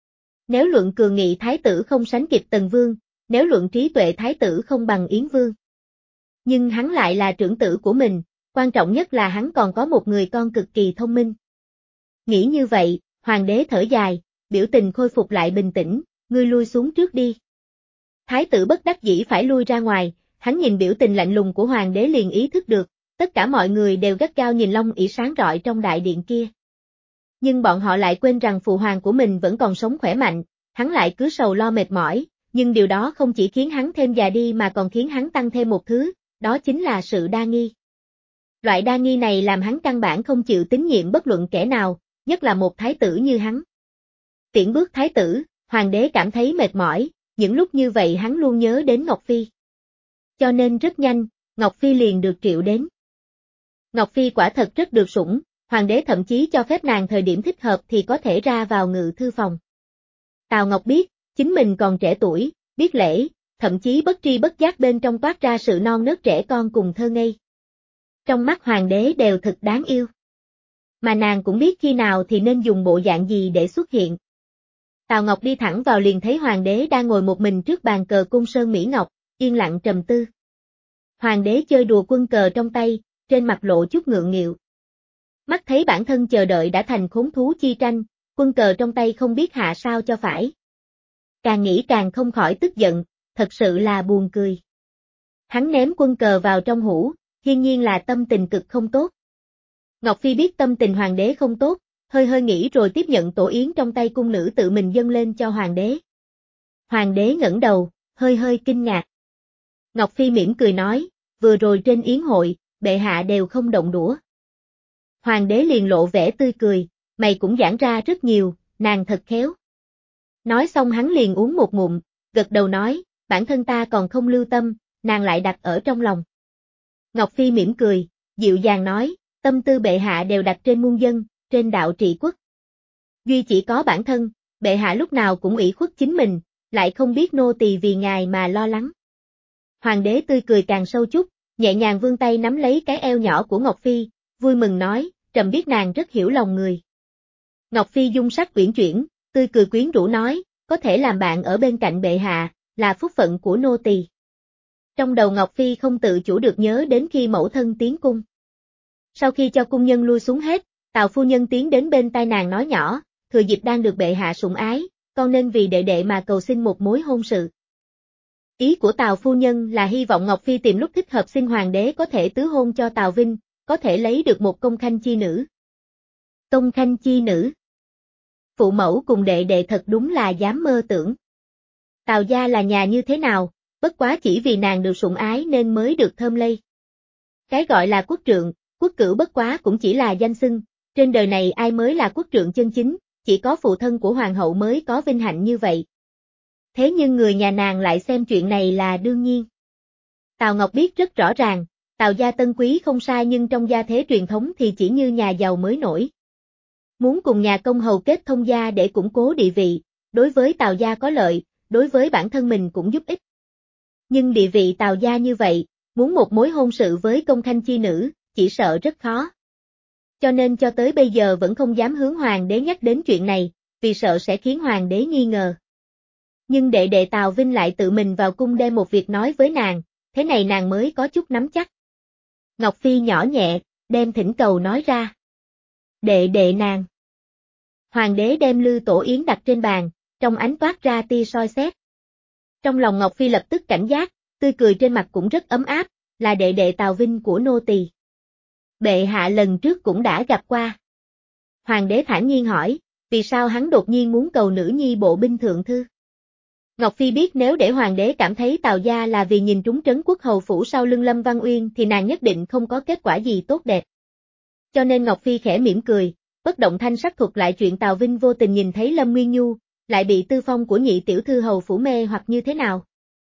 Nếu luận cường nghị thái tử không sánh kịp Tần Vương, nếu luận trí tuệ thái tử không bằng Yến Vương. Nhưng hắn lại là trưởng tử của mình, quan trọng nhất là hắn còn có một người con cực kỳ thông minh. Nghĩ như vậy, hoàng đế thở dài, biểu tình khôi phục lại bình tĩnh, ngươi lui xuống trước đi. Thái tử bất đắc dĩ phải lui ra ngoài, hắn nhìn biểu tình lạnh lùng của hoàng đế liền ý thức được, tất cả mọi người đều gắt gao nhìn Long ỷ sáng rọi trong đại điện kia. Nhưng bọn họ lại quên rằng phụ hoàng của mình vẫn còn sống khỏe mạnh, hắn lại cứ sầu lo mệt mỏi, nhưng điều đó không chỉ khiến hắn thêm già đi mà còn khiến hắn tăng thêm một thứ, đó chính là sự đa nghi. Loại đa nghi này làm hắn căn bản không chịu tín nhiệm bất luận kẻ nào, nhất là một thái tử như hắn. Tiễn bước thái tử, hoàng đế cảm thấy mệt mỏi, những lúc như vậy hắn luôn nhớ đến Ngọc Phi. Cho nên rất nhanh, Ngọc Phi liền được triệu đến. Ngọc Phi quả thật rất được sủng, hoàng đế thậm chí cho phép nàng thời điểm thích hợp thì có thể ra vào ngự thư phòng. Tào Ngọc biết, chính mình còn trẻ tuổi, biết lễ, thậm chí bất tri bất giác bên trong toát ra sự non nớt trẻ con cùng thơ ngây. Trong mắt hoàng đế đều thật đáng yêu. Mà nàng cũng biết khi nào thì nên dùng bộ dạng gì để xuất hiện. Tào Ngọc đi thẳng vào liền thấy hoàng đế đang ngồi một mình trước bàn cờ cung sơn Mỹ Ngọc, yên lặng trầm tư. Hoàng đế chơi đùa quân cờ trong tay, trên mặt lộ chút ngượng nghịu. Mắt thấy bản thân chờ đợi đã thành khốn thú chi tranh, quân cờ trong tay không biết hạ sao cho phải. Càng nghĩ càng không khỏi tức giận, thật sự là buồn cười. Hắn ném quân cờ vào trong hũ, hiển nhiên là tâm tình cực không tốt. Ngọc Phi biết tâm tình hoàng đế không tốt, hơi hơi nghĩ rồi tiếp nhận tổ yến trong tay cung nữ tự mình dâng lên cho hoàng đế. Hoàng đế ngẩng đầu, hơi hơi kinh ngạc. Ngọc Phi mỉm cười nói, vừa rồi trên yến hội, bệ hạ đều không động đũa. Hoàng đế liền lộ vẻ tươi cười, mày cũng giãn ra rất nhiều, nàng thật khéo. Nói xong hắn liền uống một ngụm, gật đầu nói, bản thân ta còn không lưu tâm, nàng lại đặt ở trong lòng. Ngọc Phi mỉm cười, dịu dàng nói, tâm tư bệ hạ đều đặt trên muôn dân, trên đạo trị quốc. Duy chỉ có bản thân, bệ hạ lúc nào cũng ủy khuất chính mình, lại không biết nô tỳ vì ngài mà lo lắng. Hoàng đế tươi cười càng sâu chút, nhẹ nhàng vươn tay nắm lấy cái eo nhỏ của Ngọc Phi, vui mừng nói, trẫm biết nàng rất hiểu lòng người. Ngọc Phi dung sắc uyển chuyển, tươi cười quyến rũ nói, có thể làm bạn ở bên cạnh bệ hạ, là phúc phận của nô tỳ. Trong đầu Ngọc Phi không tự chủ được nhớ đến khi mẫu thân tiến cung. Sau khi cho cung nhân lui xuống hết, Tào phu nhân tiến đến bên tai nàng nói nhỏ, thừa dịp đang được bệ hạ sủng ái, con nên vì đệ đệ mà cầu xin một mối hôn sự. Ý của Tào phu nhân là hy vọng Ngọc Phi tìm lúc thích hợp xin hoàng đế có thể tứ hôn cho Tào Vinh, có thể lấy được một công khanh chi nữ. Công khanh chi nữ. Phụ mẫu cùng đệ đệ thật đúng là dám mơ tưởng. Tào gia là nhà như thế nào, bất quá chỉ vì nàng được sủng ái nên mới được thơm lây. Cái gọi là quốc trượng, quốc cửu bất quá cũng chỉ là danh xưng, trên đời này ai mới là quốc trượng chân chính, chỉ có phụ thân của hoàng hậu mới có vinh hạnh như vậy. Thế nhưng người nhà nàng lại xem chuyện này là đương nhiên. Tào Ngọc biết rất rõ ràng, Tào gia tân quý không sai nhưng trong gia thế truyền thống thì chỉ như nhà giàu mới nổi. Muốn cùng nhà công hầu kết thông gia để củng cố địa vị, đối với Tào gia có lợi, đối với bản thân mình cũng giúp ích. Nhưng địa vị Tào gia như vậy, muốn một mối hôn sự với công khanh chi nữ, chỉ sợ rất khó. Cho nên cho tới bây giờ vẫn không dám hướng hoàng đế nhắc đến chuyện này, vì sợ sẽ khiến hoàng đế nghi ngờ. Nhưng đệ đệ Tào Vinh lại tự mình vào cung đem một việc nói với nàng, thế này nàng mới có chút nắm chắc. Ngọc Phi nhỏ nhẹ, đem thỉnh cầu nói ra. Đệ đệ nàng. Hoàng đế đem lư tổ yến đặt trên bàn, trong ánh toát ra tia soi xét. Trong lòng Ngọc Phi lập tức cảnh giác, tươi cười trên mặt cũng rất ấm áp, là đệ đệ Tào Vinh của nô tỳ. Bệ hạ lần trước cũng đã gặp qua. Hoàng đế thản nhiên hỏi, vì sao hắn đột nhiên muốn cầu nữ nhi bộ binh thượng thư? Ngọc Phi biết nếu để hoàng đế cảm thấy Tào gia là vì nhìn trúng trấn quốc hầu phủ sau lưng Lâm Văn Uyên thì nàng nhất định không có kết quả gì tốt đẹp. Cho nên Ngọc Phi khẽ mỉm cười, bất động thanh sắc thuật lại chuyện Tào Vinh vô tình nhìn thấy Lâm Nguyên Nhu, lại bị tư phong của nhị tiểu thư hầu phủ mê hoặc như thế nào.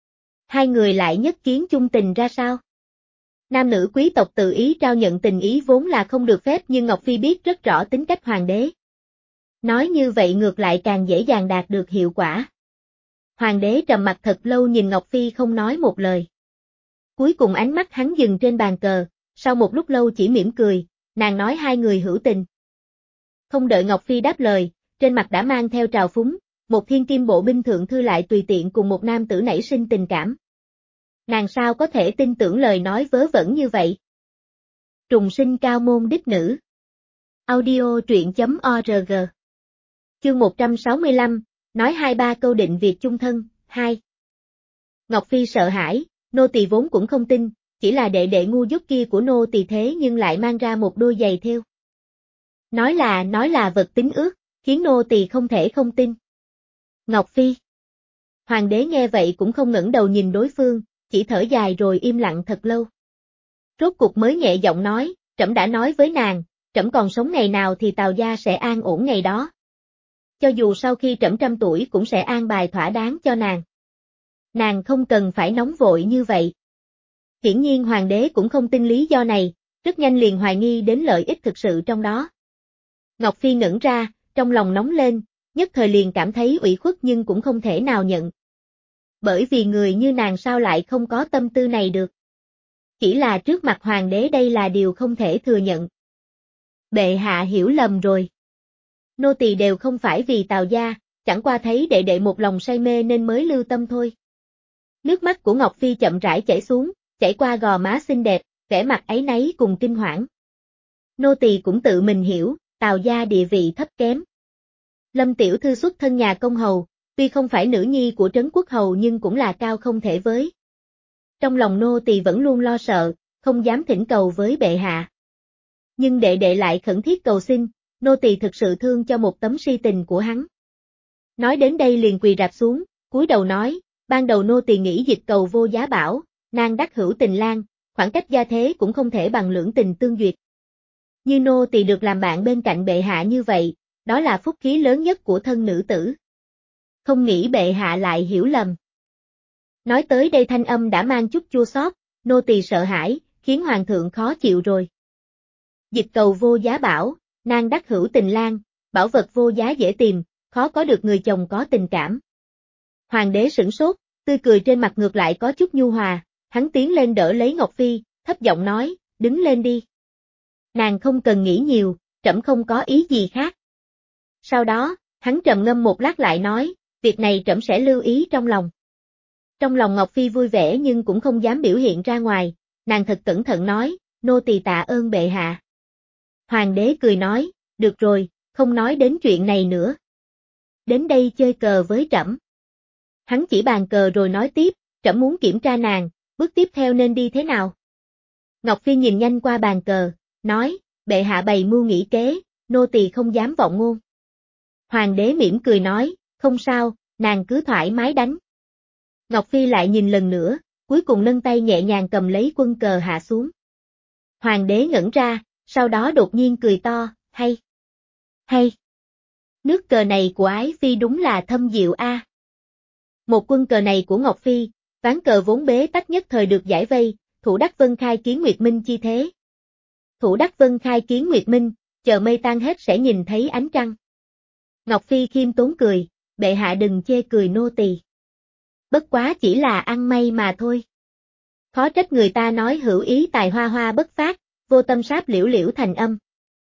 Hai người lại nhất kiến chung tình ra sao? Nam nữ quý tộc tự ý trao nhận tình ý vốn là không được phép nhưng Ngọc Phi biết rất rõ tính cách hoàng đế. Nói như vậy ngược lại càng dễ dàng đạt được hiệu quả. Hoàng đế trầm mặt thật lâu nhìn Ngọc Phi không nói một lời. Cuối cùng ánh mắt hắn dừng trên bàn cờ, sau một lúc lâu chỉ mỉm cười, nàng nói hai người hữu tình. Không đợi Ngọc Phi đáp lời, trên mặt đã mang theo trào phúng, một thiên kim bộ binh thượng thư lại tùy tiện cùng một nam tử nảy sinh tình cảm. Nàng sao có thể tin tưởng lời nói vớ vẩn như vậy? Trùng sinh cao môn đích nữ. Audio truyện.org. Chương một trăm sáu mươi lăm, nói hai ba câu định việc chung thân, hai. Ngọc Phi sợ hãi, nô tỳ vốn cũng không tin, chỉ là đệ đệ ngu dốt kia của nô tỳ thế nhưng lại mang ra một đôi giày thêu. Nói là, nói là vật tín ước, khiến nô tỳ không thể không tin. Ngọc Phi. Hoàng đế nghe vậy cũng không ngẩng đầu nhìn đối phương, chỉ thở dài rồi im lặng thật lâu. Rốt cục mới nhẹ giọng nói, trẫm đã nói với nàng, trẫm còn sống ngày nào thì Tào gia sẽ an ổn ngày đó. Cho dù sau khi trẫm trăm tuổi cũng sẽ an bài thỏa đáng cho nàng. Nàng không cần phải nóng vội như vậy. Hiển nhiên hoàng đế cũng không tin lý do này, rất nhanh liền hoài nghi đến lợi ích thực sự trong đó. Ngọc Phi ngẩn ra, trong lòng nóng lên, nhất thời liền cảm thấy ủy khuất nhưng cũng không thể nào nhận. Bởi vì người như nàng sao lại không có tâm tư này được. Chỉ là trước mặt hoàng đế đây là điều không thể thừa nhận. Bệ hạ hiểu lầm rồi. Nô tỳ đều không phải vì Tào gia, chẳng qua thấy đệ đệ một lòng say mê nên mới lưu tâm thôi. Nước mắt của Ngọc Phi chậm rãi chảy xuống, chảy qua gò má xinh đẹp, vẻ mặt áy náy cùng kinh hoảng. Nô tỳ cũng tự mình hiểu, Tào gia địa vị thấp kém. Lâm tiểu thư xuất thân nhà công hầu, tuy không phải nữ nhi của Trấn Quốc hầu nhưng cũng là cao không thể với. Trong lòng nô tỳ vẫn luôn lo sợ, không dám thỉnh cầu với bệ hạ. Nhưng đệ đệ lại khẩn thiết cầu xin, nô tỳ thực sự thương cho một tấm si tình của hắn. Nói đến đây liền quỳ rạp xuống, cúi đầu nói, ban đầu nô tỳ nghĩ dịch cầu vô giá bảo, nàng đắc hữu tình lang, khoảng cách gia thế cũng không thể bằng lưỡng tình tương duyệt. Như nô tỳ được làm bạn bên cạnh bệ hạ như vậy, đó là phúc khí lớn nhất của thân nữ tử. Không nghĩ bệ hạ lại hiểu lầm. Nói tới đây thanh âm đã mang chút chua xót, nô tỳ sợ hãi, khiến hoàng thượng khó chịu rồi. Dịch cầu vô giá bảo, nàng đắc hữu tình lang, bảo vật vô giá dễ tìm, khó có được người chồng có tình cảm. Hoàng đế sửng sốt, tươi cười trên mặt ngược lại có chút nhu hòa, hắn tiến lên đỡ lấy Ngọc Phi, thấp giọng nói, đứng lên đi. Nàng không cần nghĩ nhiều, trẫm không có ý gì khác. Sau đó, hắn trầm ngâm một lát lại nói, việc này trẫm sẽ lưu ý trong lòng. Trong lòng Ngọc Phi vui vẻ nhưng cũng không dám biểu hiện ra ngoài, nàng thật cẩn thận nói, nô tỳ tạ ơn bệ hạ. Hoàng đế cười nói, được rồi, không nói đến chuyện này nữa. Đến đây chơi cờ với trẫm. Hắn chỉ bàn cờ rồi nói tiếp, trẫm muốn kiểm tra nàng, bước tiếp theo nên đi thế nào. Ngọc Phi nhìn nhanh qua bàn cờ, nói, bệ hạ bày mưu nghĩ kế, nô tỳ không dám vọng ngôn. Hoàng đế mỉm cười nói, không sao, nàng cứ thoải mái đánh. Ngọc Phi lại nhìn lần nữa, cuối cùng nâng tay nhẹ nhàng cầm lấy quân cờ hạ xuống. Hoàng đế ngẩn ra, sau đó đột nhiên cười to, hay, hay. Nước cờ này của Ái Phi đúng là thâm diệu a. Một quân cờ này của Ngọc Phi, ván cờ vốn bế tắc nhất thời được giải vây, Thủ Đắc Vân khai kiến Nguyệt Minh chi thế. Thủ Đắc Vân khai kiến Nguyệt Minh, chờ mây tan hết sẽ nhìn thấy ánh trăng. Ngọc Phi khiêm tốn cười, bệ hạ đừng chê cười nô tỳ. Bất quá chỉ là ăn may mà thôi. Khó trách người ta nói hữu ý tài hoa hoa bất phát, vô tâm sáp liễu liễu thành âm.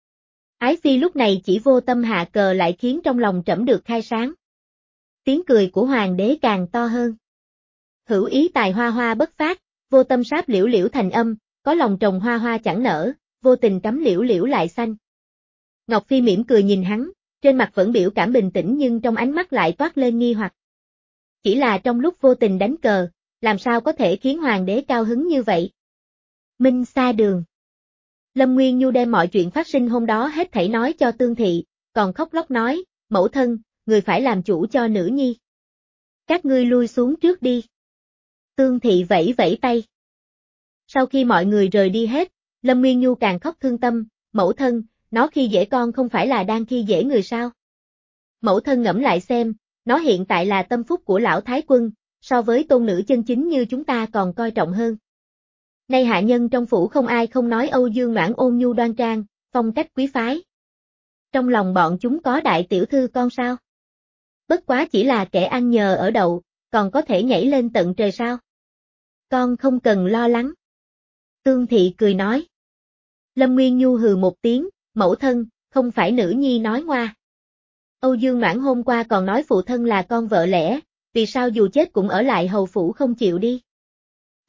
Ái Phi lúc này chỉ vô tâm hạ cờ lại khiến trong lòng trẫm được khai sáng. Tiếng cười của hoàng đế càng to hơn. Hữu ý tài hoa hoa bất phát, vô tâm sáp liễu liễu thành âm, có lòng trồng hoa hoa chẳng nở, vô tình cắm liễu liễu lại xanh. Ngọc Phi mỉm cười nhìn hắn, trên mặt vẫn biểu cảm bình tĩnh nhưng trong ánh mắt lại toát lên nghi hoặc. Chỉ là trong lúc vô tình đánh cờ, làm sao có thể khiến hoàng đế cao hứng như vậy? Minh xa đường. Lâm Nguyên Nhu đem mọi chuyện phát sinh hôm đó hết thảy nói cho Tương Thị, còn khóc lóc nói, mẫu thân, người phải làm chủ cho nữ nhi. Các ngươi lui xuống trước đi. Tương Thị vẫy vẫy tay. Sau khi mọi người rời đi hết, Lâm Nguyên Nhu càng khóc thương tâm, mẫu thân, nó khi dễ con không phải là đang khi dễ người sao? Mẫu thân ngẫm lại xem, nó hiện tại là tâm phúc của lão thái quân, so với tôn nữ chân chính như chúng ta còn coi trọng hơn. Nay hạ nhân trong phủ không ai không nói Âu Dương Noãn ôn nhu đoan trang, phong cách quý phái. Trong lòng bọn chúng có đại tiểu thư con sao? Bất quá chỉ là kẻ ăn nhờ ở đậu, còn có thể nhảy lên tận trời sao? Con không cần lo lắng. Tương Thị cười nói. Lâm Nguyên Nhu hừ một tiếng, mẫu thân, không phải nữ nhi nói ngoa. Âu Dương Noãn hôm qua còn nói phụ thân là con vợ lẽ, vì sao dù chết cũng ở lại hầu phủ không chịu đi.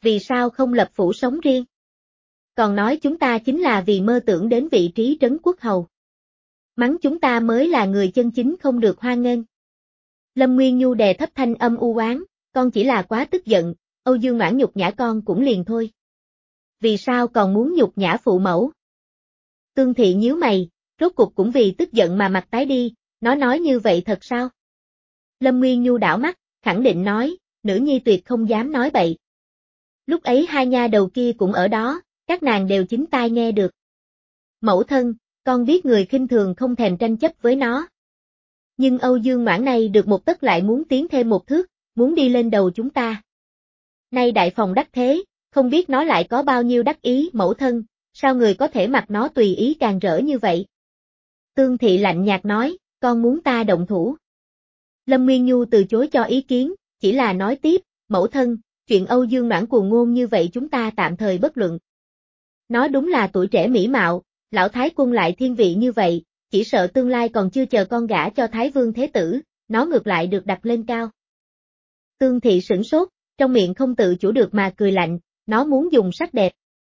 Vì sao không lập phủ sống riêng? Còn nói chúng ta chính là vì mơ tưởng đến vị trí trấn quốc hầu. Mắng chúng ta mới là người chân chính không được hoan nghênh. Lâm Nguyên Nhu đè thấp thanh âm u oán, con chỉ là quá tức giận, Âu Dương Noãn nhục nhã con cũng liền thôi. Vì sao còn muốn nhục nhã phụ mẫu? Tương Thị nhíu mày, rốt cục cũng vì tức giận mà mặt tái đi, nó nói như vậy thật sao? Lâm Nguyên Nhu đảo mắt, khẳng định nói, nữ nhi tuyệt không dám nói bậy. Lúc ấy hai nha đầu kia cũng ở đó, các nàng đều chính tai nghe được. Mẫu thân, con biết người khinh thường không thèm tranh chấp với nó. Nhưng Âu Dương Noãn này được một tấc lại muốn tiến thêm một thước, muốn đi lên đầu chúng ta. Nay đại phòng đắc thế, không biết nó lại có bao nhiêu đắc ý mẫu thân, sao người có thể mặc nó tùy ý càng rỡ như vậy? Tương Thị lạnh nhạt nói, con muốn ta động thủ. Lâm Nguyên Nhu từ chối cho ý kiến, chỉ là nói tiếp, mẫu thân, chuyện Âu Dương Noãn cuồng ngôn như vậy chúng ta tạm thời bất luận. Nó đúng là tuổi trẻ mỹ mạo, lão thái quân lại thiên vị như vậy, chỉ sợ tương lai còn chưa chờ con gả cho Thái Vương Thế Tử, nó ngược lại được đặt lên cao. Tương Thị sửng sốt, trong miệng không tự chủ được mà cười lạnh, nó muốn dùng sắc đẹp.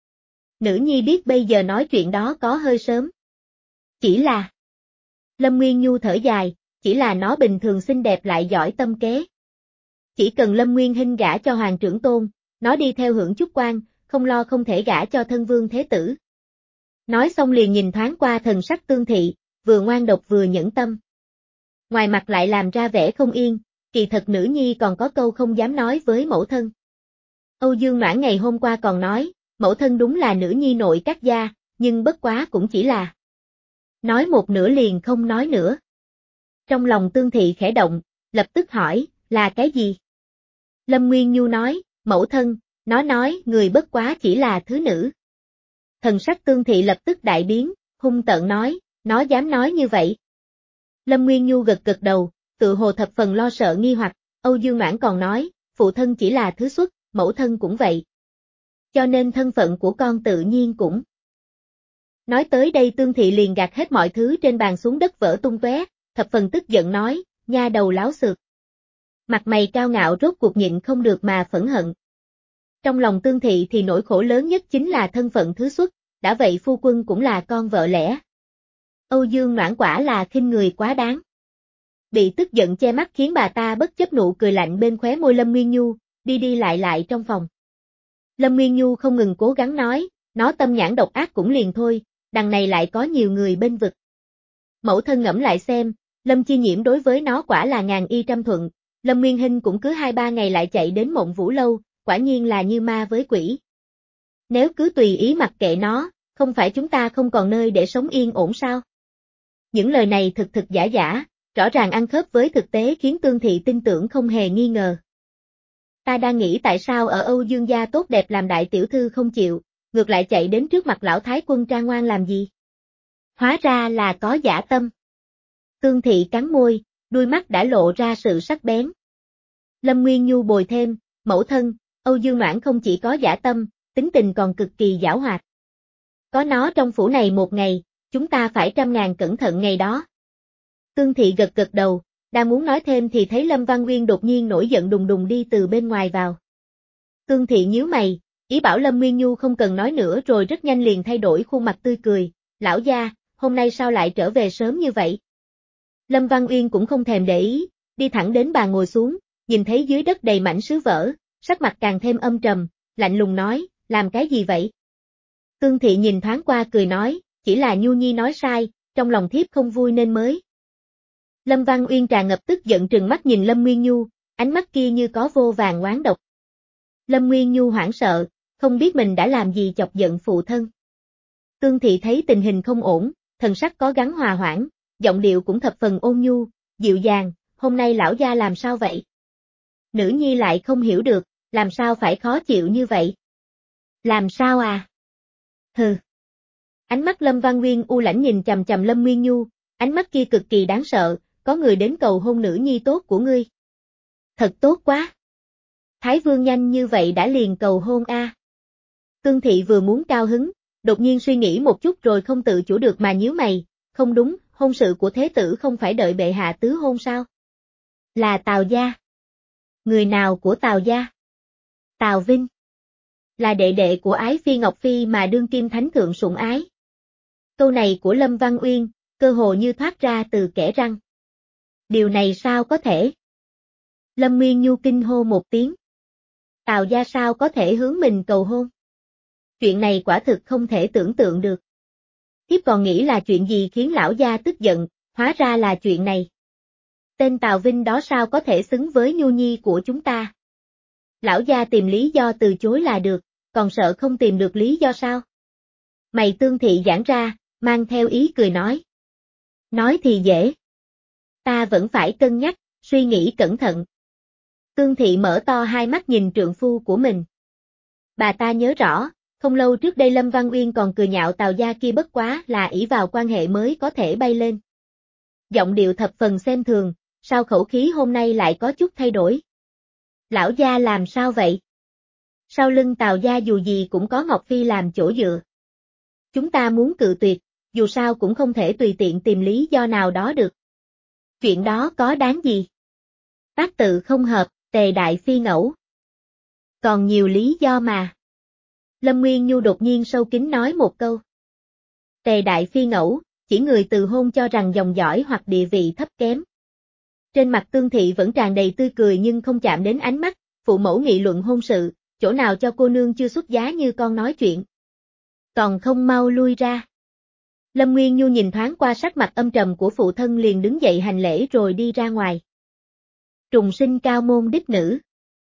Nữ nhi biết bây giờ nói chuyện đó có hơi sớm. Chỉ là... Lâm Nguyên Nhu thở dài, chỉ là nó bình thường xinh đẹp lại giỏi tâm kế. Chỉ cần Lâm Nguyên Hinh gả cho Hoàng trưởng tôn, nó đi theo hưởng chút quan, không lo không thể gả cho thân vương thế tử. Nói xong liền nhìn thoáng qua thần sắc Tương Thị, vừa ngoan độc vừa nhẫn tâm. Ngoài mặt lại làm ra vẻ không yên, kỳ thật nữ nhi còn có câu không dám nói với mẫu thân. Âu Dương Noãn ngày hôm qua còn nói, mẫu thân đúng là nữ nhi nội các gia, nhưng bất quá cũng chỉ là. Nói một nửa liền không nói nữa. Trong lòng Tương Thị khẽ động, lập tức hỏi, là cái gì? Lâm Nguyên Nhu nói, mẫu thân, nó nói người bất quá chỉ là thứ nữ. Thần sắc Tương Thị lập tức đại biến, hung tợn nói, nó dám nói như vậy. Lâm Nguyên Nhu gật gật đầu, tự hồ thập phần lo sợ nghi hoặc, Âu Dương Noãn còn nói, phụ thân chỉ là thứ xuất, mẫu thân cũng vậy. Cho nên thân phận của con tự nhiên cũng. Nói tới đây Tương Thị liền gạt hết mọi thứ trên bàn xuống đất vỡ tung tóe, thập phần tức giận nói, nha đầu láo xược. Mặt mày cao ngạo rốt cuộc nhịn không được mà phẫn hận. Trong lòng Tương Thị thì nỗi khổ lớn nhất chính là thân phận thứ xuất, đã vậy phu quân cũng là con vợ lẽ. Âu Dương Noãn quả là khinh người quá đáng. Bị tức giận che mắt khiến bà ta bất chấp nụ cười lạnh bên khóe môi Lâm Nguyên Nhu, đi đi lại lại trong phòng. Lâm Nguyên Nhu không ngừng cố gắng nói, nó tâm nhãn độc ác cũng liền thôi, đằng này lại có nhiều người bên vực. Mẫu thân ngẫm lại xem, Lâm Chi Nhiễm đối với nó quả là ngàn y trăm thuận, Lâm Nguyên Hinh cũng cứ hai ba ngày lại chạy đến Mộng Vũ Lâu, quả nhiên là như ma với quỷ. Nếu cứ tùy ý mặc kệ nó, không phải chúng ta không còn nơi để sống yên ổn sao? Những lời này thực thực giả giả, rõ ràng ăn khớp với thực tế khiến Tương Thị tin tưởng không hề nghi ngờ. Ta đang nghĩ tại sao ở Âu Dương gia tốt đẹp làm đại tiểu thư không chịu, ngược lại chạy đến trước mặt lão thái quân tra ngoan làm gì? Hóa ra là có giả tâm. Tương Thị cắn môi, đuôi mắt đã lộ ra sự sắc bén. Lâm Nguyên Nhu bồi thêm, mẫu thân, Âu Dương Noãn không chỉ có giả tâm, tính tình còn cực kỳ giảo hoạt. Có nó trong phủ này một ngày, chúng ta phải trăm ngàn cẩn thận ngày đó. Tương Thị gật gật đầu, đang muốn nói thêm thì thấy Lâm Văn Nguyên đột nhiên nổi giận đùng đùng đi từ bên ngoài vào. Tương Thị nhíu mày, ý bảo Lâm Nguyên Nhu không cần nói nữa rồi rất nhanh liền thay đổi khuôn mặt tươi cười, lão gia, hôm nay sao lại trở về sớm như vậy? Lâm Văn Uyên cũng không thèm để ý, đi thẳng đến bàn ngồi xuống, nhìn thấy dưới đất đầy mảnh sứ vỡ, sắc mặt càng thêm âm trầm, lạnh lùng nói, làm cái gì vậy? Tương Thị nhìn thoáng qua cười nói, chỉ là Nhu Nhi nói sai, trong lòng thiếp không vui nên mới. Lâm Văn Uyên tràn ngập tức giận trừng mắt nhìn Lâm Nguyên Nhu, ánh mắt kia như có vô vàn oán độc. Lâm Nguyên Nhu hoảng sợ, không biết mình đã làm gì chọc giận phụ thân. Tương Thị thấy tình hình không ổn, thần sắc có gắng hòa hoãn, giọng điệu cũng thập phần ôn nhu, dịu dàng, hôm nay lão gia làm sao vậy? Nữ nhi lại không hiểu được, làm sao phải khó chịu như vậy? Làm sao à? Hừ. Ánh mắt Lâm Văn Nguyên u lãnh nhìn chằm chằm Lâm Nguyên Nhu, ánh mắt kia cực kỳ đáng sợ, có người đến cầu hôn nữ nhi tốt của ngươi. Thật tốt quá. Thái Vương nhanh như vậy đã liền cầu hôn a. À. Tương Thị vừa muốn cao hứng, đột nhiên suy nghĩ một chút rồi không tự chủ được mà nhíu mày, không đúng, hôn sự của thế tử không phải đợi bệ hạ tứ hôn sao? Là Tào gia. Người nào của Tào gia? Tào Vinh. Là đệ đệ của Ái Phi Ngọc Phi mà đương kim thánh thượng sủng ái. Câu này của Lâm Văn Uyên, cơ hồ như thoát ra từ kẽ răng. Điều này sao có thể? Lâm Nguyên Nhu kinh hô một tiếng. Tào gia sao có thể hướng mình cầu hôn? Chuyện này quả thực không thể tưởng tượng được. Thiếp còn nghĩ là chuyện gì khiến lão gia tức giận, hóa ra là chuyện này. Tên Tào Vinh đó sao có thể xứng với Nhu Nhi của chúng ta? Lão gia tìm lý do từ chối là được, còn sợ không tìm được lý do sao? Mày Tương Thị giãn ra, mang theo ý cười nói. Nói thì dễ. Ta vẫn phải cân nhắc, suy nghĩ cẩn thận. Tương Thị mở to hai mắt nhìn trượng phu của mình. Bà ta nhớ rõ, không lâu trước đây Lâm Văn Uyên còn cười nhạo Tào gia kia bất quá là ỷ vào quan hệ mới có thể bay lên. Giọng điệu thập phần xem thường, sao khẩu khí hôm nay lại có chút thay đổi? Lão gia làm sao vậy? Sau lưng Tào gia dù gì cũng có Ngọc Phi làm chỗ dựa. Chúng ta muốn cự tuyệt, dù sao cũng không thể tùy tiện tìm lý do nào đó được. Chuyện đó có đáng gì? Tác tự không hợp, Tề đại phi ngẫu. Còn nhiều lý do mà. Lâm Nguyên Nhu đột nhiên sâu kín nói một câu. Tề đại phi ngẫu, chỉ người từ hôn cho rằng dòng dõi hoặc địa vị thấp kém. Trên mặt Tương Thị vẫn tràn đầy tươi cười nhưng không chạm đến ánh mắt, phụ mẫu nghị luận hôn sự, chỗ nào cho cô nương chưa xuất giá như con nói chuyện. Còn không mau lui ra. Lâm Nguyên Nhu nhìn thoáng qua sắc mặt âm trầm của phụ thân liền đứng dậy hành lễ rồi đi ra ngoài. Trùng sinh cao môn đích nữ.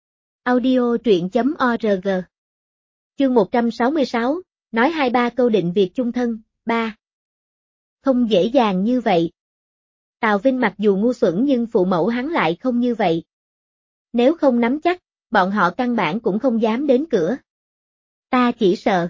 Audio truyện.org. Chương một trăm sáu mươi sáu, nói hai ba câu định việc chung thân, ba. Không dễ dàng như vậy. Tào Vinh mặc dù ngu xuẩn nhưng phụ mẫu hắn lại không như vậy. Nếu không nắm chắc, bọn họ căn bản cũng không dám đến cửa. Ta chỉ sợ.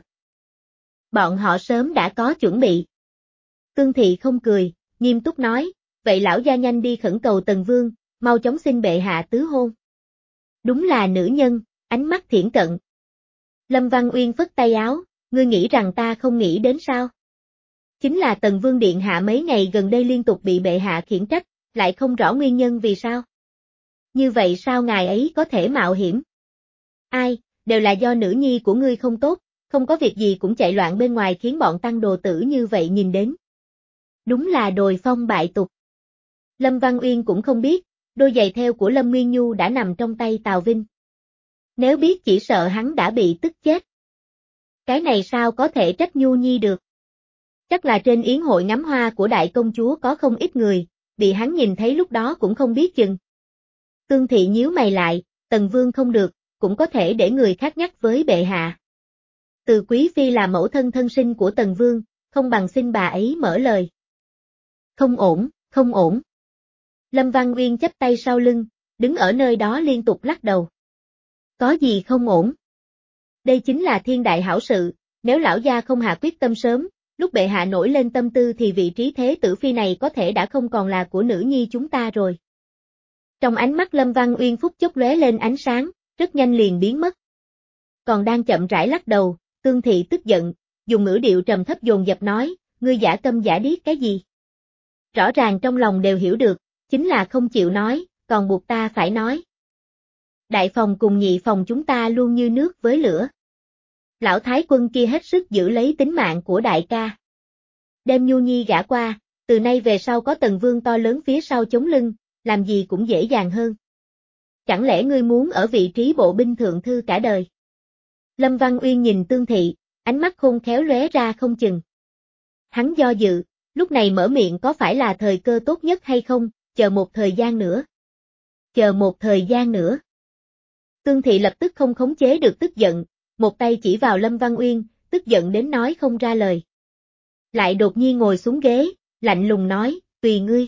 Bọn họ sớm đã có chuẩn bị. Tương Thị không cười, nghiêm túc nói, vậy lão gia nhanh đi khẩn cầu Tần Vương, mau chóng xin bệ hạ tứ hôn. Đúng là nữ nhân, ánh mắt thiển cận. Lâm Văn Uyên phất tay áo, ngươi nghĩ rằng ta không nghĩ đến sao? Chính là Tần Vương điện hạ mấy ngày gần đây liên tục bị bệ hạ khiển trách, lại không rõ nguyên nhân vì sao. Như vậy sao ngài ấy có thể mạo hiểm? Ai, đều là do nữ nhi của ngươi không tốt, không có việc gì cũng chạy loạn bên ngoài khiến bọn tăng đồ tử như vậy nhìn đến. Đúng là đồi phong bại tục. Lâm Văn Uyên cũng không biết, đôi giày theo của Lâm Nguyên Nhu đã nằm trong tay Tào Vinh. Nếu biết chỉ sợ hắn đã bị tức chết. Cái này sao có thể trách Nhu Nhi được? Chắc là trên yến hội ngắm hoa của đại công chúa có không ít người, bị hắn nhìn thấy lúc đó cũng không biết chừng. Tương Thị nhíu mày lại, Tần Vương không được, cũng có thể để người khác nhắc với bệ hạ. Từ Quý Phi là mẫu thân thân sinh của Tần Vương, không bằng xin bà ấy mở lời. Không ổn, không ổn. Lâm Văn Uyên chắp tay sau lưng, đứng ở nơi đó liên tục lắc đầu. Có gì không ổn? Đây chính là thiên đại hảo sự, nếu lão gia không hạ quyết tâm sớm, lúc bệ hạ nổi lên tâm tư thì vị trí thế tử phi này có thể đã không còn là của nữ nhi chúng ta rồi. Trong ánh mắt Lâm Văn Uyên phút chốc lóe lên ánh sáng, rất nhanh liền biến mất. Còn đang chậm rãi lắc đầu, Tương Thị tức giận, dùng ngữ điệu trầm thấp dồn dập nói, ngươi giả câm giả điếc cái gì? Rõ ràng trong lòng đều hiểu được, chính là không chịu nói, còn buộc ta phải nói. Đại phòng cùng nhị phòng chúng ta luôn như nước với lửa. Lão thái quân kia hết sức giữ lấy tính mạng của đại ca. Đem Nhu Nhi gả qua, từ nay về sau có Tần Vương to lớn phía sau chống lưng, làm gì cũng dễ dàng hơn. Chẳng lẽ ngươi muốn ở vị trí bộ binh thượng thư cả đời? Lâm Văn Uyên nhìn Tương Thị, ánh mắt khôn khéo lóe ra không chừng. Hắn do dự, lúc này mở miệng có phải là thời cơ tốt nhất hay không, chờ một thời gian nữa. Chờ một thời gian nữa. Tương Thị lập tức không khống chế được tức giận, một tay chỉ vào Lâm Văn Uyên, tức giận đến nói không ra lời. Lại đột nhiên ngồi xuống ghế, lạnh lùng nói, tùy ngươi.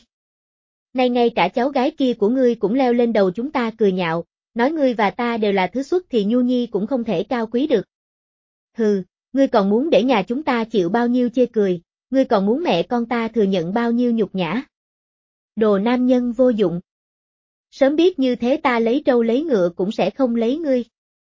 Nay ngay cả cháu gái kia của ngươi cũng leo lên đầu chúng ta cười nhạo, nói ngươi và ta đều là thứ xuất thì Nhu Nhi cũng không thể cao quý được. Hừ, ngươi còn muốn để nhà chúng ta chịu bao nhiêu chê cười, ngươi còn muốn mẹ con ta thừa nhận bao nhiêu nhục nhã. Đồ nam nhân vô dụng. Sớm biết như thế ta lấy trâu lấy ngựa cũng sẽ không lấy ngươi.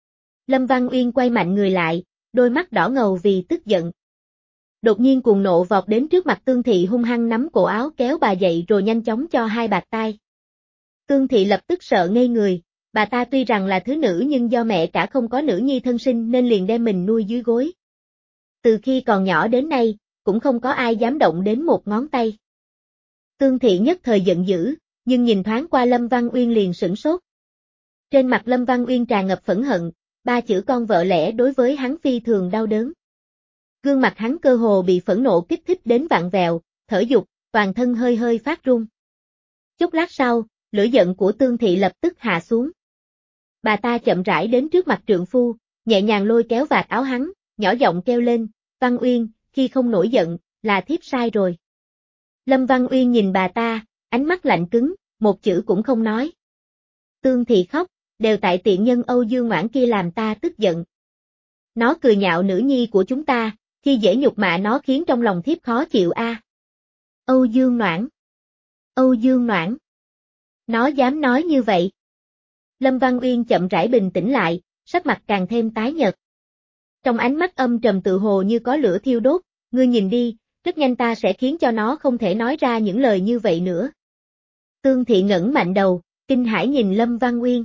Lâm Văn Uyên quay mạnh người lại, đôi mắt đỏ ngầu vì tức giận. Đột nhiên cuồng nộ vọt đến trước mặt Tương Thị hung hăng nắm cổ áo kéo bà dậy rồi nhanh chóng cho hai bạt tai. Tương Thị lập tức sợ ngây người, Bà ta tuy rằng là thứ nữ nhưng do mẹ cả không có nữ nhi thân sinh nên liền đem mình nuôi dưới gối. Từ khi còn nhỏ đến nay, cũng không có ai dám động đến một ngón tay. Tương Thị nhất thời giận dữ, nhưng nhìn thoáng qua Lâm Văn Uyên liền sửng sốt. Trên mặt Lâm Văn Uyên tràn ngập phẫn hận, ba chữ con vợ lẽ đối với hắn phi thường đau đớn. Gương mặt hắn cơ hồ bị phẫn nộ kích thích đến vặn vẹo, thở dục, toàn thân hơi hơi phát run. Chốc lát sau, lửa giận của Tương Thị lập tức hạ xuống. Bà ta chậm rãi đến trước mặt trượng phu, nhẹ nhàng lôi kéo vạt áo hắn, nhỏ giọng kêu lên, Văn Uyên, khi không nổi giận, là thiếp sai rồi. Lâm Văn Uyên nhìn bà ta, ánh mắt lạnh cứng, một chữ cũng không nói. Tương Thị khóc, đều tại tiện nhân Âu Dương Ngoãn kia làm ta tức giận. Nó cười nhạo nữ nhi của chúng ta, khi dễ nhục mạ nó khiến trong lòng thiếp khó chịu a. À. Âu Dương Ngoãn. Âu Dương Ngoãn. Nó dám nói như vậy. Lâm Văn Uyên chậm rãi bình tĩnh lại, sắc mặt càng thêm tái nhợt. Trong ánh mắt âm trầm tự hồ như có lửa thiêu đốt, ngươi nhìn đi, rất nhanh ta sẽ khiến cho nó không thể nói ra những lời như vậy nữa. Tương Thị ngẩng mạnh đầu, kinh hãi nhìn Lâm Văn Uyên.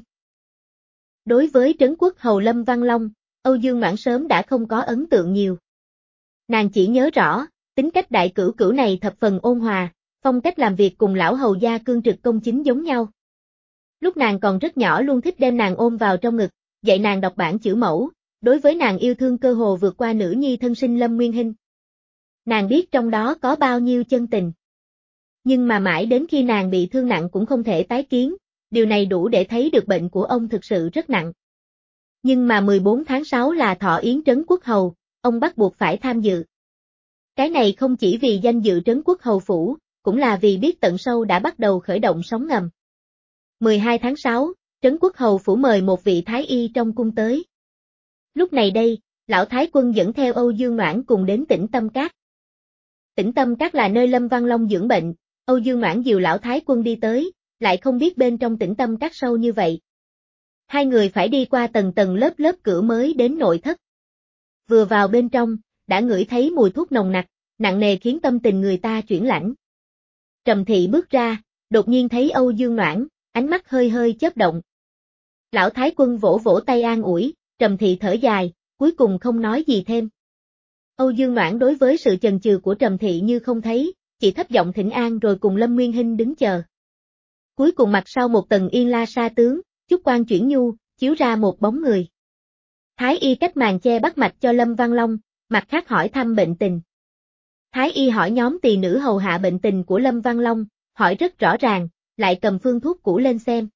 Đối với trấn quốc hầu Lâm Văn Long, Âu Dương Ngoãn sớm đã không có ấn tượng nhiều. Nàng chỉ nhớ rõ, tính cách đại cửu cửu này thập phần ôn hòa, phong cách làm việc cùng lão hầu gia cương trực công chính giống nhau. Lúc nàng còn rất nhỏ luôn thích đem nàng ôm vào trong ngực, dạy nàng đọc bản chữ mẫu, đối với nàng yêu thương cơ hồ vượt qua nữ nhi thân sinh Lâm Nguyên Hinh. Nàng biết trong đó có bao nhiêu chân tình. Nhưng mà mãi đến khi nàng bị thương nặng cũng không thể tái kiến, điều này đủ để thấy được bệnh của ông thực sự rất nặng. Nhưng mà mười bốn tháng sáu là thọ yến trấn quốc hầu, ông bắt buộc phải tham dự. Cái này không chỉ vì danh dự trấn quốc hầu phủ, cũng là vì biết tận sâu đã bắt đầu khởi động sóng ngầm. mười hai tháng sáu, trấn quốc hầu phủ mời một vị thái y trong cung tới. Lúc này đây, lão thái quân dẫn theo Âu Dương Ngoãn cùng đến tỉnh Tâm Cát. Tỉnh Tâm Cát là nơi Lâm Văn Long dưỡng bệnh, Âu Dương Ngoãn dìu lão thái quân đi tới, lại không biết bên trong tỉnh Tâm Cát sâu như vậy. Hai người phải đi qua tầng tầng lớp lớp cửa mới đến nội thất. Vừa vào bên trong, đã ngửi thấy mùi thuốc nồng nặc, nặng nề khiến tâm tình người ta chuyển lạnh. Trầm Thị bước ra, đột nhiên thấy Âu Dương Ngoãn, ánh mắt hơi hơi chớp động. Lão thái quân vỗ vỗ tay an ủi, Trầm Thị thở dài, cuối cùng không nói gì thêm. Âu Dương Ngoãn đối với sự chần chừ của Trầm Thị như không thấy, chỉ thấp giọng thỉnh an rồi cùng Lâm Nguyên Hinh đứng chờ. Cuối cùng mặt sau một tầng yên la sa tướng, chút quan chuyển nhu, chiếu ra một bóng người. Thái y cách màn che bắt mạch cho Lâm Văn Long, mặt khác hỏi thăm bệnh tình. Thái y hỏi nhóm tỳ nữ hầu hạ bệnh tình của Lâm Văn Long, hỏi rất rõ ràng, lại cầm phương thuốc cũ lên xem.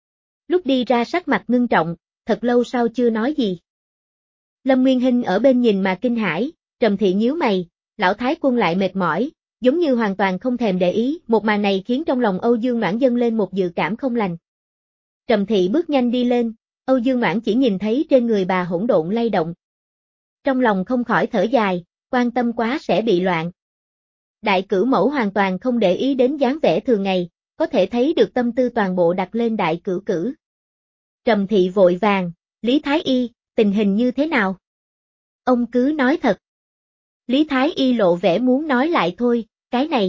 Lúc đi ra sắc mặt ngưng trọng, thật lâu sau chưa nói gì. Lâm Nguyên Hinh ở bên nhìn mà kinh hãi, Trầm Thị nhíu mày, lão thái quân lại mệt mỏi, giống như hoàn toàn không thèm để ý, một màn này khiến trong lòng Âu Dương Ngoãn dâng lên một dự cảm không lành. Trầm Thị bước nhanh đi lên, Âu Dương Ngoãn chỉ nhìn thấy trên người bà hỗn độn lay động. Trong lòng không khỏi thở dài, quan tâm quá sẽ bị loạn. Đại cửu mẫu hoàn toàn không để ý đến dáng vẻ thường ngày, có thể thấy được tâm tư toàn bộ đặt lên đại cửu cửu. Trầm Thị vội vàng, Lý Thái Y, tình hình như thế nào? Ông cứ nói thật. Lý Thái Y lộ vẻ muốn nói lại thôi, cái này.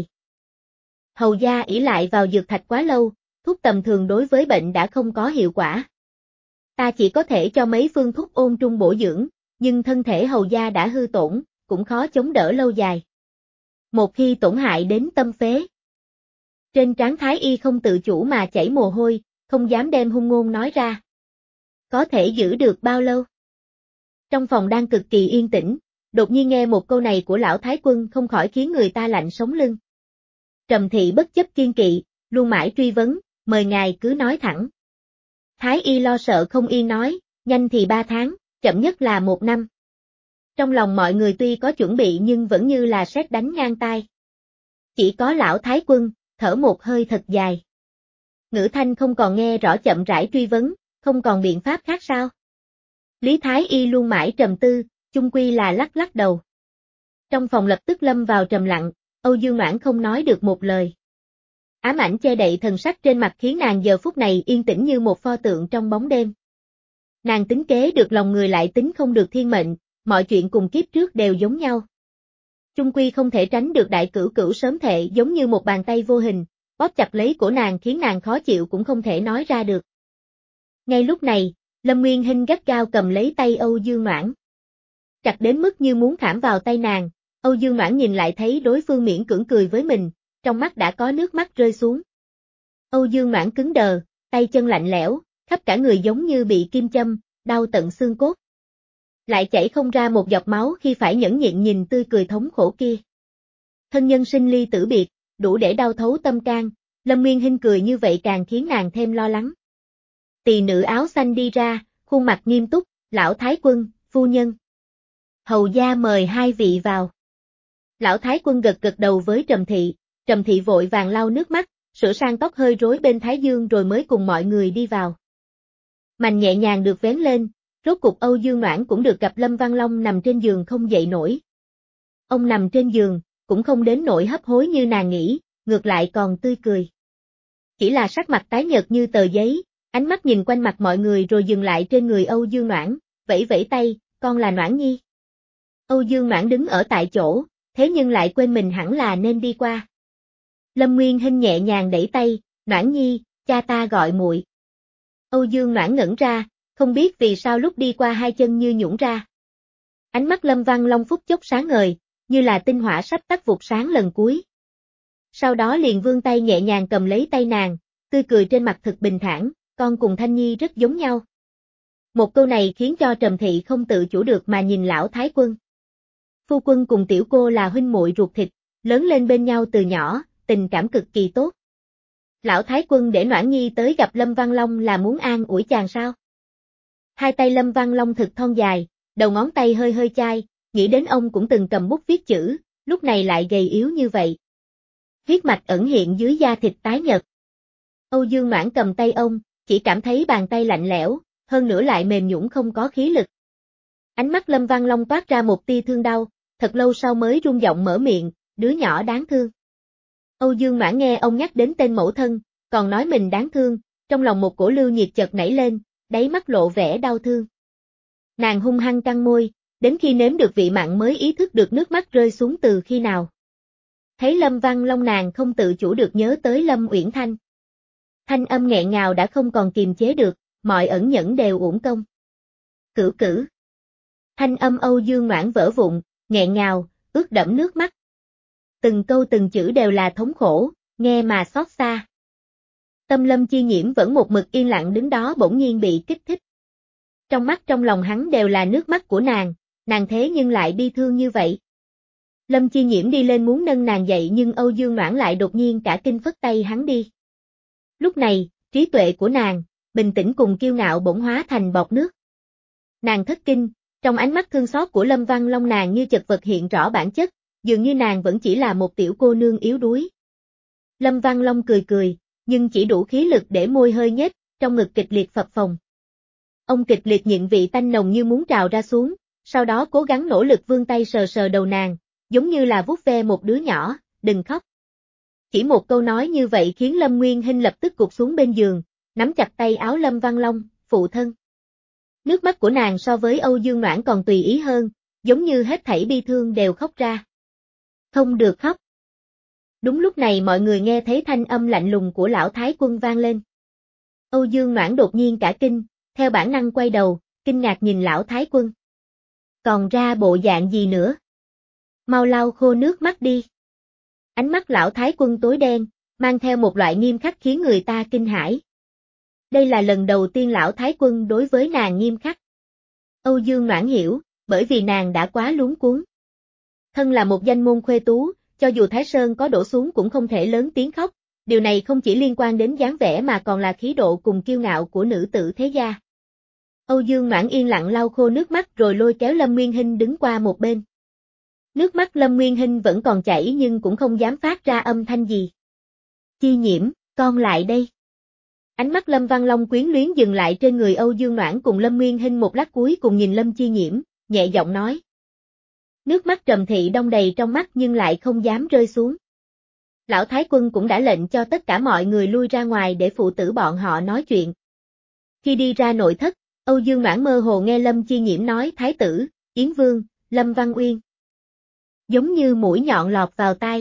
Hầu gia ỷ lại vào dược thạch quá lâu, thuốc tầm thường đối với bệnh đã không có hiệu quả. Ta chỉ có thể cho mấy phương thuốc ôn trung bổ dưỡng, nhưng thân thể hầu gia đã hư tổn, cũng khó chống đỡ lâu dài. Một khi tổn hại đến tâm phế. Trên trán Thái Y không tự chủ mà chảy mồ hôi, không dám đem hung ngôn nói ra. Có thể giữ được bao lâu? Trong phòng đang cực kỳ yên tĩnh, đột nhiên nghe một câu này của lão thái quân không khỏi khiến người ta lạnh sống lưng. Trầm Thị bất chấp kiên kỵ, luôn mãi truy vấn, mời ngài cứ nói thẳng. Thái Y lo sợ không yên nói, nhanh thì ba tháng, chậm nhất là một năm. Trong lòng mọi người tuy có chuẩn bị nhưng vẫn như là sét đánh ngang tai. Chỉ có lão thái quân, thở một hơi thật dài. Ngữ thanh không còn nghe rõ chậm rãi truy vấn, không còn biện pháp khác sao? Lý Thái Y luôn mãi trầm tư, chung quy là lắc lắc đầu. Trong phòng lập tức lâm vào trầm lặng, Âu Dương Ngoãn không nói được một lời. Ám ảnh che đậy thần sắc trên mặt khiến nàng giờ phút này yên tĩnh như một pho tượng trong bóng đêm. Nàng tính kế được lòng người lại tính không được thiên mệnh, mọi chuyện cùng kiếp trước đều giống nhau. Chung quy không thể tránh được đại cửu cửu sớm thệ giống như một bàn tay vô hình, bóp chặt lấy cổ nàng khiến nàng khó chịu cũng không thể nói ra được. Ngay lúc này, Lâm Nguyên Hinh gắt gao cầm lấy tay Âu Dương Noãn. Chặt đến mức như muốn khảm vào tay nàng, Âu Dương Noãn nhìn lại thấy đối phương miễn cưỡng cười với mình, trong mắt đã có nước mắt rơi xuống. Âu Dương Noãn cứng đờ, tay chân lạnh lẽo, khắp cả người giống như bị kim châm, đau tận xương cốt. Lại chảy không ra một giọt máu khi phải nhẫn nhịn nhìn tươi cười thống khổ kia. Thân nhân sinh ly tử biệt, đủ để đau thấu tâm can, Lâm Nguyên Hinh cười như vậy càng khiến nàng thêm lo lắng. Tỳ nữ áo xanh đi ra, khuôn mặt nghiêm túc, lão thái quân, phu nhân. Hầu gia mời hai vị vào. Lão thái quân gật gật đầu với Trầm Thị, Trầm Thị vội vàng lau nước mắt, sửa sang tóc hơi rối bên thái dương rồi mới cùng mọi người đi vào. Mành nhẹ nhàng được vén lên, rốt cục Âu Dương Noãn cũng được gặp Lâm Văn Long nằm trên giường không dậy nổi. Ông nằm trên giường, cũng không đến nỗi hấp hối như nàng nghĩ, ngược lại còn tươi cười. Chỉ là sắc mặt tái nhợt như tờ giấy, ánh mắt nhìn quanh mặt mọi người rồi dừng lại trên người Âu Dương Noãn, vẫy vẫy tay, con là Noãn Nhi. Âu Dương Noãn đứng ở tại chỗ, thế nhưng lại quên mình hẳn là nên đi qua. Lâm Nguyên Hinh nhẹ nhàng đẩy tay, Noãn Nhi, cha ta gọi muội. Âu Dương Noãn ngẩn ra, không biết vì sao lúc đi qua hai chân như nhũn ra. Ánh mắt Lâm Văn Long phút chốc sáng ngời, như là tinh hỏa sắp tắt vụt sáng lần cuối. Sau đó liền vươn tay nhẹ nhàng cầm lấy tay nàng, tươi cười trên mặt thực bình thản, con cùng Thanh Nhi rất giống nhau. Một câu này khiến cho Trầm Thị không tự chủ được mà nhìn lão thái quân. Phu quân cùng tiểu cô là huynh muội ruột thịt, lớn lên bên nhau từ nhỏ, tình cảm cực kỳ tốt. Lão thái quân để Noãn Nhi tới gặp Lâm Văn Long là muốn an ủi chàng sao? Hai tay Lâm Văn Long thực thon dài, đầu ngón tay hơi hơi chai, nghĩ đến ông cũng từng cầm bút viết chữ, lúc này lại gầy yếu như vậy. Huyết mạch ẩn hiện dưới da thịt tái nhợt. Âu Dương Noãn cầm tay ông, chỉ cảm thấy bàn tay lạnh lẽo, hơn nữa lại mềm nhũn không có khí lực. Ánh mắt Lâm Văn Long toát ra một tia thương đau, thật lâu sau mới run giọng mở miệng, đứa nhỏ đáng thương. Âu Dương Noãn nghe ông nhắc đến tên mẫu thân, còn nói mình đáng thương, trong lòng một cổ lưu nhiệt chợt nảy lên, đáy mắt lộ vẻ đau thương. Nàng hung hăng căng môi, đến khi nếm được vị mặn mới ý thức được nước mắt rơi xuống từ khi nào. Thấy Lâm Văn Long nàng không tự chủ được nhớ tới Lâm Uyển Thanh. Thanh âm nghẹn ngào đã không còn kiềm chế được, mọi ẩn nhẫn đều uổng công. Cửu cửu. Thanh âm Âu Dương Noãn vỡ vụn, nghẹn ngào, ướt đẫm nước mắt. Từng câu từng chữ đều là thống khổ, nghe mà xót xa. Tâm Lâm Chi Nhiễm vẫn một mực yên lặng đứng đó bỗng nhiên bị kích thích. Trong mắt trong lòng hắn đều là nước mắt của nàng, nàng thế nhưng lại bi thương như vậy. Lâm Chi Nhiễm đi lên muốn nâng nàng dậy nhưng Âu Dương Noãn lại đột nhiên cả kinh phất tay hắn đi. Lúc này, trí tuệ của nàng, bình tĩnh cùng kiêu ngạo bỗng hóa thành bọt nước. Nàng thất kinh, trong ánh mắt thương xót của Lâm Văn Long nàng như chật vật hiện rõ bản chất, dường như nàng vẫn chỉ là một tiểu cô nương yếu đuối. Lâm Văn Long cười cười, nhưng chỉ đủ khí lực để môi hơi nhếch, trong ngực kịch liệt phập phồng. Ông kịch liệt nhịn vị tanh nồng như muốn trào ra xuống, sau đó cố gắng nỗ lực vươn tay sờ sờ đầu nàng, giống như là vuốt ve một đứa nhỏ, đừng khóc. Chỉ một câu nói như vậy khiến Lâm Nguyên Hinh lập tức gục xuống bên giường, nắm chặt tay áo Lâm Văn Long, phụ thân. Nước mắt của nàng so với Âu Dương Noãn còn tùy ý hơn, giống như hết thảy bi thương đều khóc ra. Không được khóc. Đúng lúc này mọi người nghe thấy thanh âm lạnh lùng của lão thái quân vang lên. Âu Dương Noãn đột nhiên cả kinh, theo bản năng quay đầu, kinh ngạc nhìn lão thái quân. Còn ra bộ dạng gì nữa? Mau lau khô nước mắt đi. Ánh mắt lão thái quân tối đen, mang theo một loại nghiêm khắc khiến người ta kinh hãi. Đây là lần đầu tiên lão thái quân đối với nàng nghiêm khắc. Âu Dương Noãn hiểu, bởi vì nàng đã quá luống cuống. Thân là một danh môn khuê tú, cho dù Thái Sơn có đổ xuống cũng không thể lớn tiếng khóc, điều này không chỉ liên quan đến dáng vẻ mà còn là khí độ cùng kiêu ngạo của nữ tử thế gia. Âu Dương Noãn yên lặng lau khô nước mắt rồi lôi kéo Lâm Nguyên Hinh đứng qua một bên. Nước mắt Lâm Nguyên Hinh vẫn còn chảy nhưng cũng không dám phát ra âm thanh gì. Chi Nhiễm, con lại đây. Ánh mắt Lâm Văn Long quyến luyến dừng lại trên người Âu Dương Noãn cùng Lâm Nguyên Hinh một lát cuối cùng nhìn Lâm Chi Nhiễm, nhẹ giọng nói. Nước mắt Trầm Thị đông đầy trong mắt nhưng lại không dám rơi xuống. Lão Thái Quân cũng đã lệnh cho tất cả mọi người lui ra ngoài để phụ tử bọn họ nói chuyện. Khi đi ra nội thất, Âu Dương Noãn mơ hồ nghe Lâm Chi Nhiễm nói Thái tử, Yến Vương, Lâm Văn Uyên. Giống như mũi nhọn lọt vào tai.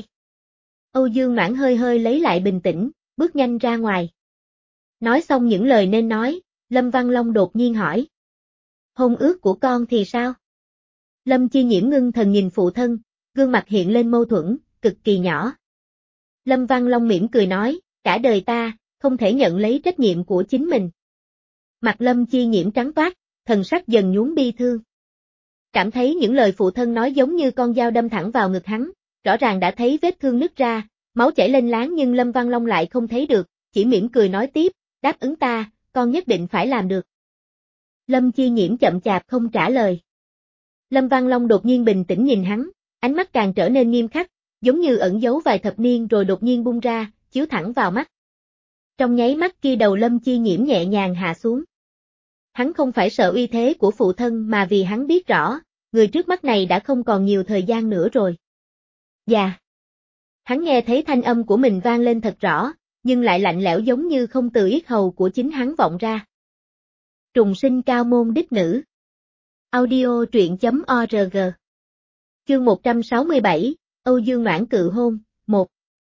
Âu Dương Noãn hơi hơi lấy lại bình tĩnh, bước nhanh ra ngoài. Nói xong những lời nên nói, Lâm Văn Long đột nhiên hỏi. Hôn ước của con thì sao? Lâm Chi Nhiễm ngưng thần nhìn phụ thân, gương mặt hiện lên mâu thuẫn, cực kỳ nhỏ. Lâm Văn Long mỉm cười nói, cả đời ta, không thể nhận lấy trách nhiệm của chính mình. Mặt Lâm Chi Nhiễm trắng toát, thần sắc dần nhuốm bi thương. Cảm thấy những lời phụ thân nói giống như con dao đâm thẳng vào ngực hắn, rõ ràng đã thấy vết thương nứt ra, máu chảy lên láng nhưng Lâm Văn Long lại không thấy được, chỉ mỉm cười nói tiếp, đáp ứng ta, con nhất định phải làm được. Lâm Chi Nhiễm chậm chạp không trả lời. Lâm Văn Long đột nhiên bình tĩnh nhìn hắn, ánh mắt càng trở nên nghiêm khắc, giống như ẩn giấu vài thập niên rồi đột nhiên bung ra, chiếu thẳng vào mắt. Trong nháy mắt kia đầu Lâm Chi Nhiễm nhẹ nhàng hạ xuống. Hắn không phải sợ uy thế của phụ thân mà vì hắn biết rõ, người trước mắt này đã không còn nhiều thời gian nữa rồi. Dạ. Hắn nghe thấy thanh âm của mình vang lên thật rõ, nhưng lại lạnh lẽo giống như không từ yết hầu của chính hắn vọng ra. Trùng sinh cao môn đích nữ. Audio truyện chấm org. Chương một trăm sáu mươi bảy, Âu Dương Noãn cự hôn, một.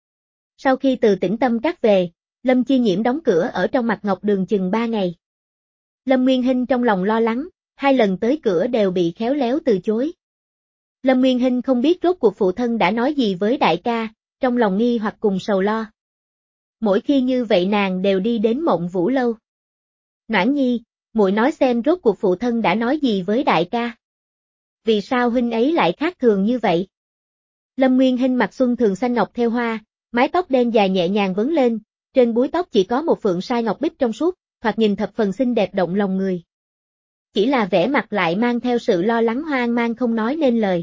Sau khi từ Tĩnh Tâm Các về, Lâm Chi Nhiễm đóng cửa ở trong Mặt Ngọc Đường chừng ba ngày. Lâm Nguyên Hinh trong lòng lo lắng, hai lần tới cửa đều bị khéo léo từ chối. Lâm Nguyên Hinh không biết rốt cuộc phụ thân đã nói gì với đại ca, trong lòng nghi hoặc cùng sầu lo. Mỗi khi như vậy nàng đều đi đến Mộng Vũ lâu. Noãn Nhi, muội nói xem rốt cuộc phụ thân đã nói gì với đại ca. Vì sao huynh ấy lại khác thường như vậy? Lâm Nguyên Hinh mặc xuân thường xanh ngọc theo hoa, mái tóc đen dài nhẹ nhàng vấn lên, trên búi tóc chỉ có một phượng sai ngọc bích trong suốt, thoạt nhìn thập phần xinh đẹp động lòng người. Chỉ là vẻ mặt lại mang theo sự lo lắng hoang mang không nói nên lời.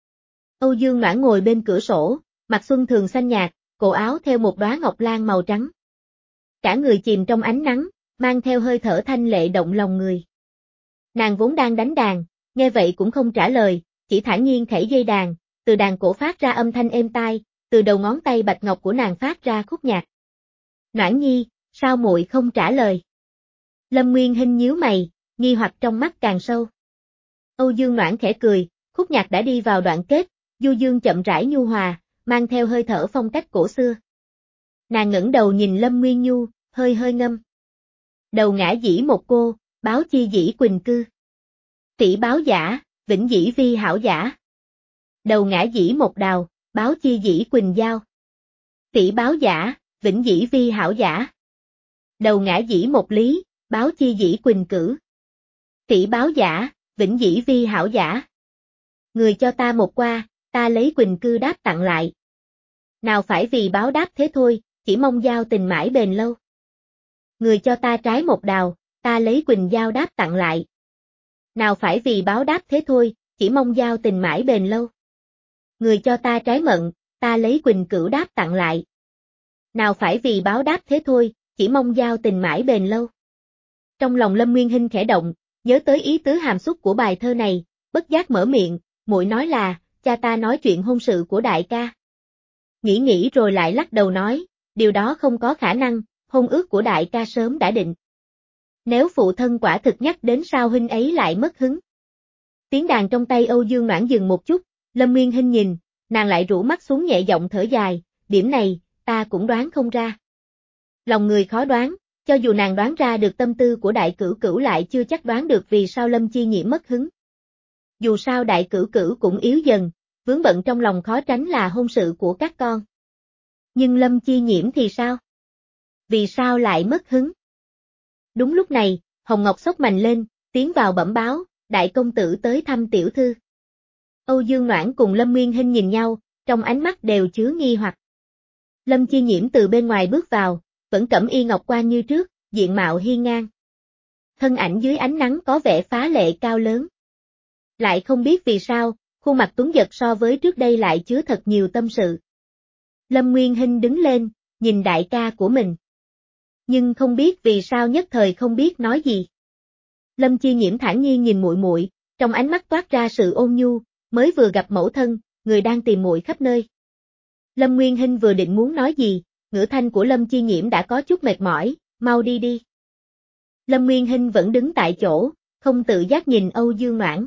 Âu Dương Noãn ngồi bên cửa sổ, mặc xuân thường xanh nhạt, cổ áo theo một đóa ngọc lan màu trắng. Cả người chìm trong ánh nắng, mang theo hơi thở thanh lệ động lòng người. Nàng vốn đang đánh đàn, nghe vậy cũng không trả lời, chỉ thản nhiên khẩy dây đàn, từ đàn cổ phát ra âm thanh êm tai, từ đầu ngón tay bạch ngọc của nàng phát ra khúc nhạc. Noãn Nhi, sao muội không trả lời? Lâm Nguyên Hinh nhíu mày, nghi hoặc trong mắt càng sâu. Âu Dương Noãn khẽ cười, khúc nhạc đã đi vào đoạn kết, du dương chậm rãi nhu hòa, mang theo hơi thở phong cách cổ xưa. Nàng ngẩng đầu nhìn Lâm Nguyên Nhu, hơi hơi ngâm. Đầu ngã dĩ một cô, báo chi dĩ quỳnh cư. Tỷ báo giả, vĩnh dĩ vi hảo giả. Đầu ngã dĩ một đào, báo chi dĩ quỳnh giao. Tỷ báo giả, vĩnh dĩ vi hảo giả. Đầu ngã dĩ một lý, báo chi dĩ quỳnh cử. Tỷ báo giả, vĩnh dĩ vi hảo giả. Người cho ta một qua, ta lấy quỳnh cư đáp tặng lại. Nào phải vì báo đáp thế thôi, chỉ mong giao tình mãi bền lâu. Người cho ta trái một đào, ta lấy quỳnh giao đáp tặng lại. Nào phải vì báo đáp thế thôi, chỉ mong giao tình mãi bền lâu. Người cho ta trái mận, ta lấy quỳnh cửu đáp tặng lại. Nào phải vì báo đáp thế thôi, chỉ mong giao tình mãi bền lâu. Trong lòng Lâm Nguyên Hinh khẽ động, nhớ tới ý tứ hàm xúc của bài thơ này, bất giác mở miệng, muội nói là, cha ta nói chuyện hôn sự của đại ca. Nghĩ nghĩ rồi lại lắc đầu nói, điều đó không có khả năng, hôn ước của đại ca sớm đã định. Nếu phụ thân quả thực nhắc đến sao huynh ấy lại mất hứng. Tiếng đàn trong tay Âu Dương Noãn dừng một chút, Lâm Nguyên Hinh nhìn, nàng lại rũ mắt xuống nhẹ giọng thở dài, điểm này, ta cũng đoán không ra. Lòng người khó đoán, cho dù nàng đoán ra được tâm tư của đại cửu cửu lại chưa chắc đoán được vì sao Lâm Chi Nhiễm mất hứng. Dù sao đại cửu cửu cũng yếu dần, vướng bận trong lòng khó tránh là hôn sự của các con. Nhưng Lâm Chi Nhiễm thì sao? Vì sao lại mất hứng? Đúng lúc này, Hồng Ngọc xốc mành lên, tiến vào bẩm báo, đại công tử tới thăm tiểu thư. Âu Dương Noãn cùng Lâm Nguyên Hinh nhìn nhau, trong ánh mắt đều chứa nghi hoặc. Lâm Chi Nhiễm từ bên ngoài bước vào, vẫn cẩm y ngọc quan như trước, diện mạo hiên ngang. Thân ảnh dưới ánh nắng có vẻ phá lệ cao lớn. Lại không biết vì sao, khuôn mặt tuấn giật so với trước đây lại chứa thật nhiều tâm sự. Lâm Nguyên Hinh đứng lên, nhìn đại ca của mình. Nhưng không biết vì sao nhất thời không biết nói gì. Lâm Chi Nhiễm thản nhiên nhìn muội muội, trong ánh mắt toát ra sự ôn nhu, mới vừa gặp mẫu thân, người đang tìm muội khắp nơi. Lâm Nguyên Hinh vừa định muốn nói gì, ngữ thanh của Lâm Chi Nhiễm đã có chút mệt mỏi, mau đi đi. Lâm Nguyên Hinh vẫn đứng tại chỗ, không tự giác nhìn Âu Dương Noãn.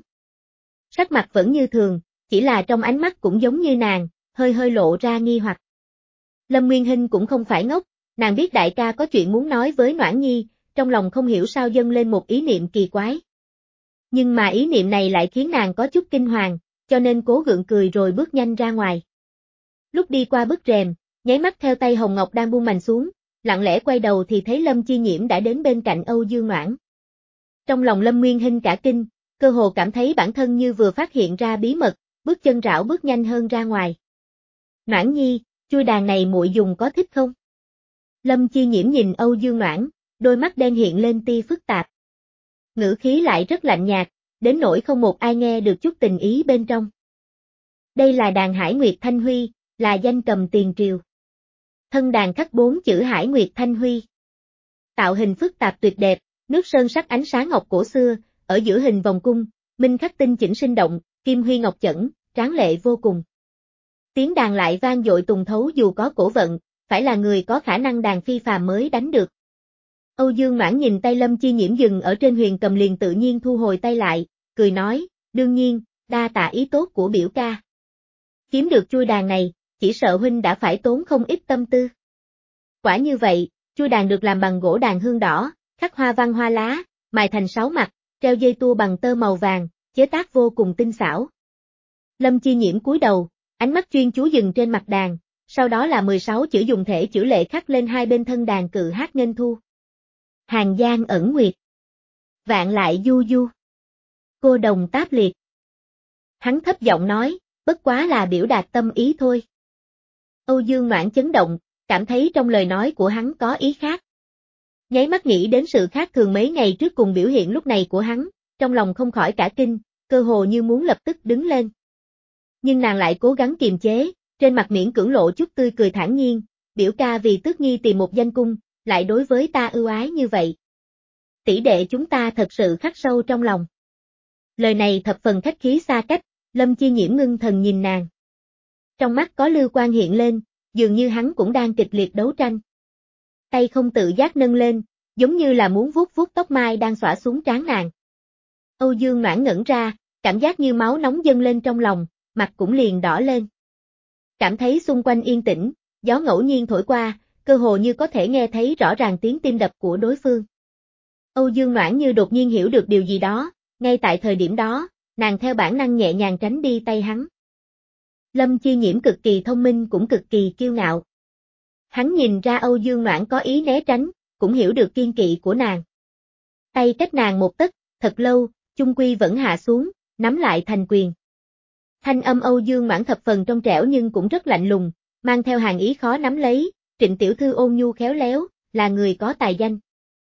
Sắc mặt vẫn như thường, chỉ là trong ánh mắt cũng giống như nàng, hơi hơi lộ ra nghi hoặc. Lâm Nguyên Hinh cũng không phải ngốc, nàng biết đại ca có chuyện muốn nói với Noãn Nhi, trong lòng không hiểu sao dâng lên một ý niệm kỳ quái. Nhưng mà ý niệm này lại khiến nàng có chút kinh hoàng, cho nên cố gượng cười rồi bước nhanh ra ngoài. Lúc đi qua bức rèm, nháy mắt theo tay Hồng Ngọc đang buông mành xuống, lặng lẽ quay đầu thì thấy Lâm Chi Nhiễm đã đến bên cạnh Âu Dương Noãn. Trong lòng Lâm Nguyên Hinh cả kinh, cơ hồ cảm thấy bản thân như vừa phát hiện ra bí mật, bước chân rảo bước nhanh hơn ra ngoài. Noãn nhi, chui đàn này muội dùng có thích không? Lâm Chi Nhiễm nhìn Âu Dương Noãn, đôi mắt đen hiện lên tia phức tạp. Ngữ khí lại rất lạnh nhạt, đến nỗi không một ai nghe được chút tình ý bên trong. Đây là đàn Hải Nguyệt Thanh Huy, là danh cầm tiền triều. Thân đàn khắc bốn chữ Hải Nguyệt Thanh Huy. Tạo hình phức tạp tuyệt đẹp, nước sơn sắc ánh sáng ngọc cổ xưa, ở giữa hình vòng cung, minh khắc tinh chỉnh sinh động, kim huy ngọc chẩn, tráng lệ vô cùng. Tiếng đàn lại vang dội tùng thấu dù có cổ vận, phải là người có khả năng đàn phi phàm mới đánh được. Âu Dương Noãn nhìn tay Lâm Chi Nhiễm dừng ở trên huyền cầm liền tự nhiên thu hồi tay lại, cười nói, đương nhiên, đa tạ ý tốt của biểu ca. Kiếm được chui đàn này, chỉ sợ huynh đã phải tốn không ít tâm tư. Quả như vậy, chui đàn được làm bằng gỗ đàn hương đỏ, khắc hoa văn hoa lá, mài thành sáu mặt, treo dây tua bằng tơ màu vàng, chế tác vô cùng tinh xảo. Lâm Chi Nhiễm cúi đầu, ánh mắt chuyên chú dừng trên mặt đàn, sau đó là mười sáu chữ dùng thể chữ lệ khắc lên hai bên thân đàn cự hát nghênh thu. Hàng giang ẩn nguyệt. Vạn lại du du. Cô đồng táp liệt. Hắn thấp giọng nói, bất quá là biểu đạt tâm ý thôi. Âu Dương Noãn chấn động, cảm thấy trong lời nói của hắn có ý khác. Nháy mắt nghĩ đến sự khác thường mấy ngày trước cùng biểu hiện lúc này của hắn, trong lòng không khỏi cả kinh, cơ hồ như muốn lập tức đứng lên. Nhưng nàng lại cố gắng kiềm chế, trên mặt miễn cưỡng lộ chút tươi cười thản nhiên, biểu ca vì Tước Nhi tìm một danh cung, lại đối với ta ưu ái như vậy. Tỷ đệ chúng ta thật sự khắc sâu trong lòng. Lời này thập phần khách khí xa cách, Lâm Chi Nhiễm ngưng thần nhìn nàng. Trong mắt có lưu quang hiện lên, dường như hắn cũng đang kịch liệt đấu tranh. Tay không tự giác nâng lên, giống như là muốn vuốt vuốt tóc mai đang xõa xuống trán nàng. Âu Dương Noãn ngẩn ra, cảm giác như máu nóng dâng lên trong lòng, mặt cũng liền đỏ lên. Cảm thấy xung quanh yên tĩnh, gió ngẫu nhiên thổi qua, cơ hồ như có thể nghe thấy rõ ràng tiếng tim đập của đối phương. Âu Dương Noãn như đột nhiên hiểu được điều gì đó, ngay tại thời điểm đó, nàng theo bản năng nhẹ nhàng tránh đi tay hắn. Lâm Chi Nhiễm cực kỳ thông minh cũng cực kỳ kiêu ngạo. Hắn nhìn ra Âu Dương Noãn có ý né tránh, cũng hiểu được kiên kỵ của nàng. Tay cách nàng một tấc, thật lâu, chung quy vẫn hạ xuống, nắm lại thành quyền. Thanh âm Âu Dương Noãn thập phần trong trẻo nhưng cũng rất lạnh lùng, mang theo hàng ý khó nắm lấy, Trịnh tiểu thư ôn nhu khéo léo, là người có tài danh.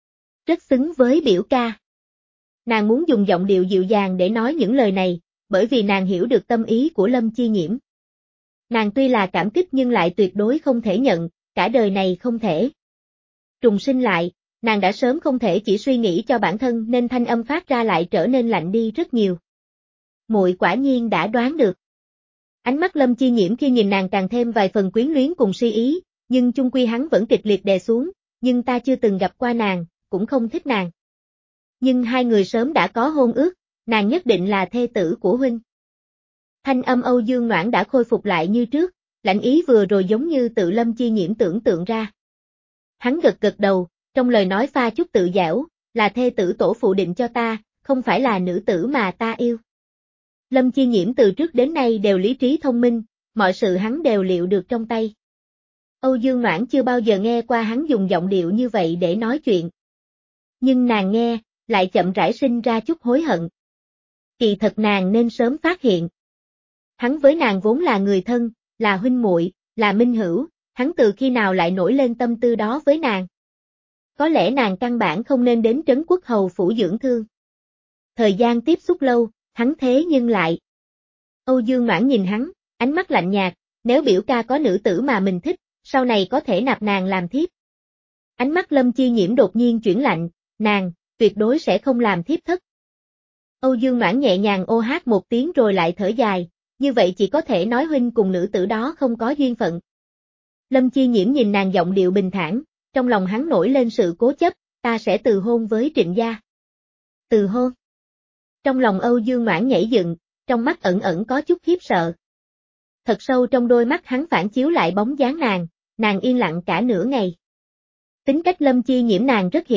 Rất xứng với biểu ca. Nàng muốn dùng giọng điệu dịu dàng để nói những lời này, bởi vì nàng hiểu được tâm ý của Lâm Chi Nhiễm. Nàng tuy là cảm kích nhưng lại tuyệt đối không thể nhận, cả đời này không thể. Trùng sinh lại, nàng đã sớm không thể chỉ suy nghĩ cho bản thân nên thanh âm phát ra lại trở nên lạnh đi rất nhiều. Muội quả nhiên đã đoán được. Ánh mắt Lâm Chi Nhiễm khi nhìn nàng càng thêm vài phần quyến luyến cùng si ý, nhưng chung quy hắn vẫn kịch liệt đè xuống, nhưng ta chưa từng gặp qua nàng, cũng không thích nàng. Nhưng hai người sớm đã có hôn ước, nàng nhất định là thê tử của huynh. Thanh âm Âu Dương Noãn đã khôi phục lại như trước, lạnh ý vừa rồi giống như tự Lâm Chi Nhiễm tưởng tượng ra. Hắn gật gật đầu, trong lời nói pha chút tự giễu, là thê tử tổ phụ định cho ta, không phải là nữ tử mà ta yêu. Lâm Chi Nhiễm từ trước đến nay đều lý trí thông minh, mọi sự hắn đều liệu được trong tay. Âu Dương Noãn chưa bao giờ nghe qua hắn dùng giọng điệu như vậy để nói chuyện. Nhưng nàng nghe, lại chậm rãi sinh ra chút hối hận. Kỳ thật nàng nên sớm phát hiện. Hắn với nàng vốn là người thân, là huynh muội, là minh hữu, hắn từ khi nào lại nổi lên tâm tư đó với nàng. Có lẽ nàng căn bản không nên đến Trấn Quốc Hầu phủ dưỡng thương. Thời gian tiếp xúc lâu, hắn thế nhưng lại. Âu Dương Noãn nhìn hắn, ánh mắt lạnh nhạt, nếu biểu ca có nữ tử mà mình thích, sau này có thể nạp nàng làm thiếp. Ánh mắt Lâm Chi Nhiễm đột nhiên chuyển lạnh, nàng, tuyệt đối sẽ không làm thiếp thất. Âu Dương Noãn nhẹ nhàng ô hát một tiếng rồi lại thở dài, như vậy chỉ có thể nói huynh cùng nữ tử đó không có duyên phận. Lâm Chi Nhiễm nhìn nàng giọng điệu bình thản, trong lòng hắn nổi lên sự cố chấp, ta sẽ từ hôn với Trịnh gia. Từ hôn. Trong lòng Âu Dương Noãn nhảy dựng, trong mắt ẩn ẩn có chút khiếp sợ. Thật sâu trong đôi mắt hắn phản chiếu lại bóng dáng nàng, nàng yên lặng cả nửa ngày. Tính cách Lâm Chi Nhiễm nàng rất hiểu,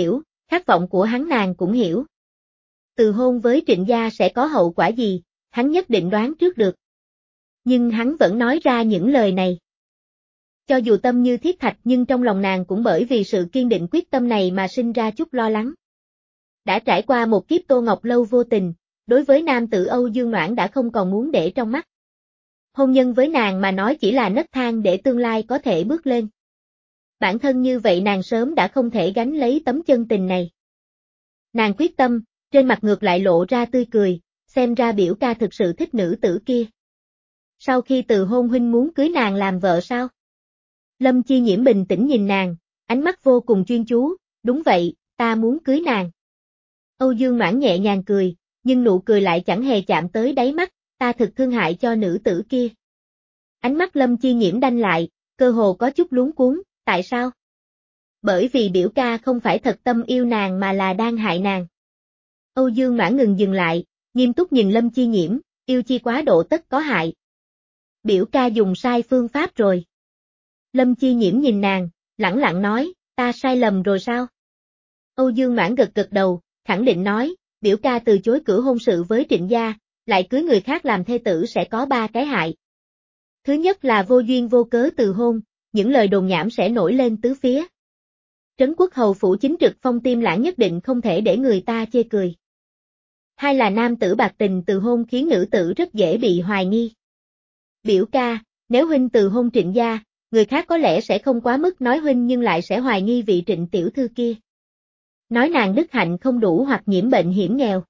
Khát vọng của hắn nàng cũng hiểu. Từ hôn với Trịnh gia sẽ có hậu quả gì, hắn nhất định đoán trước được. Nhưng hắn vẫn nói ra những lời này. Cho dù tâm như thiết thạch nhưng trong lòng nàng cũng bởi vì sự kiên định quyết tâm này mà sinh ra chút lo lắng. Đã trải qua một kiếp Tô Ngọc Lâu vô tình, đối với nam tử Âu Dương Noãn đã không còn muốn để trong mắt. Hôn nhân với nàng mà nói chỉ là nấc thang để tương lai có thể bước lên. Bản thân như vậy nàng sớm đã không thể gánh lấy tấm chân tình này. Nàng quyết tâm, trên mặt ngược lại lộ ra tươi cười, xem ra biểu ca thực sự thích nữ tử kia. Sau khi từ hôn huynh muốn cưới nàng làm vợ sao? Lâm Chi Nhiễm bình tĩnh nhìn nàng, ánh mắt vô cùng chuyên chú, đúng vậy, ta muốn cưới nàng. Âu Dương Noãn nhẹ nhàng cười, nhưng nụ cười lại chẳng hề chạm tới đáy mắt, ta thực thương hại cho nữ tử kia. Ánh mắt Lâm Chi Nhiễm đanh lại, cơ hồ có chút luống cuống, tại sao? Bởi vì biểu ca không phải thật tâm yêu nàng mà là đang hại nàng. Âu Dương Noãn ngừng dừng lại, nghiêm túc nhìn Lâm Chi Nhiễm, yêu chi quá độ tất có hại. Biểu ca dùng sai phương pháp rồi. Lâm Chi Nhiễm nhìn nàng, lẳng lặng nói, ta sai lầm rồi sao? Âu Dương Noãn gật gật đầu, khẳng định nói, biểu ca từ chối cử hôn sự với Trịnh gia, lại cưới người khác làm thê tử sẽ có ba cái hại. Thứ nhất là vô duyên vô cớ từ hôn, những lời đồn nhảm sẽ nổi lên tứ phía. Trấn Quốc hầu phủ chính trực phong tim lãng nhất định không thể để người ta chê cười. Hai là nam tử bạc tình từ hôn khiến nữ tử rất dễ bị hoài nghi. Biểu ca, nếu huynh từ hôn Trịnh gia, người khác có lẽ sẽ không quá mức nói huynh nhưng lại sẽ hoài nghi vị Trịnh tiểu thư kia. Nói nàng đức hạnh không đủ hoặc nhiễm bệnh hiểm nghèo.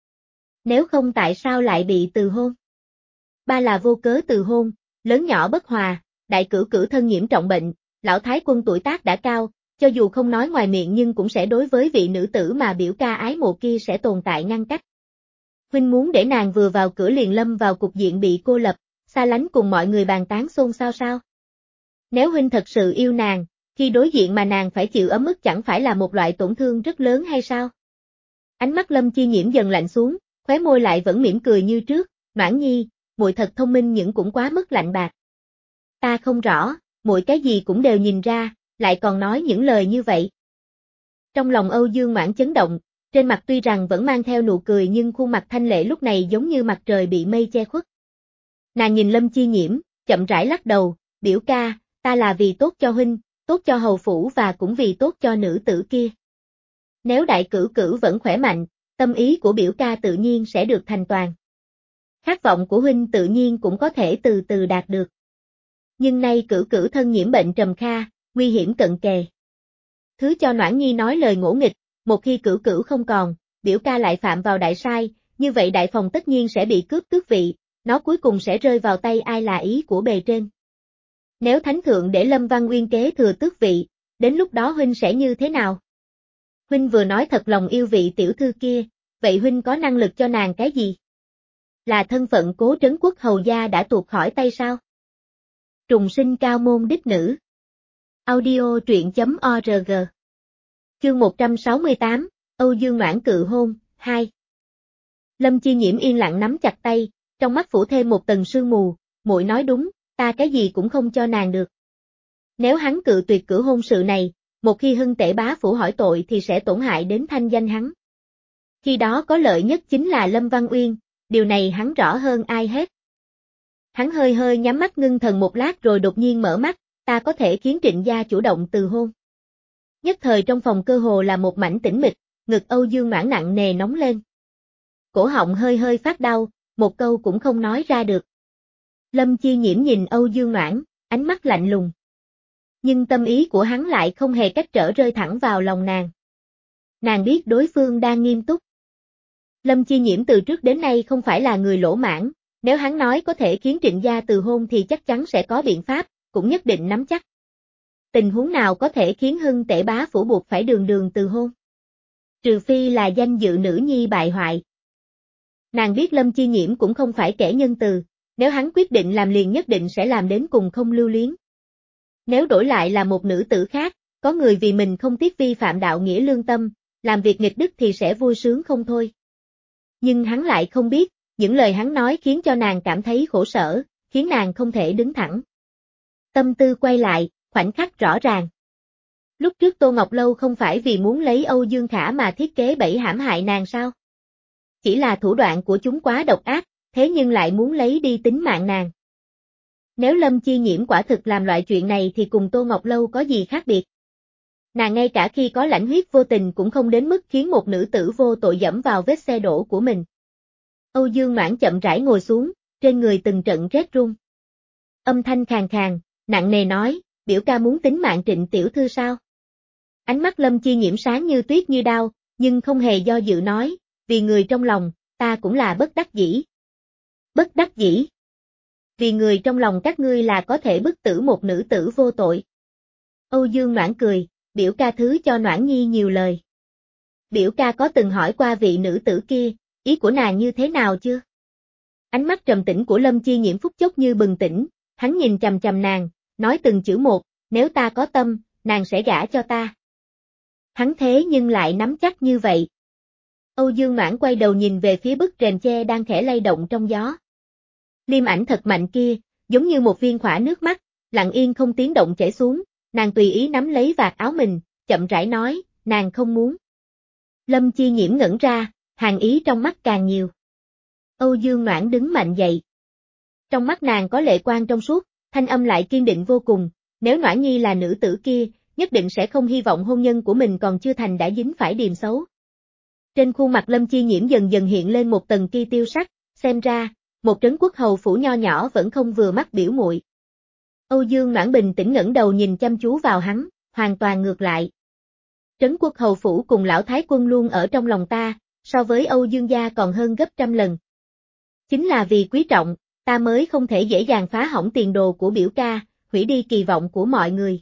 Nếu không tại sao lại bị từ hôn? Ba là vô cớ từ hôn, lớn nhỏ bất hòa, đại cửu cửu thân nhiễm trọng bệnh, lão thái quân tuổi tác đã cao, cho dù không nói ngoài miệng nhưng cũng sẽ đối với vị nữ tử mà biểu ca ái mộ kia sẽ tồn tại ngăn cách. Huynh muốn để nàng vừa vào cửa liền lâm vào cục diện bị cô lập, xa lánh cùng mọi người bàn tán xôn xao sao? Nếu huynh thật sự yêu nàng, khi đối diện mà nàng phải chịu ấm ức chẳng phải là một loại tổn thương rất lớn hay sao? Ánh mắt Lâm Chi Nhiễm dần lạnh xuống, khóe môi lại vẫn mỉm cười như trước, Noãn nhi, muội thật thông minh nhưng cũng quá mức lạnh bạc. Ta không rõ, muội cái gì cũng đều nhìn ra, lại còn nói những lời như vậy. Trong lòng Âu Dương Noãn chấn động, trên mặt tuy rằng vẫn mang theo nụ cười nhưng khuôn mặt thanh lệ lúc này giống như mặt trời bị mây che khuất. Nàng nhìn Lâm Chi Nhiễm, chậm rãi lắc đầu, biểu ca, ta là vì tốt cho huynh, tốt cho hầu phủ và cũng vì tốt cho nữ tử kia. Nếu đại cửu cửu vẫn khỏe mạnh, tâm ý của biểu ca tự nhiên sẽ được thành toàn. Khát vọng của huynh tự nhiên cũng có thể từ từ đạt được. Nhưng nay cửu cửu thân nhiễm bệnh trầm kha, nguy hiểm cận kề. Thứ cho Noãn nhi nói lời ngỗ nghịch, một khi cửu cửu không còn, biểu ca lại phạm vào đại sai, như vậy đại phòng tất nhiên sẽ bị cướp tước vị, nó cuối cùng sẽ rơi vào tay ai là ý của bề trên. Nếu thánh thượng để Lâm Văn Uyên kế thừa tước vị, đến lúc đó huynh sẽ như thế nào? Huynh vừa nói thật lòng yêu vị tiểu thư kia, vậy huynh có năng lực cho nàng cái gì? Là thân phận Cố Trấn Quốc hầu gia đã tuột khỏi tay sao? Trùng sinh cao môn đích nữ. Audio truyện chấm org. Chương một trăm sáu mươi tám, Âu Dương Noãn cự hôn, hai. Lâm Chi Nhiễm yên lặng nắm chặt tay, trong mắt phủ thêm một tầng sương mù, muội nói đúng, ta cái gì cũng không cho nàng được. Nếu hắn cự tuyệt cử hôn sự này, một khi Hưng Tể bá phủ hỏi tội thì sẽ tổn hại đến thanh danh hắn. Khi đó có lợi nhất chính là Lâm Văn Uyên, điều này hắn rõ hơn ai hết. Hắn hơi hơi nhắm mắt ngưng thần một lát rồi đột nhiên mở mắt, ta có thể khiến Trịnh gia chủ động từ hôn. Nhất thời trong phòng cơ hồ là một mảnh tĩnh mịch, ngực Âu Dương Noãn nặng nề nóng lên. Cổ họng hơi hơi phát đau, một câu cũng không nói ra được. Lâm Chi Nhiễm nhìn Âu Dương Noãn, ánh mắt lạnh lùng. Nhưng tâm ý của hắn lại không hề cách trở rơi thẳng vào lòng nàng. Nàng biết đối phương đang nghiêm túc. Lâm Chi Nhiễm từ trước đến nay không phải là người lỗ mãn, nếu hắn nói có thể khiến Trịnh gia từ hôn thì chắc chắn sẽ có biện pháp, cũng nhất định nắm chắc. Tình huống nào có thể khiến Hưng Tể bá phủ buộc phải đường đường từ hôn? Trừ phi là danh dự nữ nhi bại hoại. Nàng biết Lâm Chi Nhiễm cũng không phải kẻ nhân từ, nếu hắn quyết định làm liền nhất định sẽ làm đến cùng không lưu luyến. Nếu đổi lại là một nữ tử khác, có người vì mình không tiếc vi phạm đạo nghĩa lương tâm, làm việc nghịch đức thì sẽ vui sướng không thôi. Nhưng hắn lại không biết, những lời hắn nói khiến cho nàng cảm thấy khổ sở, khiến nàng không thể đứng thẳng. Tâm tư quay lại, khoảnh khắc rõ ràng. Lúc trước Tô Ngọc Lâu không phải vì muốn lấy Âu Dương Khả mà thiết kế bẫy hãm hại nàng sao? Chỉ là thủ đoạn của chúng quá độc ác, thế nhưng lại muốn lấy đi tính mạng nàng. Nếu Lâm Chi Nhiễm quả thực làm loại chuyện này thì cùng Tô Ngọc Lâu có gì khác biệt? Nàng ngay cả khi có lãnh huyết vô tình cũng không đến mức khiến một nữ tử vô tội dẫm vào vết xe đổ của mình. Âu Dương Noãn chậm rãi ngồi xuống, trên người từng trận rét run. Âm thanh khàn khàn, nặng nề nói, biểu ca muốn tính mạng Trịnh tiểu thư sao? Ánh mắt Lâm Chi Nhiễm sáng như tuyết như đao, nhưng không hề do dự nói, vì người trong lòng, ta cũng là bất đắc dĩ. Bất đắc dĩ? Vì người trong lòng các ngươi là có thể bức tử một nữ tử vô tội. Âu Dương Noãn cười, biểu ca thứ cho Noãn Nhi nhiều lời. Biểu ca có từng hỏi qua vị nữ tử kia, ý của nàng như thế nào chưa? Ánh mắt trầm tĩnh của Lâm Chi Nhiễm phút chốc như bừng tỉnh, hắn nhìn chằm chằm nàng, nói từng chữ một, nếu ta có tâm, nàng sẽ gả cho ta. Hắn thế nhưng lại nắm chắc như vậy. Âu Dương Noãn quay đầu nhìn về phía bức rèm che đang khẽ lay động trong gió. Liêm ảnh thật mạnh kia, giống như một viên khỏa nước mắt, lặng yên không tiếng động chảy xuống, nàng tùy ý nắm lấy vạt áo mình, chậm rãi nói, nàng không muốn. Lâm Chi Nhiễm ngẩn ra, hàn ý trong mắt càng nhiều. Âu Dương Noãn đứng mạnh dậy. Trong mắt nàng có lệ quang trong suốt, thanh âm lại kiên định vô cùng, nếu Noãn Nhi là nữ tử kia, nhất định sẽ không hy vọng hôn nhân của mình còn chưa thành đã dính phải điềm xấu. Trên khuôn mặt Lâm Chi Nhiễm dần dần hiện lên một tầng ki tiêu sắc, xem ra, một trấn quốc hầu phủ nho nhỏ vẫn không vừa mắt biểu muội. Âu Dương Noãn bình tĩnh ngẩng đầu nhìn chăm chú vào hắn, hoàn toàn ngược lại. Trấn quốc hầu phủ cùng lão thái quân luôn ở trong lòng ta, so với Âu Dương gia còn hơn gấp trăm lần. Chính là vì quý trọng, ta mới không thể dễ dàng phá hỏng tiền đồ của biểu ca, hủy đi kỳ vọng của mọi người.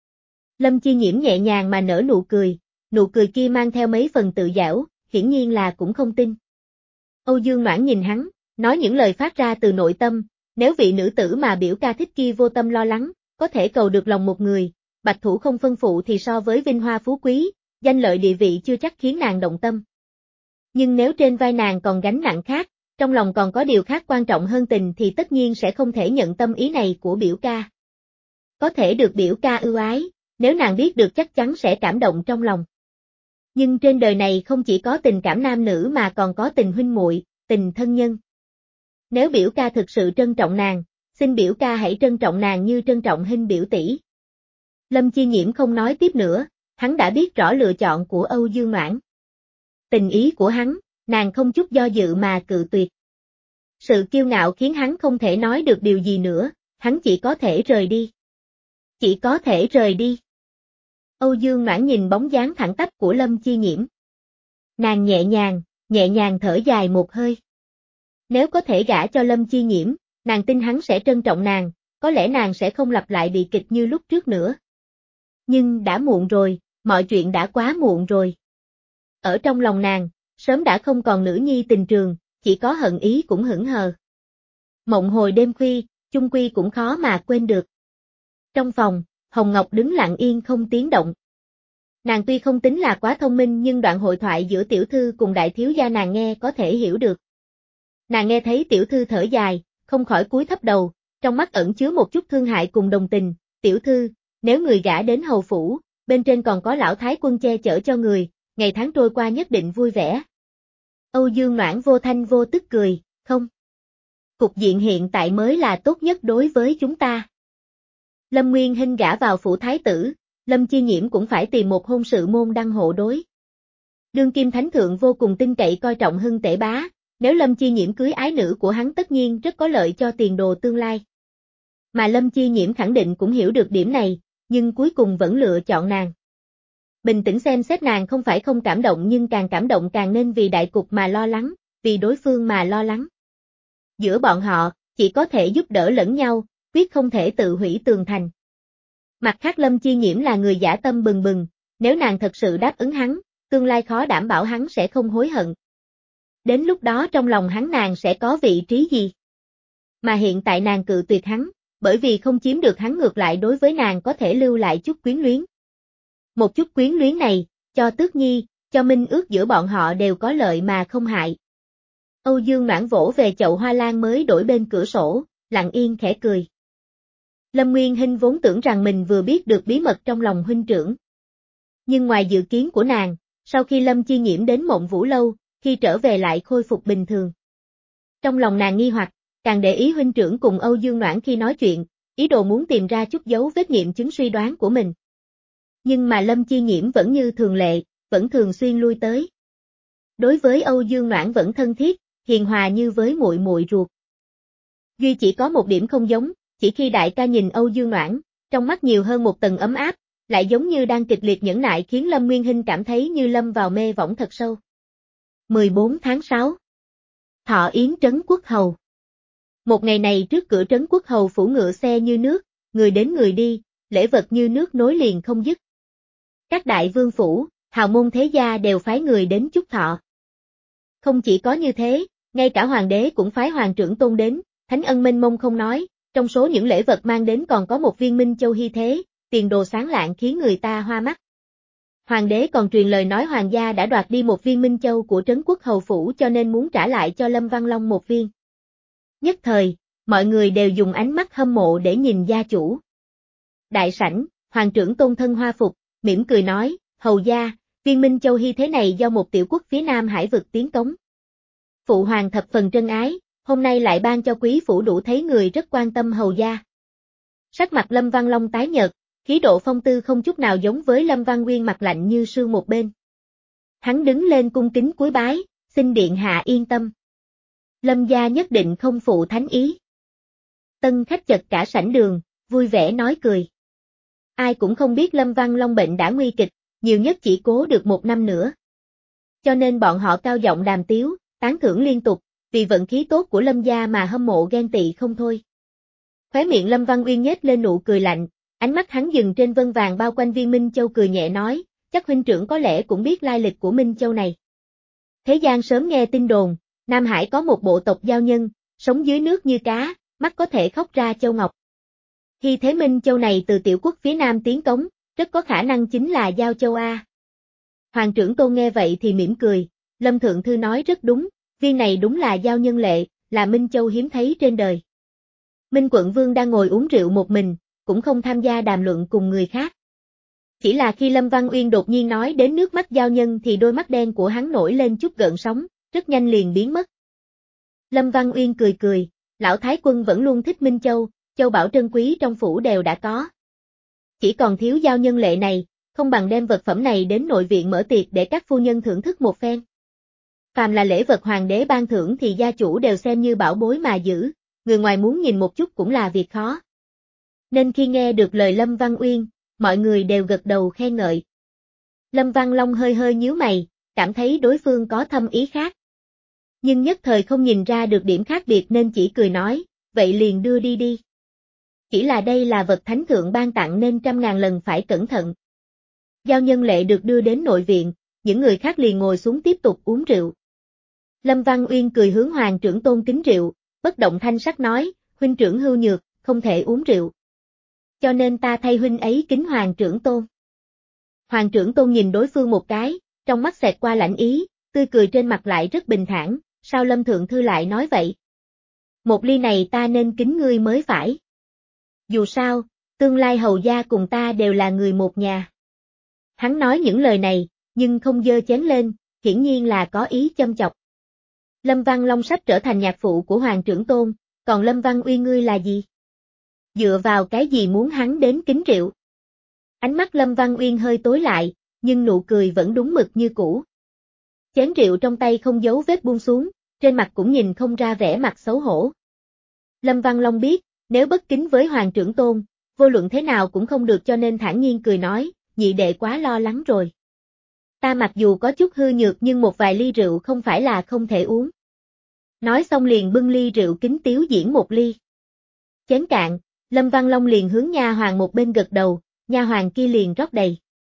Lâm Chi Nhiễm nhẹ nhàng mà nở nụ cười, nụ cười kia mang theo mấy phần tự giễu, hiển nhiên là cũng không tin. Âu Dương Noãn nhìn hắn, nói những lời phát ra từ nội tâm, nếu vị nữ tử mà biểu ca thích kia vô tâm lo lắng, có thể cầu được lòng một người, bạch thủ không phân phụ thì so với vinh hoa phú quý, danh lợi địa vị chưa chắc khiến nàng động tâm. Nhưng nếu trên vai nàng còn gánh nặng khác, trong lòng còn có điều khác quan trọng hơn tình thì tất nhiên sẽ không thể nhận tâm ý này của biểu ca. Có thể được biểu ca ưu ái, nếu nàng biết được chắc chắn sẽ cảm động trong lòng. Nhưng trên đời này không chỉ có tình cảm nam nữ mà còn có tình huynh muội, tình thân nhân. Nếu biểu ca thực sự trân trọng nàng, xin biểu ca hãy trân trọng nàng như trân trọng huynh biểu tỷ. Lâm Chi Nhiễm không nói tiếp nữa, hắn đã biết rõ lựa chọn của Âu Dương Noãn. Tình ý của hắn, nàng không chút do dự mà cự tuyệt. Sự kiêu ngạo khiến hắn không thể nói được điều gì nữa, hắn chỉ có thể rời đi. Chỉ có thể rời đi. Âu Dương Noãn nhìn bóng dáng thẳng tắp của Lâm Chi Nhiễm. Nàng nhẹ nhàng, nhẹ nhàng thở dài một hơi. Nếu có thể gả cho Lâm Chi Nhiễm, nàng tin hắn sẽ trân trọng nàng, có lẽ nàng sẽ không lặp lại bị kịch như lúc trước nữa. Nhưng đã muộn rồi, mọi chuyện đã quá muộn rồi. Ở trong lòng nàng, sớm đã không còn nữ nhi tình trường, chỉ có hận ý cũng hững hờ. Mộng hồi đêm khuya, chung quy cũng khó mà quên được. Trong phòng, Hồng Ngọc đứng lặng yên không tiếng động. Nàng tuy không tính là quá thông minh nhưng đoạn hội thoại giữa tiểu thư cùng đại thiếu gia nàng nghe có thể hiểu được. Nàng nghe thấy tiểu thư thở dài, không khỏi cúi thấp đầu, trong mắt ẩn chứa một chút thương hại cùng đồng tình, tiểu thư, nếu người gả đến hầu phủ, bên trên còn có lão thái quân che chở cho người, ngày tháng trôi qua nhất định vui vẻ. Âu Dương Noãn vô thanh vô tức cười, không. Cục diện hiện tại mới là tốt nhất đối với chúng ta. Lâm Nguyên Hinh gả vào phủ thái tử, Lâm Chi Nhiễm cũng phải tìm một hôn sự môn đăng hộ đối. Đương kim thánh thượng vô cùng tin cậy coi trọng Hưng Tể bá, nếu Lâm Chi Nhiễm cưới ái nữ của hắn tất nhiên rất có lợi cho tiền đồ tương lai. Mà Lâm Chi Nhiễm khẳng định cũng hiểu được điểm này, nhưng cuối cùng vẫn lựa chọn nàng. Bình tĩnh xem xét nàng không phải không cảm động nhưng càng cảm động càng nên vì đại cục mà lo lắng, vì đối phương mà lo lắng. Giữa bọn họ, chỉ có thể giúp đỡ lẫn nhau, quyết không thể tự hủy tường thành. Mặt khác Lâm Chi Nhiễm là người dã tâm bừng bừng, nếu nàng thật sự đáp ứng hắn, tương lai khó đảm bảo hắn sẽ không hối hận. Đến lúc đó trong lòng hắn nàng sẽ có vị trí gì? Mà hiện tại nàng cự tuyệt hắn, bởi vì không chiếm được hắn ngược lại đối với nàng có thể lưu lại chút quyến luyến. Một chút quyến luyến này, cho Tước Nhi, cho minh ước giữa bọn họ đều có lợi mà không hại. Âu Dương Noãn vỗ về chậu hoa lan mới đổi bên cửa sổ, lặng yên khẽ cười. Lâm Nguyên Hinh vốn tưởng rằng mình vừa biết được bí mật trong lòng huynh trưởng, Nhưng ngoài dự kiến của nàng, sau khi Lâm Chi Nhiễm đến Mộng Vũ Lâu, khi trở về lại khôi phục bình thường. Trong lòng nàng nghi hoặc, càng để ý huynh trưởng cùng Âu Dương Noãn khi nói chuyện, ý đồ muốn tìm ra chút dấu vết nghiệm chứng suy đoán của mình. Nhưng mà Lâm Chi Nhiễm vẫn như thường lệ, vẫn thường xuyên lui tới. Đối với Âu Dương Noãn vẫn thân thiết, hiền hòa như với muội muội ruột. Duy chỉ có một điểm không giống, chỉ khi đại ca nhìn Âu Dương Noãn, trong mắt nhiều hơn một tầng ấm áp, lại giống như đang kịch liệt nhẫn nại khiến Lâm Nguyên Hinh cảm thấy như lâm vào mê võng thật sâu. mười bốn tháng sáu Thọ yến trấn quốc hầu. Một ngày này trước cửa trấn quốc hầu phủ ngựa xe như nước, người đến người đi, lễ vật như nước nối liền không dứt. Các đại vương phủ, hào môn thế gia đều phái người đến chúc thọ. Không chỉ có như thế, ngay cả hoàng đế cũng phái hoàng trưởng tôn đến, thánh ân mênh mông không nói, trong số những lễ vật mang đến còn có một viên minh châu hy thế, tiền đồ sáng lạng khiến người ta hoa mắt. Hoàng đế còn truyền lời nói hoàng gia đã đoạt đi một viên minh châu của trấn quốc hầu phủ cho nên muốn trả lại cho Lâm Văn Long một viên. Nhất thời, mọi người đều dùng ánh mắt hâm mộ để nhìn gia chủ. Đại sảnh, hoàng trưởng tôn thân hoa phục, mỉm cười nói, hầu gia, viên minh châu hy thế này do một tiểu quốc phía Nam Hải vực tiến cống. Phụ hoàng thập phần trân ái, hôm nay lại ban cho quý phủ đủ thấy người rất quan tâm hầu gia. Sắc mặt Lâm Văn Long tái nhợt, khí độ phong tư không chút nào giống với Lâm Văn Nguyên mặt lạnh như sương một bên. Hắn đứng lên cung kính cúi bái, xin điện hạ yên tâm. Lâm gia nhất định không phụ thánh ý. Tân khách chật cả sảnh đường, vui vẻ nói cười. Ai cũng không biết Lâm Văn Long bệnh đã nguy kịch, nhiều nhất chỉ cố được một năm nữa. Cho nên bọn họ cao giọng đàm tiếu, tán thưởng liên tục, vì vận khí tốt của Lâm gia mà hâm mộ ghen tị không thôi. Khóe miệng Lâm Văn Uyên nhếch lên nụ cười lạnh, ánh mắt hắn dừng trên vân vàng bao quanh viên Minh Châu cười nhẹ nói, chắc huynh trưởng có lẽ cũng biết lai lịch của Minh Châu này. Thế gian sớm nghe tin đồn, Nam Hải có một bộ tộc giao nhân, sống dưới nước như cá, mắt có thể khóc ra châu ngọc. Khi thế Minh Châu này từ tiểu quốc phía Nam tiến cống, rất có khả năng chính là Giao Châu A. Hoàng trưởng tôn nghe vậy thì mỉm cười, Lâm Thượng Thư nói rất đúng, viên này đúng là giao nhân lệ, là Minh Châu hiếm thấy trên đời. Minh Quận Vương đang ngồi uống rượu một mình, cũng không tham gia đàm luận cùng người khác. Chỉ là khi Lâm Văn Uyên đột nhiên nói đến nước mắt giao nhân thì đôi mắt đen của hắn nổi lên chút gợn sóng, rất nhanh liền biến mất. Lâm Văn Uyên cười cười, lão thái quân vẫn luôn thích Minh Châu, châu bảo trân quý trong phủ đều đã có. Chỉ còn thiếu giao nhân lệ này, không bằng đem vật phẩm này đến nội viện mở tiệc để các phu nhân thưởng thức một phen. Phàm là lễ vật hoàng đế ban thưởng thì gia chủ đều xem như bảo bối mà giữ, người ngoài muốn nhìn một chút cũng là việc khó. Nên khi nghe được lời Lâm Văn Uyên, mọi người đều gật đầu khen ngợi. Lâm Văn Long hơi hơi nhíu mày, cảm thấy đối phương có thâm ý khác. Nhưng nhất thời không nhìn ra được điểm khác biệt nên chỉ cười nói, vậy liền đưa đi đi. Chỉ là đây là vật thánh thượng ban tặng nên trăm ngàn lần phải cẩn thận. Giao nhân lệ được đưa đến nội viện, những người khác liền ngồi xuống tiếp tục uống rượu. Lâm Văn Uyên cười hướng hoàng trưởng tôn kính rượu, bất động thanh sắc nói, huynh trưởng hưu nhược, không thể uống rượu. Cho nên ta thay huynh ấy kính hoàng trưởng tôn. Hoàng trưởng tôn nhìn đối phương một cái, trong mắt xẹt qua lạnh ý, tươi cười trên mặt lại rất bình thản, sao Lâm Thượng Thư lại nói vậy? Một ly này ta nên kính ngươi mới phải. Dù sao, tương lai hầu gia cùng ta đều là người một nhà. Hắn nói những lời này, nhưng không giơ chén lên, hiển nhiên là có ý châm chọc. Lâm Văn Long sắp trở thành nhạc phụ của hoàng trưởng tôn, còn Lâm Văn Uyên ngươi là gì? Dựa vào cái gì muốn hắn đến kính rượu? Ánh mắt Lâm Văn Uyên hơi tối lại, nhưng nụ cười vẫn đúng mực như cũ. Chén rượu trong tay không giấu vết buông xuống, trên mặt cũng nhìn không ra vẻ mặt xấu hổ. Lâm Văn Long biết, nếu bất kính với hoàng trưởng tôn, vô luận thế nào cũng không được cho nên thản nhiên cười nói, nhị đệ quá lo lắng rồi. Ta mặc dù có chút hư nhược nhưng một vài ly rượu không phải là không thể uống. Nói xong liền bưng ly rượu kính tiếu diễn một ly. Chén cạn, Lâm Văn Long liền hướng nha hoàng một bên gật đầu, nha hoàng kia liền rót đầy.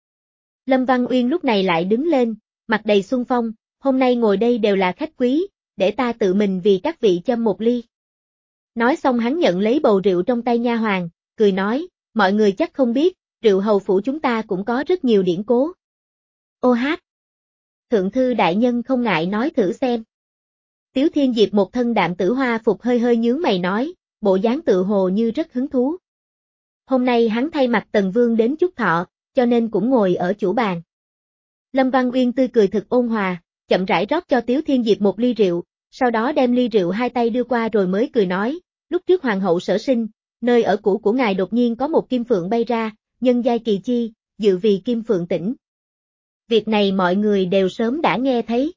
Lâm Văn Uyên lúc này lại đứng lên, mặt đầy xuân phong, hôm nay ngồi đây đều là khách quý, để ta tự mình vì các vị châm một ly. Nói xong hắn nhận lấy bầu rượu trong tay nha hoàng, cười nói, mọi người chắc không biết, rượu hầu phủ chúng ta cũng có rất nhiều điển cố. Ô hát! Thượng thư đại nhân không ngại nói thử xem. Tiếu Thiên Diệp một thân đạm tử hoa phục hơi hơi nhướng mày nói, bộ dáng tự hồ như rất hứng thú. Hôm nay hắn thay mặt Tần Vương đến chúc thọ, cho nên cũng ngồi ở chủ bàn. Lâm Văn Uyên tươi cười thực ôn hòa, chậm rãi rót cho Tiếu Thiên Diệp một ly rượu, sau đó đem ly rượu hai tay đưa qua rồi mới cười nói, lúc trước hoàng hậu sở sinh, nơi ở cũ của ngài đột nhiên có một kim phượng bay ra, nhân giai kỳ chi, dự vì kim phượng tỉnh. Việc này mọi người đều sớm đã nghe thấy.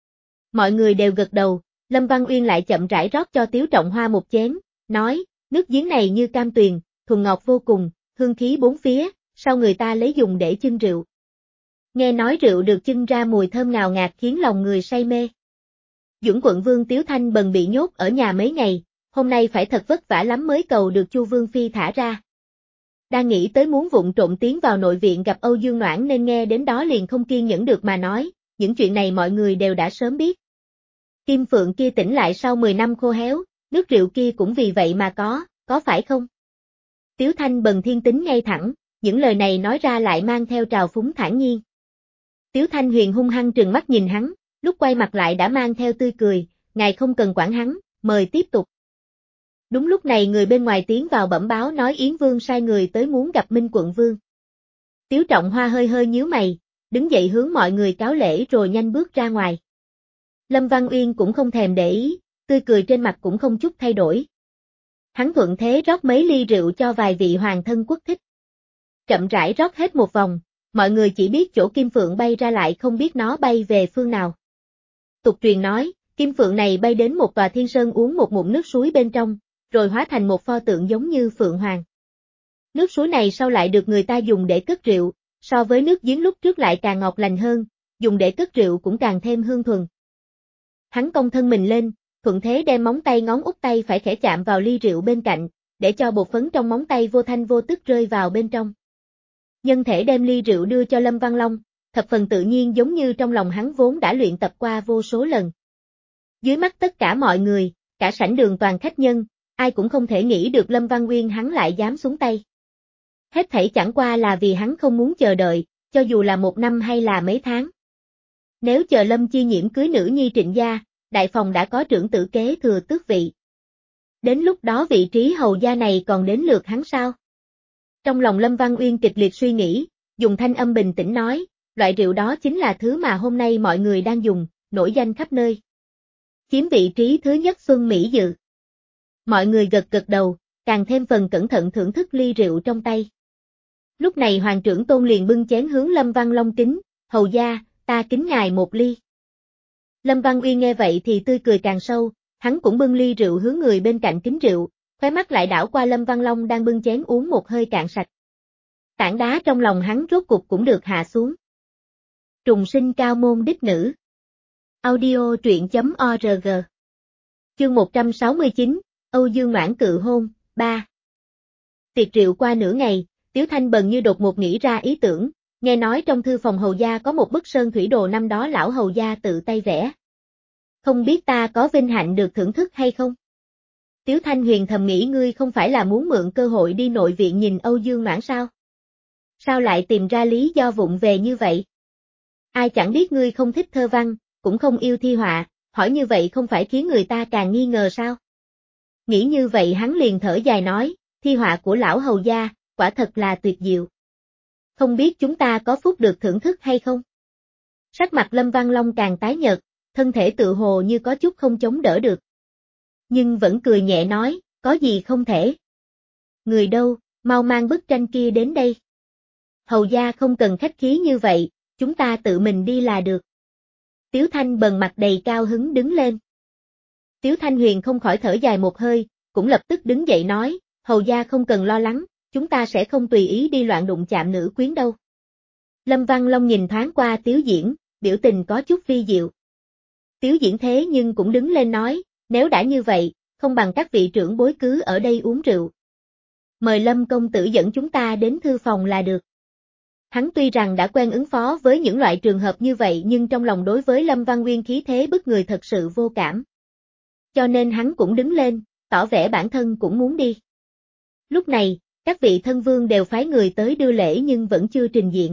Mọi người đều gật đầu, Lâm Văn Uyên lại chậm rãi rót cho Tiếu Trọng Hoa một chén, nói, nước giếng này như cam tuyền, thuần ngọt vô cùng, hương khí bốn phía, sao người ta lấy dùng để chưng rượu. Nghe nói rượu được chưng ra mùi thơm ngào ngạt khiến lòng người say mê. Dũng quận vương Tiếu Thanh Bần bị nhốt ở nhà mấy ngày, hôm nay phải thật vất vả lắm mới cầu được Chu Vương Phi thả ra. Đang nghĩ tới muốn vụng trộm tiến vào nội viện gặp Âu Dương Noãn nên nghe đến đó liền không kiên nhẫn được mà nói, những chuyện này mọi người đều đã sớm biết. Kim phượng kia tỉnh lại sau mười năm khô héo, nước rượu kia cũng vì vậy mà có, có phải không? Tiếu Thanh Bần thiên tính ngay thẳng, những lời này nói ra lại mang theo trào phúng thản nhiên. Tiếu Thanh Huyền hung hăng trừng mắt nhìn hắn, lúc quay mặt lại đã mang theo tươi cười, ngài không cần quản hắn, mời tiếp tục. Đúng lúc này người bên ngoài tiến vào bẩm báo nói Yến Vương sai người tới muốn gặp Minh quận vương. Tiếu Trọng Hoa hơi hơi nhíu mày, đứng dậy hướng mọi người cáo lễ rồi nhanh bước ra ngoài. Lâm Văn Uyên cũng không thèm để ý, tươi cười trên mặt cũng không chút thay đổi. Hắn thuận thế rót mấy ly rượu cho vài vị hoàng thân quốc thích. Chậm rãi rót hết một vòng, mọi người chỉ biết chỗ kim phượng bay ra lại không biết nó bay về phương nào. Tục truyền nói, kim phượng này bay đến một tòa thiên sơn uống một ngụm nước suối bên trong, rồi hóa thành một pho tượng giống như phượng hoàng. Nước suối này sau lại được người ta dùng để cất rượu, so với nước giếng lúc trước lại càng ngọt lành hơn, dùng để cất rượu cũng càng thêm hương thuần. Hắn cong thân mình lên, thuận thế đem móng tay ngón út tay phải khẽ chạm vào ly rượu bên cạnh, để cho bột phấn trong móng tay vô thanh vô tức rơi vào bên trong. Nhân thể đem ly rượu đưa cho Lâm Văn Long, thập phần tự nhiên giống như trong lòng hắn vốn đã luyện tập qua vô số lần. Dưới mắt tất cả mọi người, cả sảnh đường toàn khách nhân, ai cũng không thể nghĩ được Lâm Văn Uyên hắn lại dám xuống tay. Hết thảy chẳng qua là vì hắn không muốn chờ đợi, cho dù là một năm hay là mấy tháng. Nếu chờ Lâm Chi Nhiễm cưới nữ nhi Trịnh gia, đại phòng đã có trưởng tử kế thừa tước vị. Đến lúc đó vị trí hầu gia này còn đến lượt hắn sao? Trong lòng Lâm Văn Uyên kịch liệt suy nghĩ, dùng thanh âm bình tĩnh nói, loại rượu đó chính là thứ mà hôm nay mọi người đang dùng, nổi danh khắp nơi. Chiếm vị trí thứ nhất Xuân Mỹ Dự. Mọi người gật gật đầu, càng thêm phần cẩn thận thưởng thức ly rượu trong tay. Lúc này Hoàng trưởng Tôn liền bưng chén hướng Lâm Văn Long kính, hầu gia, ta kính ngài một ly. Lâm Văn Uyên nghe vậy thì tươi cười càng sâu, hắn cũng bưng ly rượu hướng người bên cạnh kính rượu, khóe mắt lại đảo qua Lâm Văn Long đang bưng chén uống một hơi cạn sạch. Tảng đá trong lòng hắn rốt cục cũng được hạ xuống. Trùng sinh cao môn đích nữ. Audio truyện chấm org. Chương một trăm sáu mươi chín, Âu Dương Noãn cự hôn, ba. Tiệc rượu qua nửa ngày, Tiếu Thanh Bần như đột ngột nghĩ ra ý tưởng, nghe nói trong thư phòng hầu gia có một bức sơn thủy đồ năm đó lão hầu gia tự tay vẽ. Không biết ta có vinh hạnh được thưởng thức hay không? Tiếu Thanh Huyền thầm nghĩ ngươi không phải là muốn mượn cơ hội đi nội viện nhìn Âu Dương Noãn sao? Sao lại tìm ra lý do vụng về như vậy? Ai chẳng biết ngươi không thích thơ văn, cũng không yêu thi họa, hỏi như vậy không phải khiến người ta càng nghi ngờ sao? Nghĩ như vậy hắn liền thở dài nói, thi họa của lão hầu gia, quả thật là tuyệt diệu. Không biết chúng ta có phúc được thưởng thức hay không? Sắc mặt Lâm Văn Long càng tái nhợt, thân thể tự hồ như có chút không chống đỡ được. Nhưng vẫn cười nhẹ nói, có gì không thể. Người đâu, mau mang bức tranh kia đến đây. Hầu gia không cần khách khí như vậy, chúng ta tự mình đi là được. Tiếu Thanh Bần mặt đầy cao hứng đứng lên. Tiếu Thanh Huyền không khỏi thở dài một hơi, cũng lập tức đứng dậy nói, hầu gia không cần lo lắng, chúng ta sẽ không tùy ý đi loạn đụng chạm nữ quyến đâu. Lâm Văn Long nhìn thoáng qua Tiếu Diễn, biểu tình có chút vi diệu. Tiếu Diễn thế nhưng cũng đứng lên nói, nếu đã như vậy, không bằng các vị trưởng bối cứ ở đây uống rượu. Mời Lâm công tử dẫn chúng ta đến thư phòng là được. Hắn tuy rằng đã quen ứng phó với những loại trường hợp như vậy nhưng trong lòng đối với Lâm Văn Uyên khí thế bức người thật sự vô cảm. Cho nên hắn cũng đứng lên, tỏ vẻ bản thân cũng muốn đi. Lúc này, các vị thân vương đều phái người tới đưa lễ nhưng vẫn chưa trình diện.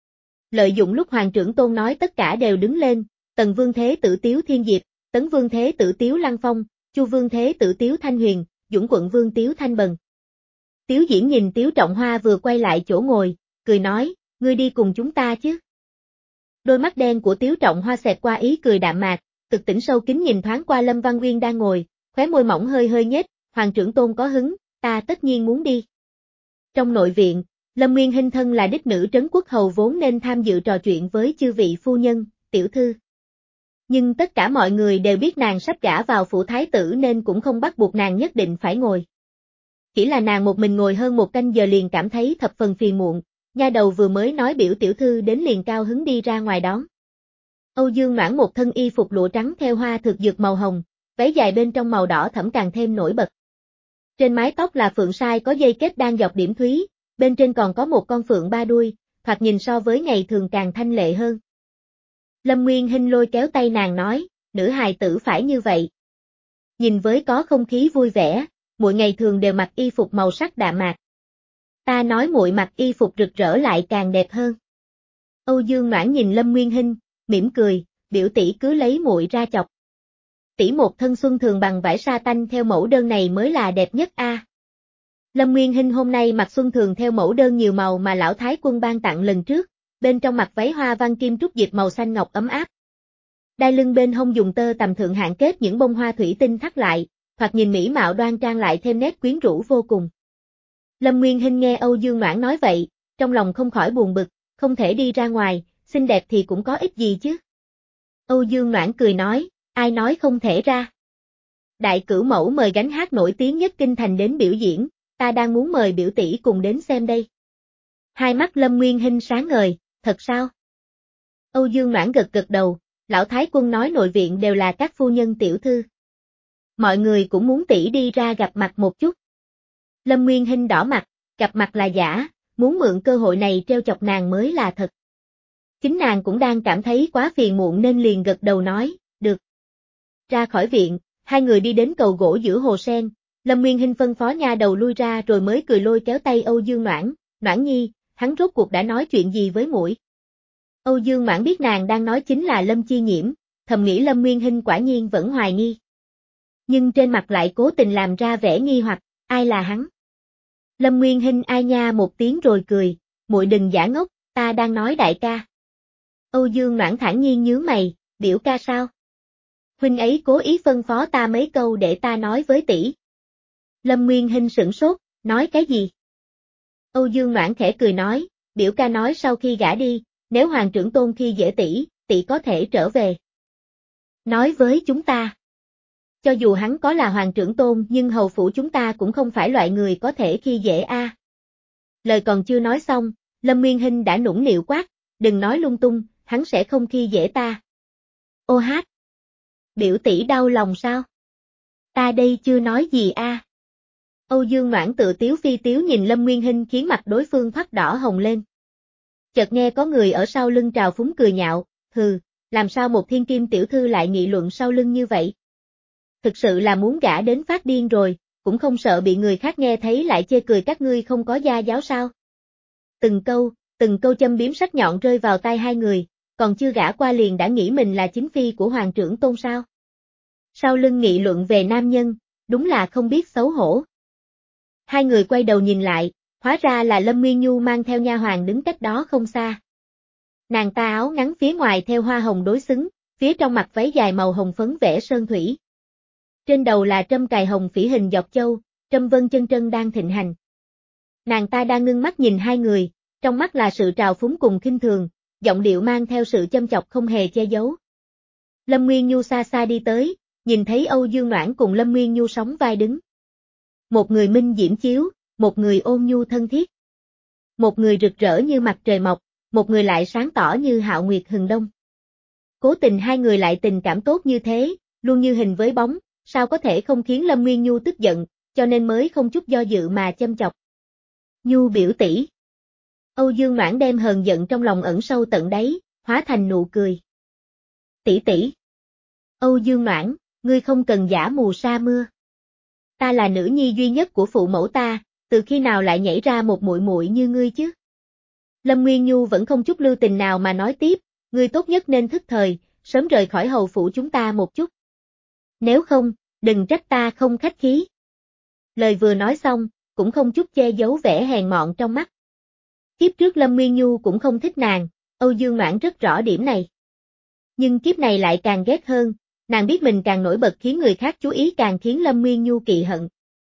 Lợi dụng lúc Hoàng trưởng Tôn nói tất cả đều đứng lên, Tần Vương Thế Tử Tiếu Thiên Diệp, Tấn Vương Thế Tử Tiếu Lăng Phong, Chu Vương Thế Tử Tiếu Thanh Huyền, Dũng Quận Vương Tiếu Thanh Bần. Tiếu Diễn nhìn Tiếu Trọng Hoa vừa quay lại chỗ ngồi, cười nói, ngươi đi cùng chúng ta chứ? Đôi mắt đen của Tiếu Trọng Hoa xẹt qua ý cười đạm mạc, thực tỉnh sâu kín nhìn thoáng qua Lâm Văn Uyên đang ngồi, khóe môi mỏng hơi hơi nhếch, Hoàng trưởng tôn có hứng, ta tất nhiên muốn đi. Trong nội viện, Lâm Nguyên Hinh thân là đích nữ trấn quốc hầu vốn nên tham dự trò chuyện với chư vị phu nhân, tiểu thư. Nhưng tất cả mọi người đều biết nàng sắp gả vào phủ thái tử nên cũng không bắt buộc nàng nhất định phải ngồi. Chỉ là nàng một mình ngồi hơn một canh giờ liền cảm thấy thập phần phiền muộn, nha đầu vừa mới nói biểu tiểu thư đến liền cao hứng đi ra ngoài đón. Âu Dương Noãn một thân y phục lụa trắng theo hoa thực dược màu hồng, váy dài bên trong màu đỏ thẫm càng thêm nổi bật. Trên mái tóc là phượng sai có dây kết đang dọc điểm thúy, bên trên còn có một con phượng ba đuôi, thoạt nhìn so với ngày thường càng thanh lệ hơn. Lâm Nguyên Hinh lôi kéo tay nàng nói, nữ hài tử phải như vậy. Nhìn với có không khí vui vẻ, muội ngày thường đều mặc y phục màu sắc đạm mạc. Ta nói muội mặc y phục rực rỡ lại càng đẹp hơn. Âu Dương Noãn nhìn Lâm Nguyên Hinh, mỉm cười, biểu tỷ cứ lấy muội ra chọc. Tỷ một thân xuân thường bằng vải sa tanh theo mẫu đơn này mới là đẹp nhất a. À. Lâm Nguyên Hinh hôm nay mặc xuân thường theo mẫu đơn nhiều màu mà lão thái quân ban tặng lần trước, bên trong mặc váy hoa văn kim trúc diệp màu xanh ngọc ấm áp. Đai lưng bên hông dùng tơ tầm thượng hạng kết những bông hoa thủy tinh thắt lại, thoạt nhìn mỹ mạo đoan trang lại thêm nét quyến rũ vô cùng. Lâm Nguyên Hinh nghe Âu Dương Noãn nói vậy, trong lòng không khỏi buồn bực, không thể đi ra ngoài, xinh đẹp thì cũng có ích gì chứ. Âu Dương Noãn cười nói, ai nói không thể ra. Đại cửu mẫu mời gánh hát nổi tiếng nhất kinh thành đến biểu diễn, ta đang muốn mời biểu tỷ cùng đến xem đây. Hai mắt Lâm Nguyên Hinh sáng ngời, thật sao? Âu Dương Noãn gật gật đầu, lão thái quân nói nội viện đều là các phu nhân tiểu thư. Mọi người cũng muốn tỷ đi ra gặp mặt một chút. Lâm Nguyên Hinh đỏ mặt, gặp mặt là giả, muốn mượn cơ hội này treo chọc nàng mới là thật. Chính nàng cũng đang cảm thấy quá phiền muộn nên liền gật đầu nói, được. Ra khỏi viện, hai người đi đến cầu gỗ giữa hồ sen, Lâm Nguyên Hinh phân phó nha đầu lui ra rồi mới cười lôi kéo tay Âu Dương Noãn, Noãn nhi, hắn rốt cuộc đã nói chuyện gì với muội? Âu Dương Noãn biết nàng đang nói chính là Lâm Chi Nhiễm, thầm nghĩ Lâm Nguyên Hinh quả nhiên vẫn hoài nghi. Nhưng trên mặt lại cố tình làm ra vẻ nghi hoặc, ai là hắn? Lâm Nguyên Hinh ai nha một tiếng rồi cười, muội đừng giả ngốc, ta đang nói đại ca. Âu Dương Noãn thản nhiên nhướng mày, biểu ca sao? Huynh ấy cố ý phân phó ta mấy câu để ta nói với tỷ. Lâm Nguyên Hinh sửng sốt, nói cái gì? Âu Dương Noãn khẽ cười nói, biểu ca nói sau khi gả đi, nếu hoàng trưởng tôn khi dễ tỷ, tỷ có thể trở về. Nói với chúng ta. Cho dù hắn có là hoàng trưởng tôn nhưng hầu phủ chúng ta cũng không phải loại người có thể khi dễ a. À. Lời còn chưa nói xong, Lâm Nguyên Hinh đã nũng nịu quát, đừng nói lung tung, hắn sẽ không khi dễ ta. Ô hát. Biểu tỷ đau lòng sao? Ta đây chưa nói gì a. À. Âu Dương Noãn tự tiếu phi tiếu nhìn Lâm Nguyên Hinh khiến mặt đối phương thoắt đỏ hồng lên. Chợt nghe có người ở sau lưng trào phúng cười nhạo, hừ, làm sao một thiên kim tiểu thư lại nghị luận sau lưng như vậy? Thực sự là muốn gả đến phát điên rồi, cũng không sợ bị người khác nghe thấy lại chê cười các ngươi không có gia giáo sao? Từng câu, từng câu châm biếm sắc nhọn rơi vào tai hai người, còn chưa gả qua liền đã nghĩ mình là chính phi của hoàng trưởng tôn sao? Sau lưng nghị luận về nam nhân, đúng là không biết xấu hổ. Hai người quay đầu nhìn lại, hóa ra là Lâm Nguyên Nhu mang theo nha hoàn đứng cách đó không xa. Nàng ta áo ngắn phía ngoài theo hoa hồng đối xứng, phía trong mặc váy dài màu hồng phấn vẽ sơn thủy. Trên đầu là trâm cài hồng phỉ hình giọt châu, trâm vân chân trân đang thịnh hành. Nàng ta đang ngưng mắt nhìn hai người, trong mắt là sự trào phúng cùng khinh thường, giọng điệu mang theo sự châm chọc không hề che giấu. Lâm Nguyên Nhu xa xa đi tới, nhìn thấy Âu Dương Noãn cùng Lâm Nguyên Nhu sóng vai đứng. Một người minh diễm chiếu, một người ôn nhu thân thiết. Một người rực rỡ như mặt trời mọc, một người lại sáng tỏ như hạo nguyệt hừng đông. Cố tình hai người lại tình cảm tốt như thế, luôn như hình với bóng, sao có thể không khiến Lâm Nguyên Nhu tức giận, cho nên mới không chút do dự mà châm chọc. Nhu biểu tỷ. Âu Dương Noãn đem hờn giận trong lòng ẩn sâu tận đáy, hóa thành nụ cười. Tỷ tỷ. Âu Dương Noãn, ngươi không cần giả mù sa mưa. Ta là nữ nhi duy nhất của phụ mẫu ta, từ khi nào lại nhảy ra một muội muội như ngươi chứ? Lâm Nguyên Nhu vẫn không chút lưu tình nào mà nói tiếp, ngươi tốt nhất nên thức thời, sớm rời khỏi hầu phủ chúng ta một chút. Nếu không, đừng trách ta không khách khí. Lời vừa nói xong, cũng không chút che giấu vẻ hèn mọn trong mắt. Kiếp trước Lâm Nguyên Nhu cũng không thích nàng, Âu Dương Noãn rất rõ điểm này. Nhưng kiếp này lại càng ghét hơn, nàng biết mình càng nổi bật khiến người khác chú ý càng khiến Lâm Nguyên Nhu kỵ hận.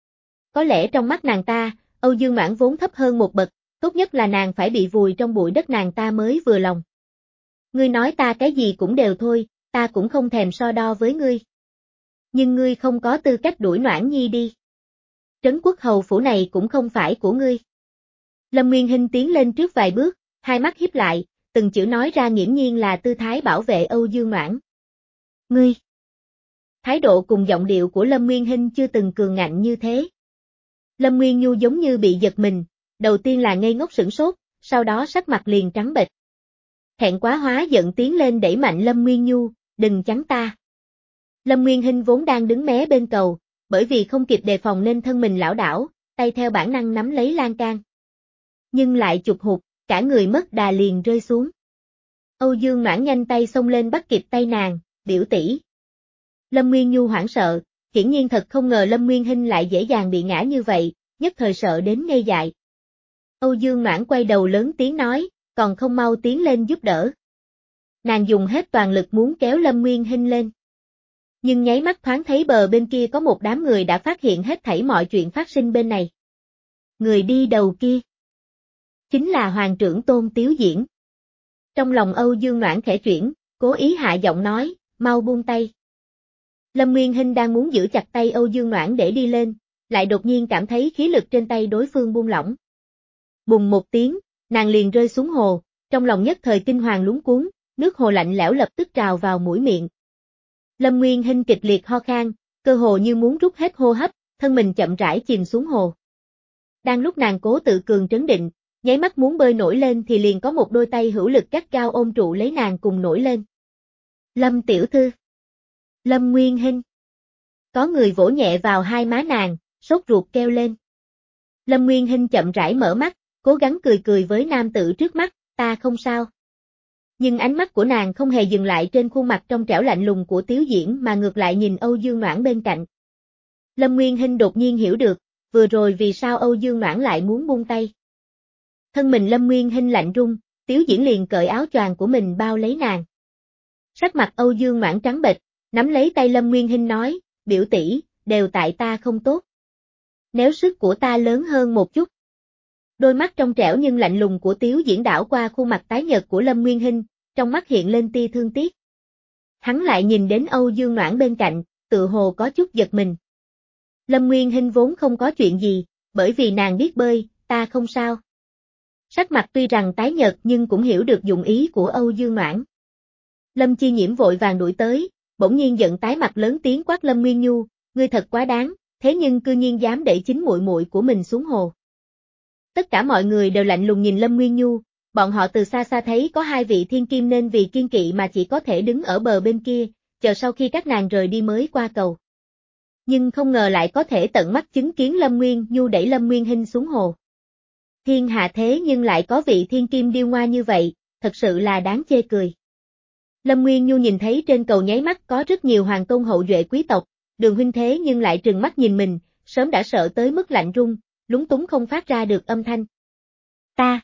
Có lẽ trong mắt nàng ta, Âu Dương Noãn vốn thấp hơn một bậc, tốt nhất là nàng phải bị vùi trong bụi đất nàng ta mới vừa lòng. Ngươi nói ta cái gì cũng đều thôi, ta cũng không thèm so đo với ngươi. Nhưng ngươi không có tư cách đuổi Noãn Nhi đi. Trấn Quốc hầu phủ này cũng không phải của ngươi. Lâm Nguyên Hinh tiến lên trước vài bước, hai mắt híp lại, từng chữ nói ra nghiễm nhiên là tư thái bảo vệ Âu Dương Noãn. Ngươi. Thái độ cùng giọng điệu của Lâm Nguyên Hinh chưa từng cường ngạnh như thế. Lâm Nguyên Nhu giống như bị giật mình, đầu tiên là ngây ngốc sửng sốt, sau đó sắc mặt liền trắng bệch. Thẹn quá hóa giận tiến lên đẩy mạnh Lâm Nguyên Nhu, đừng chắn ta. Lâm Nguyên Hinh vốn đang đứng mé bên cầu, bởi vì không kịp đề phòng nên thân mình lảo đảo, tay theo bản năng nắm lấy lan can. Nhưng lại chụp hụt, cả người mất đà liền rơi xuống. Âu Dương Noãn nhanh tay xông lên bắt kịp tay nàng, biểu tỷ. Lâm Nguyên Nhu hoảng sợ, hiển nhiên thật không ngờ Lâm Nguyên Hinh lại dễ dàng bị ngã như vậy, nhất thời sợ đến ngây dại. Âu Dương Noãn quay đầu lớn tiếng nói, còn không mau tiến lên giúp đỡ. Nàng dùng hết toàn lực muốn kéo Lâm Nguyên Hinh lên. Nhưng nháy mắt thoáng thấy bờ bên kia có một đám người đã phát hiện hết thảy mọi chuyện phát sinh bên này. Người đi đầu kia chính là Hoàng trưởng Tôn Tiếu Diễn. Trong lòng Âu Dương Noãn khẽ chuyển, cố ý hạ giọng nói, mau buông tay. Lâm Nguyên Hinh đang muốn giữ chặt tay Âu Dương Noãn để đi lên, lại đột nhiên cảm thấy khí lực trên tay đối phương buông lỏng. Bùng một tiếng, nàng liền rơi xuống hồ, trong lòng nhất thời kinh hoàng luống cuống, nước hồ lạnh lẽo lập tức trào vào mũi miệng. Lâm Nguyên Hinh kịch liệt ho khan, cơ hồ như muốn rút hết hô hấp, thân mình chậm rãi chìm xuống hồ. Đang lúc nàng cố tự cường trấn định, nháy mắt muốn bơi nổi lên thì liền có một đôi tay hữu lực gắt gao ôm trụ lấy nàng cùng nổi lên. Lâm tiểu thư. Lâm Nguyên Hinh. Có người vỗ nhẹ vào hai má nàng, sốt ruột kêu lên. Lâm Nguyên Hinh chậm rãi mở mắt, cố gắng cười cười với nam tử trước mắt, ta không sao. Nhưng ánh mắt của nàng không hề dừng lại trên khuôn mặt trong trẻo lạnh lùng của Tiếu Diễn mà ngược lại nhìn Âu Dương Noãn bên cạnh. Lâm Nguyên Hinh đột nhiên hiểu được, vừa rồi vì sao Âu Dương Noãn lại muốn buông tay. Thân mình Lâm Nguyên Hinh lạnh run, Tiếu Diễn liền cởi áo choàng của mình bao lấy nàng. Sắc mặt Âu Dương Noãn trắng bệch, nắm lấy tay Lâm Nguyên Hinh nói, biểu tỷ, đều tại ta không tốt. Nếu sức của ta lớn hơn một chút. Đôi mắt trong trẻo nhưng lạnh lùng của Tiếu Diễn đảo qua khuôn mặt tái nhợt của Lâm Nguyên Hinh, trong mắt hiện lên tia thương tiếc. Hắn lại nhìn đến Âu Dương Noãn bên cạnh, tự hồ có chút giật mình. Lâm Nguyên Hinh vốn không có chuyện gì, bởi vì nàng biết bơi, ta không sao. Sắc mặt tuy rằng tái nhợt nhưng cũng hiểu được dụng ý của Âu Dương Noãn. Lâm Chi Nhiễm vội vàng đuổi tới, bỗng nhiên giận tái mặt lớn tiếng quát Lâm Nguyên Nhu, ngươi thật quá đáng, thế nhưng cư nhiên dám đẩy chính muội muội của mình xuống hồ. Tất cả mọi người đều lạnh lùng nhìn Lâm Nguyên Nhu, bọn họ từ xa xa thấy có hai vị thiên kim nên vì kiên kỵ mà chỉ có thể đứng ở bờ bên kia, chờ sau khi các nàng rời đi mới qua cầu. Nhưng không ngờ lại có thể tận mắt chứng kiến Lâm Nguyên Nhu đẩy Lâm Nguyên Hinh xuống hồ. Thiên hạ thế nhưng lại có vị thiên kim điêu ngoa như vậy, thật sự là đáng chê cười. Lâm Nguyên Nhu nhìn thấy trên cầu nháy mắt có rất nhiều hoàng tôn hậu duệ quý tộc, Đường huynh thế nhưng lại trừng mắt nhìn mình, sớm đã sợ tới mức lạnh run, lúng túng không phát ra được âm thanh. Ta,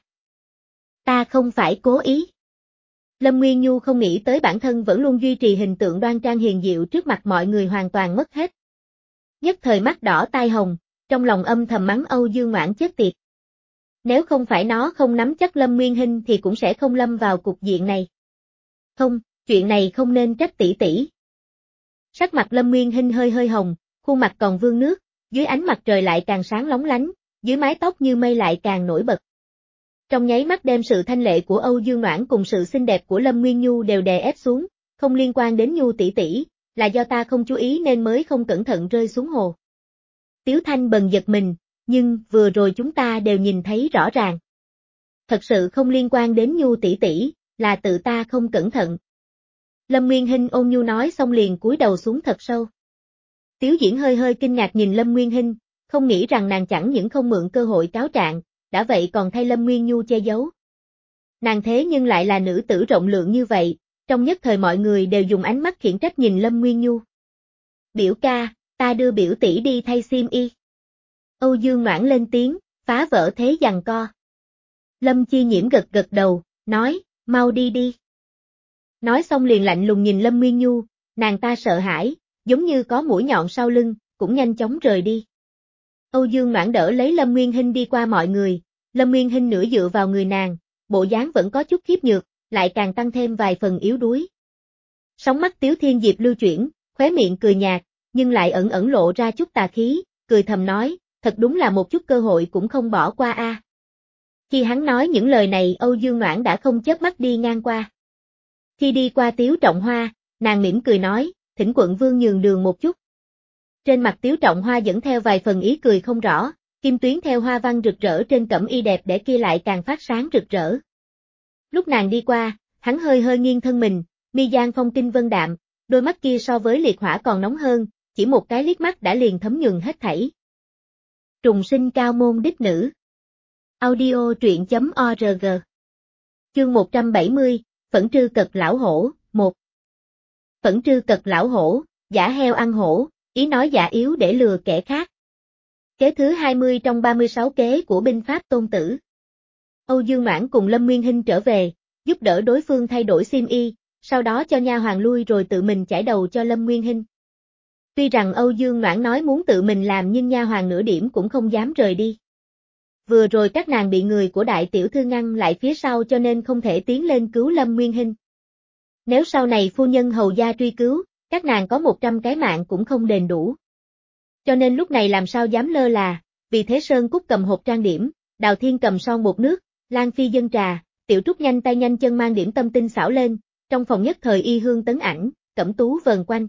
ta không phải cố ý. Lâm Nguyên Nhu không nghĩ tới bản thân vẫn luôn duy trì hình tượng đoan trang hiền diệu trước mặt mọi người hoàn toàn mất hết. Nhất thời mắt đỏ tai hồng, trong lòng âm thầm mắng Âu Dương Noãn chết tiệt. Nếu không phải nó không nắm chắc Lâm Nguyên Hinh thì cũng sẽ không lâm vào cục diện này. Không, chuyện này không nên trách tỷ tỷ. Sắc mặt Lâm Nguyên Hinh hơi hơi hồng, khuôn mặt còn vương nước, dưới ánh mặt trời lại càng sáng lóng lánh, dưới mái tóc như mây lại càng nổi bật. Trong nháy mắt đem sự thanh lệ của Âu Dương Noãn cùng sự xinh đẹp của Lâm Nguyên Nhu đều đè ép xuống, không liên quan đến Nhu tỷ tỷ, là do ta không chú ý nên mới không cẩn thận rơi xuống hồ. Tiếu Thanh bần giật mình, nhưng vừa rồi chúng ta đều nhìn thấy rõ ràng. Thật sự không liên quan đến Nhu tỷ tỷ, là tự ta không cẩn thận. Lâm Nguyên Hinh ôn nhu nói xong liền cúi đầu xuống thật sâu. Tiếu Diễn hơi hơi kinh ngạc nhìn Lâm Nguyên Hinh, không nghĩ rằng nàng chẳng những không mượn cơ hội cáo trạng, đã vậy còn thay Lâm Nguyên Nhu che giấu. Nàng thế nhưng lại là nữ tử rộng lượng như vậy, trong nhất thời mọi người đều dùng ánh mắt khiển trách nhìn Lâm Nguyên Nhu. Biểu ca, ta đưa biểu tỷ đi thay xiêm y. Âu Dương Noãn lên tiếng, phá vỡ thế giằng co. Lâm Chi Nhiễm gật gật đầu, nói, mau đi đi. Nói xong liền lạnh lùng nhìn Lâm Nguyên Nhu, nàng ta sợ hãi, giống như có mũi nhọn sau lưng, cũng nhanh chóng rời đi. Âu Dương Noãn đỡ lấy Lâm Nguyên Hinh đi qua mọi người, Lâm Nguyên Hinh nửa dựa vào người nàng, bộ dáng vẫn có chút khiếp nhược, lại càng tăng thêm vài phần yếu đuối. Sóng mắt Tiếu Thiên Diệp lưu chuyển, khóe miệng cười nhạt, nhưng lại ẩn ẩn lộ ra chút tà khí, cười thầm nói, thật đúng là một chút cơ hội cũng không bỏ qua a. À. Khi hắn nói những lời này Âu Dương Noãn đã không chớp mắt đi ngang qua. Khi đi qua Tiếu Trọng Hoa, nàng mỉm cười nói, thỉnh quận vương nhường đường một chút. Trên mặt Tiếu Trọng Hoa dẫn theo vài phần ý cười không rõ, kim tuyến theo hoa văn rực rỡ trên cẩm y đẹp đẽ kia lại càng phát sáng rực rỡ. Lúc nàng đi qua, hắn hơi hơi nghiêng thân mình, mi gian phong kinh vân đạm, đôi mắt kia so với liệt hỏa còn nóng hơn, chỉ một cái liếc mắt đã liền thấm nhuần hết thảy. Trùng sinh cao môn đích nữ. Audio truyện chấm org. Chương một trăm bảy mươi, Phẫn trư cật lão hổ, một. Phẫn trư cật lão hổ, giả heo ăn hổ, ý nói giả yếu để lừa kẻ khác. Kế thứ hai mươi trong ba mươi sáu kế của binh pháp Tôn Tử. Âu Dương Noãn cùng Lâm Nguyên Hinh trở về, giúp đỡ đối phương thay đổi xiêm y, sau đó cho nha hoàn lui rồi tự mình chải đầu cho Lâm Nguyên Hinh. Tuy rằng Âu Dương Noãn nói muốn tự mình làm nhưng nha hoàn nửa điểm cũng không dám rời đi. Vừa rồi các nàng bị người của đại tiểu thư ngăn lại phía sau cho nên không thể tiến lên cứu Lâm Nguyên Hinh. Nếu sau này phu nhân hầu gia truy cứu, các nàng có một trăm cái mạng cũng không đền đủ. Cho nên lúc này làm sao dám lơ là, vì thế Sơn Cúc cầm hộp trang điểm, Đào Thiên cầm son bột nước, Lan Phi dâng trà, Tiểu Trúc nhanh tay nhanh chân mang điểm tâm tinh xảo lên, trong phòng nhất thời y hương tấn ảnh, cẩm tú vờn quanh.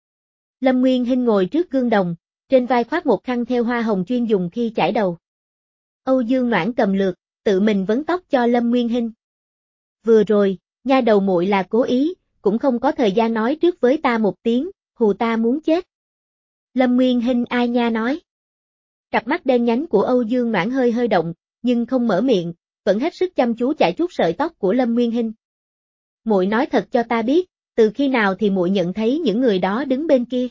Lâm Nguyên Hinh ngồi trước gương đồng, trên vai khoác một khăn theo hoa hồng chuyên dùng khi chải đầu. Âu Dương Noãn cầm lược, tự mình vấn tóc cho Lâm Nguyên Hinh. Vừa rồi, nha đầu muội là cố ý, cũng không có thời gian nói trước với ta một tiếng, hù ta muốn chết. Lâm Nguyên Hinh ai nha nói. Cặp mắt đen nhánh của Âu Dương Noãn hơi hơi động, nhưng không mở miệng, vẫn hết sức chăm chú chải chuốt sợi tóc của Lâm Nguyên Hinh. Muội nói thật cho ta biết, từ khi nào thì muội nhận thấy những người đó đứng bên kia.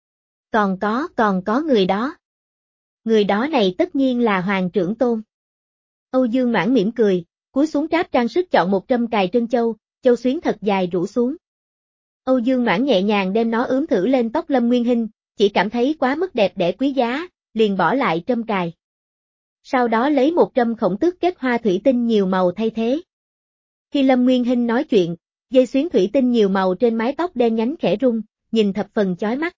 Còn có, còn có người đó. Người đó này tất nhiên là Hoàng Trưởng Tôn. Âu Dương Noãn mỉm cười, cúi xuống tráp trang sức chọn một trâm cài trân châu, châu xuyến thật dài rủ xuống. Âu Dương Noãn nhẹ nhàng đem nó ướm thử lên tóc Lâm Nguyên Hinh, chỉ cảm thấy quá mức đẹp đẽ quý giá, liền bỏ lại trâm cài. Sau đó lấy một trâm khổng tước kết hoa thủy tinh nhiều màu thay thế. Khi Lâm Nguyên Hinh nói chuyện, dây xuyến thủy tinh nhiều màu trên mái tóc đen nhánh khẽ rung, nhìn thập phần chói mắt.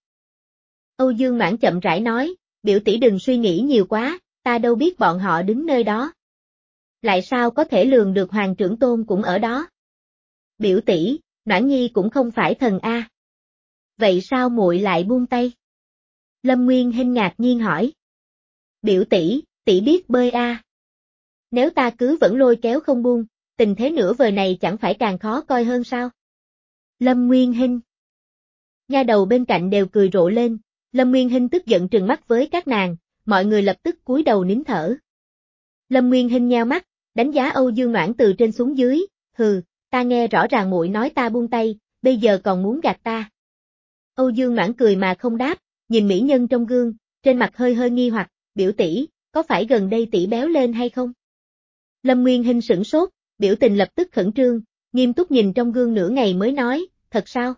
Âu Dương Noãn chậm rãi nói, biểu tỷ đừng suy nghĩ nhiều quá, ta đâu biết bọn họ đứng nơi đó. Lại sao có thể lường được Hoàng Trưởng Tôn cũng ở đó? Biểu tỷ, Noãn Nhi cũng không phải thần a. Vậy sao muội lại buông tay? Lâm Nguyên Hinh ngạc nhiên hỏi. Biểu tỷ, tỷ biết bơi a. Nếu ta cứ vẫn lôi kéo không buông, tình thế nửa vời này chẳng phải càng khó coi hơn sao? Lâm Nguyên Hinh. Nha đầu bên cạnh đều cười rộ lên, Lâm Nguyên Hinh tức giận trừng mắt với các nàng, mọi người lập tức cúi đầu nín thở. Lâm Nguyên Hinh nheo mắt, đánh giá Âu Dương Noãn từ trên xuống dưới, hừ, ta nghe rõ ràng muội nói ta buông tay, bây giờ còn muốn gạt ta. Âu Dương Noãn cười mà không đáp, nhìn mỹ nhân trong gương, trên mặt hơi hơi nghi hoặc, biểu tỷ, có phải gần đây tỷ béo lên hay không? Lâm Nguyên Hinh sửng sốt, biểu tình lập tức khẩn trương, nghiêm túc nhìn trong gương nửa ngày mới nói, thật sao?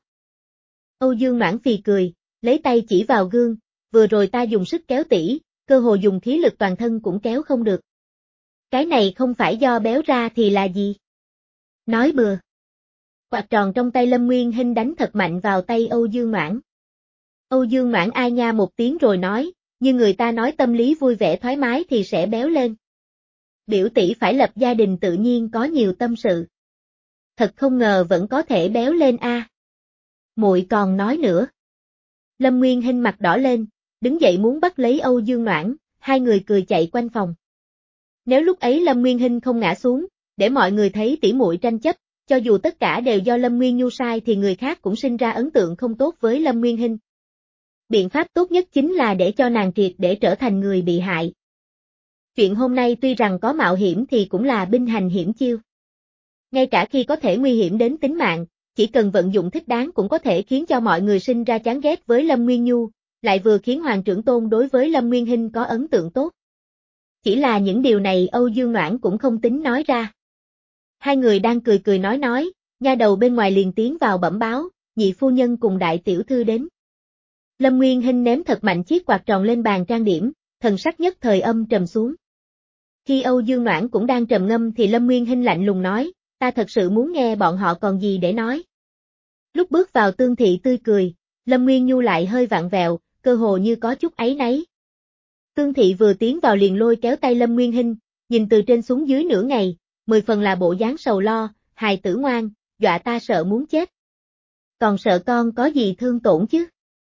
Âu Dương Noãn phì cười, lấy tay chỉ vào gương, vừa rồi ta dùng sức kéo tỷ, cơ hồ dùng khí lực toàn thân cũng kéo không được. Cái này không phải do béo ra thì là gì? Nói bừa. Quạt tròn trong tay Lâm Nguyên Hinh đánh thật mạnh vào tay Âu Dương Noãn. Âu Dương Noãn ai nha một tiếng rồi nói, như người ta nói tâm lý vui vẻ thoải mái thì sẽ béo lên. Biểu tỷ phải lập gia đình tự nhiên có nhiều tâm sự. Thật không ngờ vẫn có thể béo lên a. À. Muội còn nói nữa. Lâm Nguyên Hinh mặt đỏ lên, đứng dậy muốn bắt lấy Âu Dương Noãn, hai người cười chạy quanh phòng. Nếu lúc ấy Lâm Nguyên Hinh không ngã xuống, để mọi người thấy tỉ muội tranh chấp, cho dù tất cả đều do Lâm Nguyên Nhu sai thì người khác cũng sinh ra ấn tượng không tốt với Lâm Nguyên Hinh. Biện pháp tốt nhất chính là để cho nàng triệt để trở thành người bị hại. Chuyện hôm nay tuy rằng có mạo hiểm thì cũng là binh hành hiểm chiêu. Ngay cả khi có thể nguy hiểm đến tính mạng, chỉ cần vận dụng thích đáng cũng có thể khiến cho mọi người sinh ra chán ghét với Lâm Nguyên Nhu, lại vừa khiến Hoàng Trưởng Tôn đối với Lâm Nguyên Hinh có ấn tượng tốt. Chỉ là những điều này Âu Dương Noãn cũng không tính nói ra. Hai người đang cười cười nói nói, nha đầu bên ngoài liền tiến vào bẩm báo, nhị phu nhân cùng đại tiểu thư đến. Lâm Nguyên Hinh ném thật mạnh chiếc quạt tròn lên bàn trang điểm, thần sắc nhất thời âm trầm xuống. Khi Âu Dương Noãn cũng đang trầm ngâm thì Lâm Nguyên Hinh lạnh lùng nói, ta thật sự muốn nghe bọn họ còn gì để nói. Lúc bước vào Tương Thị tươi cười, Lâm Nguyên Nhu lại hơi vặn vẹo, cơ hồ như có chút áy náy. Tương Thị vừa tiến vào liền lôi kéo tay Lâm Nguyên Hinh, nhìn từ trên xuống dưới nửa ngày, mười phần là bộ dáng sầu lo, hài tử ngoan, dọa ta sợ muốn chết. Còn sợ con có gì thương tổn chứ?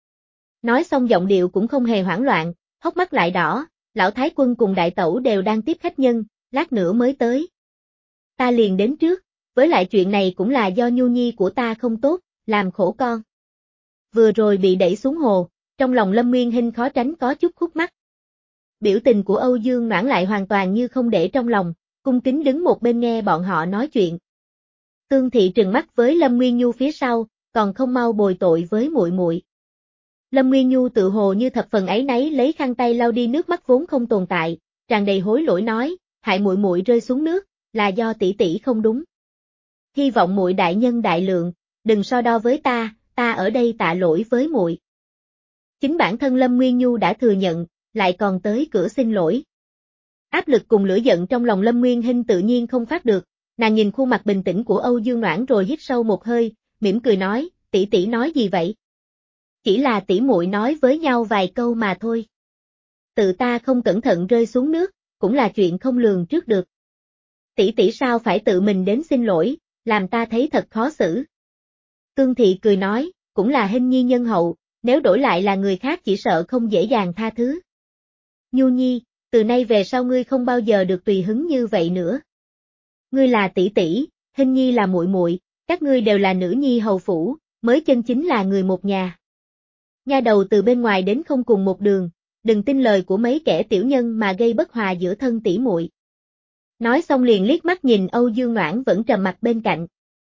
Nói xong giọng điệu cũng không hề hoảng loạn, hốc mắt lại đỏ, lão thái quân cùng đại tẩu đều đang tiếp khách nhân, lát nữa mới tới. Ta liền đến trước, với lại chuyện này cũng là do Nhu Nhi của ta không tốt, làm khổ con. Vừa rồi bị đẩy xuống hồ, trong lòng Lâm Nguyên Hinh khó tránh có chút khúc mắc. Biểu tình của Âu Dương Noãn lại hoàn toàn như không để trong lòng, cung kính đứng một bên nghe bọn họ nói chuyện. Tương Thị trừng mắt với Lâm Nguyên Nhu phía sau, còn không mau bồi tội với muội muội. Lâm Nguyên Nhu tự hồ như thập phần áy náy lấy khăn tay lau đi nước mắt vốn không tồn tại, tràn đầy hối lỗi nói, hại muội muội rơi xuống nước, là do tỷ tỷ không đúng. Hy vọng muội đại nhân đại lượng, đừng so đo với ta, ta ở đây tạ lỗi với muội. Chính bản thân Lâm Nguyên Nhu đã thừa nhận, lại còn tới cửa xin lỗi. Áp lực cùng lửa giận trong lòng Lâm Nguyên Hinh tự nhiên không phát được, nàng nhìn khuôn mặt bình tĩnh của Âu Dương Noãn rồi hít sâu một hơi, mỉm cười nói, tỷ tỷ nói gì vậy? Chỉ là tỷ muội nói với nhau vài câu mà thôi. Tự ta không cẩn thận rơi xuống nước, cũng là chuyện không lường trước được. Tỷ tỷ sao phải tự mình đến xin lỗi, làm ta thấy thật khó xử. Tương Thị cười nói, cũng là Hinh Nhi nhân hậu, nếu đổi lại là người khác chỉ sợ không dễ dàng tha thứ. Nhu Nhi, từ nay về sau ngươi không bao giờ được tùy hứng như vậy nữa. Ngươi là tỷ tỷ, Hinh Nhi là muội muội, các ngươi đều là nữ nhi hầu phủ, mới chân chính là người một nhà. Nha đầu từ bên ngoài đến không cùng một đường, đừng tin lời của mấy kẻ tiểu nhân mà gây bất hòa giữa thân tỷ muội. Nói xong liền liếc mắt nhìn Âu Dương Noãn vẫn trầm mặt bên cạnh.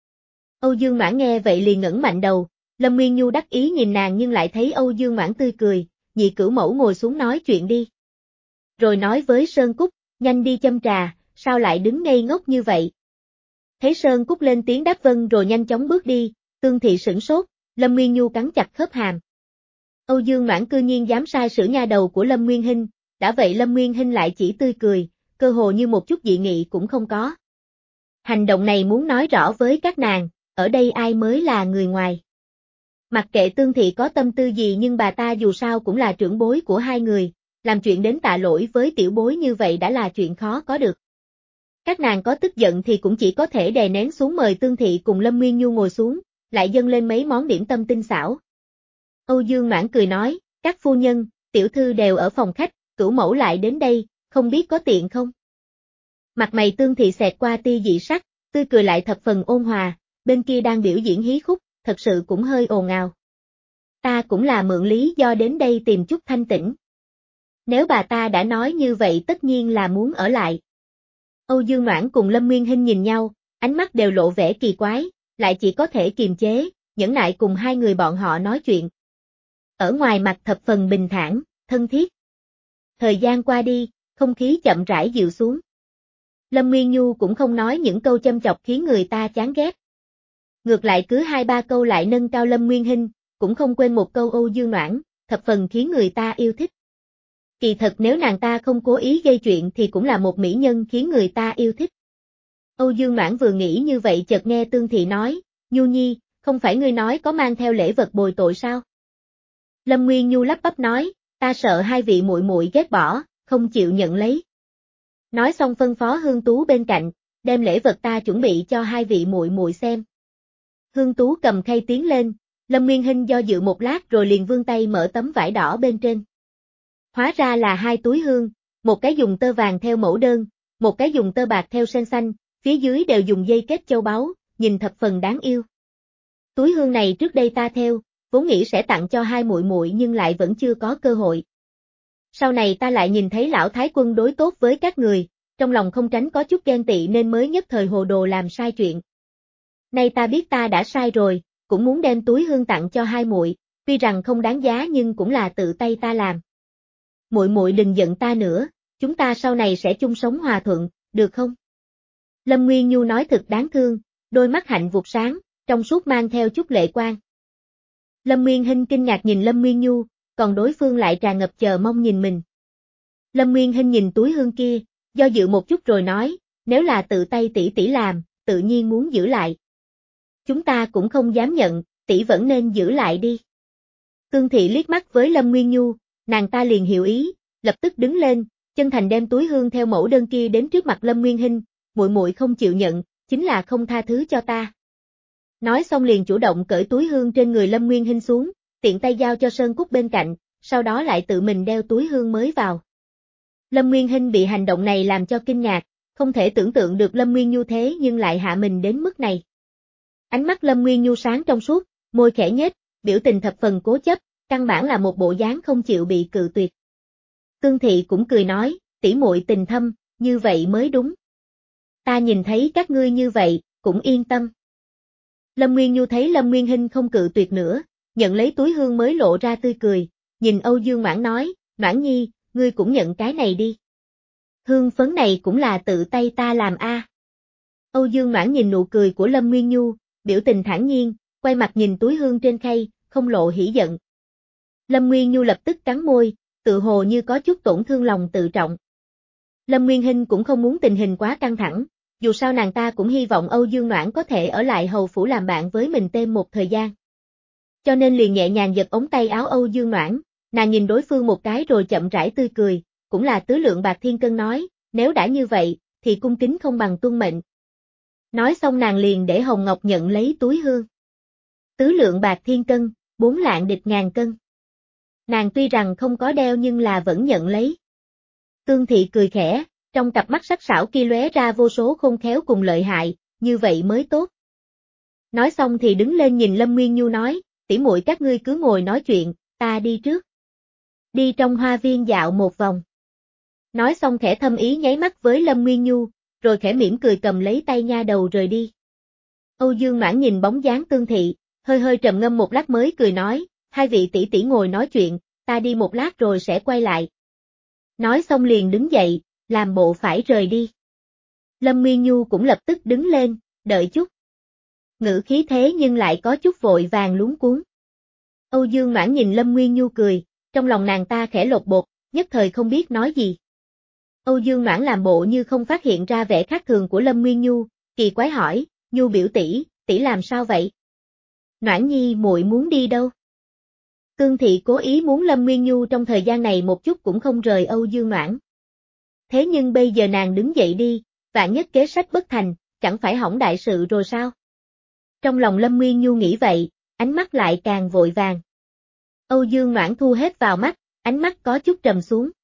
Âu Dương Noãn nghe vậy liền ngẩng mạnh đầu, Lâm Nguyên Nhu đắc ý nhìn nàng nhưng lại thấy Âu Dương Noãn tươi cười, nhị cửu mẫu ngồi xuống nói chuyện đi. Rồi nói với Sơn Cúc, nhanh đi châm trà, sao lại đứng ngây ngốc như vậy? Thấy Sơn Cúc lên tiếng đáp vâng rồi nhanh chóng bước đi, Tương Thị sửng sốt, Lâm Nguyên Nhu cắn chặt khớp hàm. Âu Dương Noãn cư nhiên dám sai sử nha đầu của Lâm Nguyên Hinh, đã vậy Lâm Nguyên Hinh lại chỉ tươi cười, cơ hồ như một chút dị nghị cũng không có. Hành động này muốn nói rõ với các nàng, ở đây ai mới là người ngoài. Mặc kệ Tương Thị có tâm tư gì nhưng bà ta dù sao cũng là trưởng bối của hai người, làm chuyện đến tạ lỗi với tiểu bối như vậy đã là chuyện khó có được. Các nàng có tức giận thì cũng chỉ có thể đè nén xuống mời Tương Thị cùng Lâm Nguyên Nhu ngồi xuống, lại dâng lên mấy món điểm tâm tinh xảo. Âu Dương Noãn cười nói, các phu nhân, tiểu thư đều ở phòng khách, cửu mẫu lại đến đây, không biết có tiện không? Mặt mày Tương Thị xẹt qua tia dị sắc, tươi cười lại thập phần ôn hòa, bên kia đang biểu diễn hí khúc, thật sự cũng hơi ồn ào. Ta cũng là mượn lý do đến đây tìm chút thanh tĩnh. Nếu bà ta đã nói như vậy tất nhiên là muốn ở lại. Âu Dương Noãn cùng Lâm Nguyên Hinh nhìn nhau, ánh mắt đều lộ vẻ kỳ quái, lại chỉ có thể kiềm chế, nhẫn nại cùng hai người bọn họ nói chuyện. Ở ngoài mặt thập phần bình thản, thân thiết. Thời gian qua đi, không khí chậm rãi dịu xuống. Lâm Nguyên Nhu cũng không nói những câu châm chọc khiến người ta chán ghét. Ngược lại cứ hai ba câu lại nâng cao Lâm Nguyên Hinh, cũng không quên một câu Âu Dương Noãn, thập phần khiến người ta yêu thích. Kỳ thật nếu nàng ta không cố ý gây chuyện thì cũng là một mỹ nhân khiến người ta yêu thích. Âu Dương Noãn vừa nghĩ như vậy chợt nghe Tương Thị nói, Nhu Nhi, không phải ngươi nói có mang theo lễ vật bồi tội sao? Lâm Nguyên Nhu lắp bắp nói, ta sợ hai vị muội muội ghét bỏ, không chịu nhận lấy. Nói xong phân phó Hương Tú bên cạnh, đem lễ vật ta chuẩn bị cho hai vị muội muội xem. Hương Tú cầm khay tiến lên, Lâm Nguyên Hinh do dự một lát rồi liền vươn tay mở tấm vải đỏ bên trên. Hóa ra là hai túi hương, một cái dùng tơ vàng theo mẫu đơn, một cái dùng tơ bạc theo sen xanh, phía dưới đều dùng dây kết châu báu, nhìn thập phần đáng yêu. Túi hương này trước đây ta theo, vốn nghĩ sẽ tặng cho hai muội muội nhưng lại vẫn chưa có cơ hội. Sau này ta lại nhìn thấy lão thái quân đối tốt với các người, trong lòng không tránh có chút ghen tị nên mới nhất thời hồ đồ làm sai chuyện. Nay ta biết ta đã sai rồi, cũng muốn đem túi hương tặng cho hai muội, tuy rằng không đáng giá nhưng cũng là tự tay ta làm. Muội muội đừng giận ta nữa, chúng ta sau này sẽ chung sống hòa thuận, được không? Lâm Nguyên Nhu nói thật đáng thương, đôi mắt hạnh vụt sáng, trong suốt mang theo chút lệ quang. Lâm Nguyên Hinh kinh ngạc nhìn Lâm Nguyên Nhu, còn đối phương lại tràn ngập chờ mong nhìn mình. Lâm Nguyên Hinh nhìn túi hương kia, do dự một chút rồi nói, nếu là tự tay tỷ tỷ làm, tự nhiên muốn giữ lại. Chúng ta cũng không dám nhận, tỷ vẫn nên giữ lại đi. Cương Thị liếc mắt với Lâm Nguyên Nhu, nàng ta liền hiểu ý, lập tức đứng lên, chân thành đem túi hương theo mẫu đơn kia đến trước mặt Lâm Nguyên Hinh, muội muội không chịu nhận, chính là không tha thứ cho ta. Nói xong liền chủ động cởi túi hương trên người Lâm Nguyên Hinh xuống, tiện tay giao cho Sơn Cúc bên cạnh, sau đó lại tự mình đeo túi hương mới vào. Lâm Nguyên Hinh bị hành động này làm cho kinh ngạc, không thể tưởng tượng được Lâm Nguyên Nhu thế nhưng lại hạ mình đến mức này. Ánh mắt Lâm Nguyên Nhu sáng trong suốt, môi khẽ nhếch, biểu tình thập phần cố chấp, căn bản là một bộ dáng không chịu bị cự tuyệt. Cương Thị cũng cười nói, tỷ muội tình thâm, như vậy mới đúng. Ta nhìn thấy các ngươi như vậy, cũng yên tâm. Lâm Nguyên Nhu thấy Lâm Nguyên Hinh không cự tuyệt nữa, nhận lấy túi hương mới lộ ra tươi cười, nhìn Âu Dương Noãn nói, Noãn Nhi, ngươi cũng nhận cái này đi. Hương phấn này cũng là tự tay ta làm a. À. Âu Dương Noãn nhìn nụ cười của Lâm Nguyên Nhu, biểu tình thản nhiên, quay mặt nhìn túi hương trên khay, không lộ hỉ giận. Lâm Nguyên Nhu lập tức cắn môi, tự hồ như có chút tổn thương lòng tự trọng. Lâm Nguyên Hinh cũng không muốn tình hình quá căng thẳng, dù sao nàng ta cũng hy vọng Âu Dương Noãn có thể ở lại hầu phủ làm bạn với mình thêm một thời gian. Cho nên liền nhẹ nhàng giật ống tay áo Âu Dương Noãn, nàng nhìn đối phương một cái rồi chậm rãi tươi cười, cũng là tứ lượng bạc thiên cân nói, nếu đã như vậy, thì cung kính không bằng tuân mệnh. Nói xong nàng liền để Hồng Ngọc nhận lấy túi hương. Tứ lượng bạc thiên cân, bốn lạng địch ngàn cân. Nàng tuy rằng không có đeo nhưng là vẫn nhận lấy. Cương Thị cười khẽ, trong cặp mắt sắc sảo kia lóe ra vô số khôn khéo cùng lợi hại, như vậy mới tốt. Nói xong thì đứng lên nhìn Lâm Nguyên Nhu nói, tỷ muội các ngươi cứ ngồi nói chuyện, ta đi trước. Đi trong hoa viên dạo một vòng. Nói xong khẽ thâm ý nháy mắt với Lâm Nguyên Nhu, rồi khẽ mỉm cười cầm lấy tay nha đầu rời đi. Âu Dương Noãn nhìn bóng dáng Cương Thị, hơi hơi trầm ngâm một lát mới cười nói, hai vị tỷ tỷ ngồi nói chuyện, ta đi một lát rồi sẽ quay lại. Nói xong liền đứng dậy, làm bộ phải rời đi. Lâm Nguyên Nhu cũng lập tức đứng lên, đợi chút. Ngữ khí thế nhưng lại có chút vội vàng luống cuống. Âu Dương Noãn nhìn Lâm Nguyên Nhu cười, trong lòng nàng ta khẽ lột bột, nhất thời không biết nói gì. Âu Dương Noãn làm bộ như không phát hiện ra vẻ khác thường của Lâm Nguyên Nhu, kỳ quái hỏi, Nhu biểu tỷ, tỷ làm sao vậy? Noãn Nhi muội muốn đi đâu? Cương Thị cố ý muốn Lâm Nguyên Nhu trong thời gian này một chút cũng không rời Âu Dương Noãn. Thế nhưng bây giờ nàng đứng dậy đi, vạn nhất kế sách bất thành, chẳng phải hỏng đại sự rồi sao? Trong lòng Lâm Nguyên Nhu nghĩ vậy, ánh mắt lại càng vội vàng. Âu Dương Noãn thu hết vào mắt, ánh mắt có chút trầm xuống.